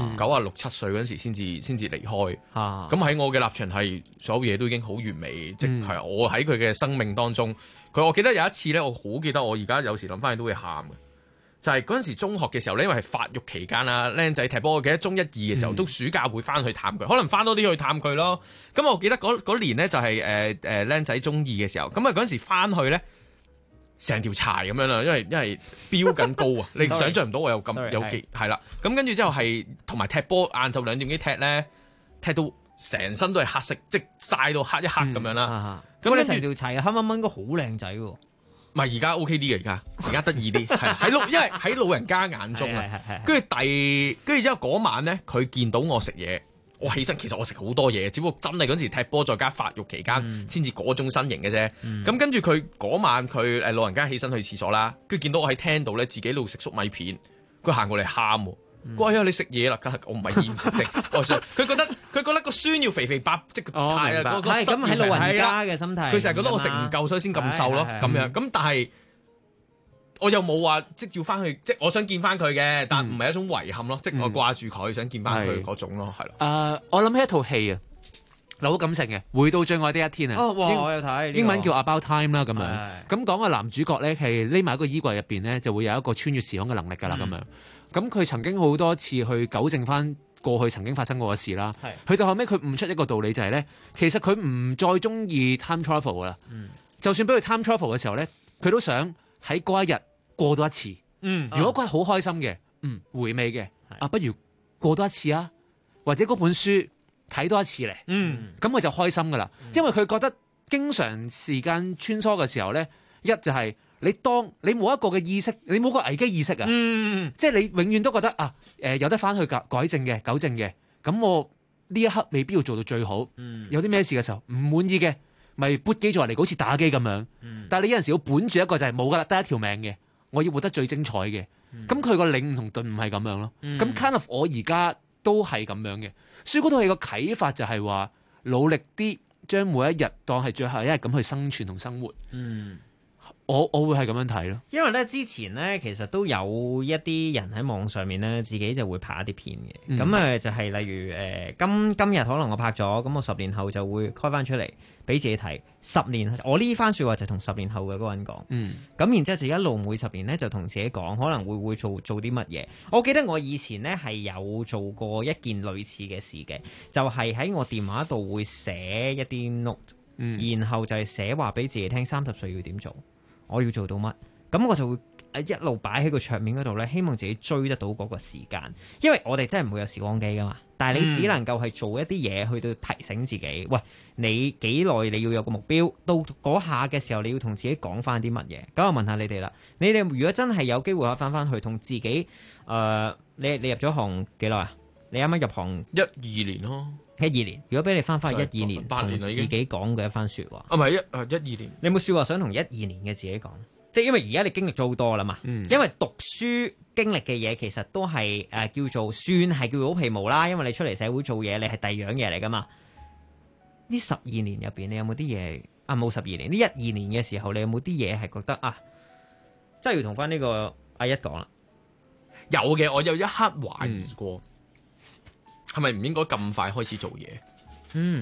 ，96、7歲嗰陣時先至離開。咁喺我嘅立場係所有嘢都已經好完美，即係我喺佢嘅生命當中，我記得有一次咧，我好記得，我而家有時諗翻起都會喊嘅。就係嗰陣時中學嘅時候咧，因為係發育期間啦，僆仔踢波，我記得中1、2嘅時候都暑假會翻去探佢，可能翻多啲去探佢咯。咁我記得嗰年咧就係僆仔中2嘅時候，咁啊嗰陣時翻去咧成條柴咁樣啦，因為飆緊高啊，你想象唔到我有咁有幾係啦。咁跟住之後係同埋踢波，晏晝2點幾踢咧，踢到成身都係黑色，即係曬到黑一黑咁樣啦。 咁你成條柴黑掹掹應該好靚仔喎。 唔係而家 OK 啲嘅，而家得意啲，係因為喺老人家眼中啊，跟住之後嗰晚咧，佢見到我食嘢，我起身，其實我食好多嘢，只不過真係嗰時踢波再加發育期間，先至嗰種身形嘅啫。咁跟住佢嗰晚佢老人家起身去廁所啦，跟住見到我喺廳度咧，自己喺度食粟米片，佢行過嚟喊喎。喂呀！你食嘢啦，梗係我唔係厭食症，我想佢覺得個孫要肥肥白，即係太啊個咁喺老人家嘅心態， 佢成日覺得我食唔夠，所以先咁瘦咯，咁樣咁。但係我又冇話即要翻去，即係我想見翻佢嘅，但唔係一種遺憾咯，即係我掛住佢，想見翻佢嗰種咯，係咯。 我諗起一套戲啊，好感性嘅《回到最愛的一天》啊。 我有睇， 英文叫 About Time 啦，咁樣咁講個男主角咧係匿埋喺個衣櫃入邊咧，就會有一個穿越時空嘅能力㗎啦，咁樣。咁佢曾經好多次去糾正翻過去曾經發生過嘅事啦。去到後尾佢悟出一個道理就係咧，其實佢唔再中意 time travel 啦。就算俾佢 time travel 嘅時候咧，佢都想喺嗰一日過多一次。如果嗰日好開心嘅，回味嘅，不如過多一次啊，或者嗰本書睇多一次咧。咁佢就開心噶啦，因為佢覺得經常時間穿梭嘅時候咧，一就係、你當你冇一個嘅意識，你冇個危機意識啊，即係你永遠都覺得有得翻去改正嘅、糾正嘅，咁我呢一刻未必要做到最好。有啲咩事嘅時候唔滿意嘅，咪撥機咗嚟，好似打機咁樣。但係你有陣時要本住一個就係冇噶啦，得一條命嘅，我要活得最精彩嘅。咁佢個領悟同頓悟係咁樣咯。咁 kind of 我而家都係咁樣嘅。所以嗰套戲個啟發就係話，努力啲將每一日當係最後一日咁去生存同生活。我會係咁樣睇咯， 因為咧之前咧其實都有一啲人喺網上面咧自己就會拍一啲片嘅，咁就係例如今日可能我拍咗，咁我10年後就會開翻出嚟俾自己睇。10年我呢番説話就同10年後嘅嗰個人講，咁然之後就一路每10年咧就同自己講，可能會做啲乜嘢。我記得我以前咧係有做過一件類似嘅事嘅，就係喺我電話度會寫一啲 note，然後就係寫話俾自己聽30歲要點做。我要做到乜？咁我就會一路擺喺個桌面嗰度咧，希望自己追得到嗰個時間。因為我哋真係唔會有時光機噶嘛，但係你只能夠係做一啲嘢去到提醒自己。喂，你幾耐你要有個目標？到嗰下嘅時候，你要同自己講翻啲乜嘢？咁我問下你哋啦，你哋如果真係有機會可以翻去同自己，你入咗行幾耐啊？你啱啱入行 12年咯。 12年，如果俾你翻去12年，同自己講嘅一番説話， 唔係12年。 你有冇説話想同12年嘅自己講？即係因為而家你經歷咗好多啦嘛，因為讀書經歷嘅嘢其實都係叫做算係叫做好皮毛啦。因為你出嚟社會做嘢，你係第二樣嘢嚟噶嘛。呢12年入邊，你有冇啲嘢冇12年？呢12年嘅時候，你有冇啲嘢係覺得真係要同翻呢個阿一講啦？ 有嘅，我有一刻懷疑過。係咪唔應該咁快開始做嘢？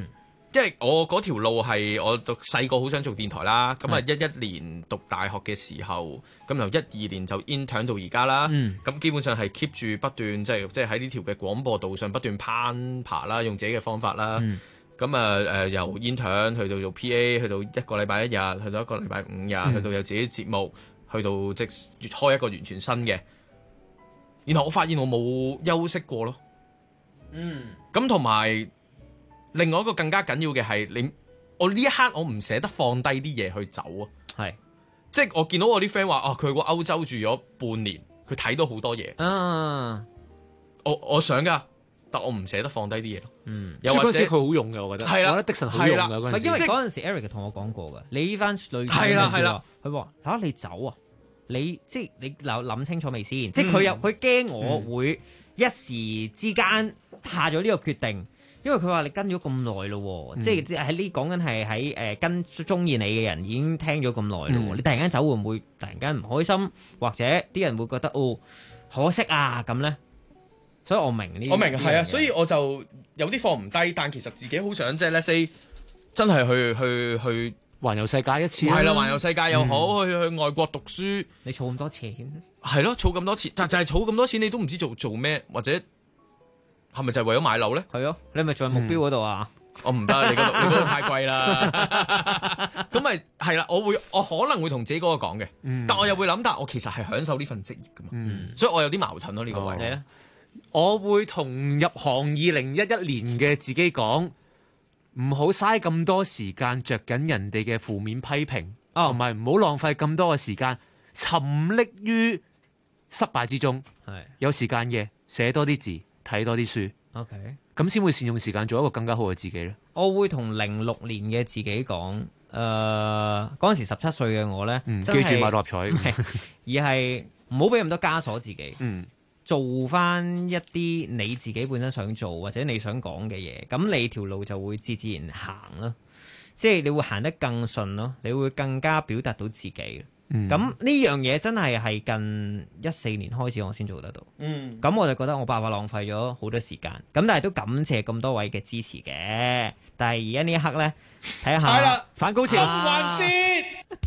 因為我嗰條路係我讀細個好想做電台啦，咁啊11年讀大學嘅時候，咁由12年就 intern 到而家啦，咁基本上係 keep 住不斷即係喺呢條嘅廣播道上不斷攀爬啦，用自己嘅方法啦，咁由 intern 去到做 PA， 去到一個禮拜1日，去到一個禮拜5日，去到有自己節目，去到即係越開一個完全新嘅，然後我發現我冇休息過咯，咁同埋。另外一個更加緊要嘅係我呢一刻我唔捨得放低啲嘢去走啊，係，即係我見到我啲 friend 話佢去過歐洲住咗半年，佢睇到好多嘢，我想㗎，但我唔捨得放低啲嘢咯， 又或者佢好用嘅，我覺得係啦，我覺得 Dixon 好用嘅嗰陣時， 因為嗰陣時 Eric 同我講過㗎，你呢番類似嘅説話，佢話你走啊，你諗清楚未先？即係佢驚我會一時之間下咗呢個決定。因為佢話你跟咗咁耐咯，即係喺呢講緊係喺跟中意你嘅人已經聽咗咁耐咯，你突然間走會唔會突然間唔開心，或者啲人會覺得可惜啊咁咧？所以我明呢， 我明係啊，所以我就有啲放唔低，但其實自己好想即係 let's say 真係去環遊世界一次， 係啦，環遊世界又好，去外國讀書， 你儲咁多錢， 係咯，儲咁多錢，但就係儲咁多錢，你都唔知做咩或者。係咪就係為咗買樓咧？係咯，你咪仲喺目標嗰度啊？ 我唔得，你嗰度太貴啦。咁咪係啦，我可能會同自己嗰個講嘅，但我又會諗，但我其實係享受呢份職業噶嘛，所以我有啲矛盾咯呢個位。 你咧？我會同入行2011年嘅自己講，唔好嘥咁多時間着緊人哋嘅負面批評，同埋唔好浪費咁多嘅時間沉溺於失敗之中。係有時間嘅寫多啲字。睇多啲書 ，OK， 咁先會善用時間做一個更加好嘅自己咧。 我會同06年嘅自己講，嗰陣時17歲嘅我咧， 記住買六合彩， 而係唔好俾咁多枷鎖自己，做翻一啲你自己本身想做或者你想講嘅嘢，咁你條路就會自然行咯，即係你會行得更順咯，你會更加表達到自己。咁呢樣嘢真係近14年開始我先做得到，咁我就覺得我白白浪費咗好多時間，咁但係都感謝咁多位嘅支持嘅，但係而家呢一刻咧，睇下反高潮環節。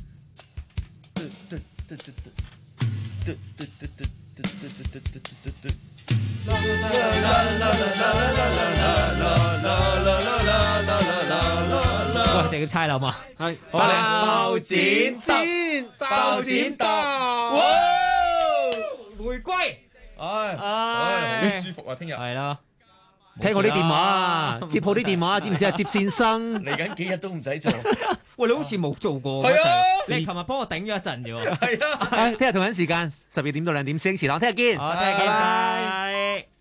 哇！直接猜啦嘛， 係包剪先，包剪揼，哇！ 回歸， 好舒服啊！聽日係啦， 聽我啲電話啊，接好啲電話，知唔知啊？接線生嚟緊幾日都唔使做。 喂，你好似冇做過。 係啊， 你琴日幫我頂咗一陣啫喎。 係啊， 聽日同樣時間12點到2點，4英祠堂，聽日見。 好，聽日見，拜。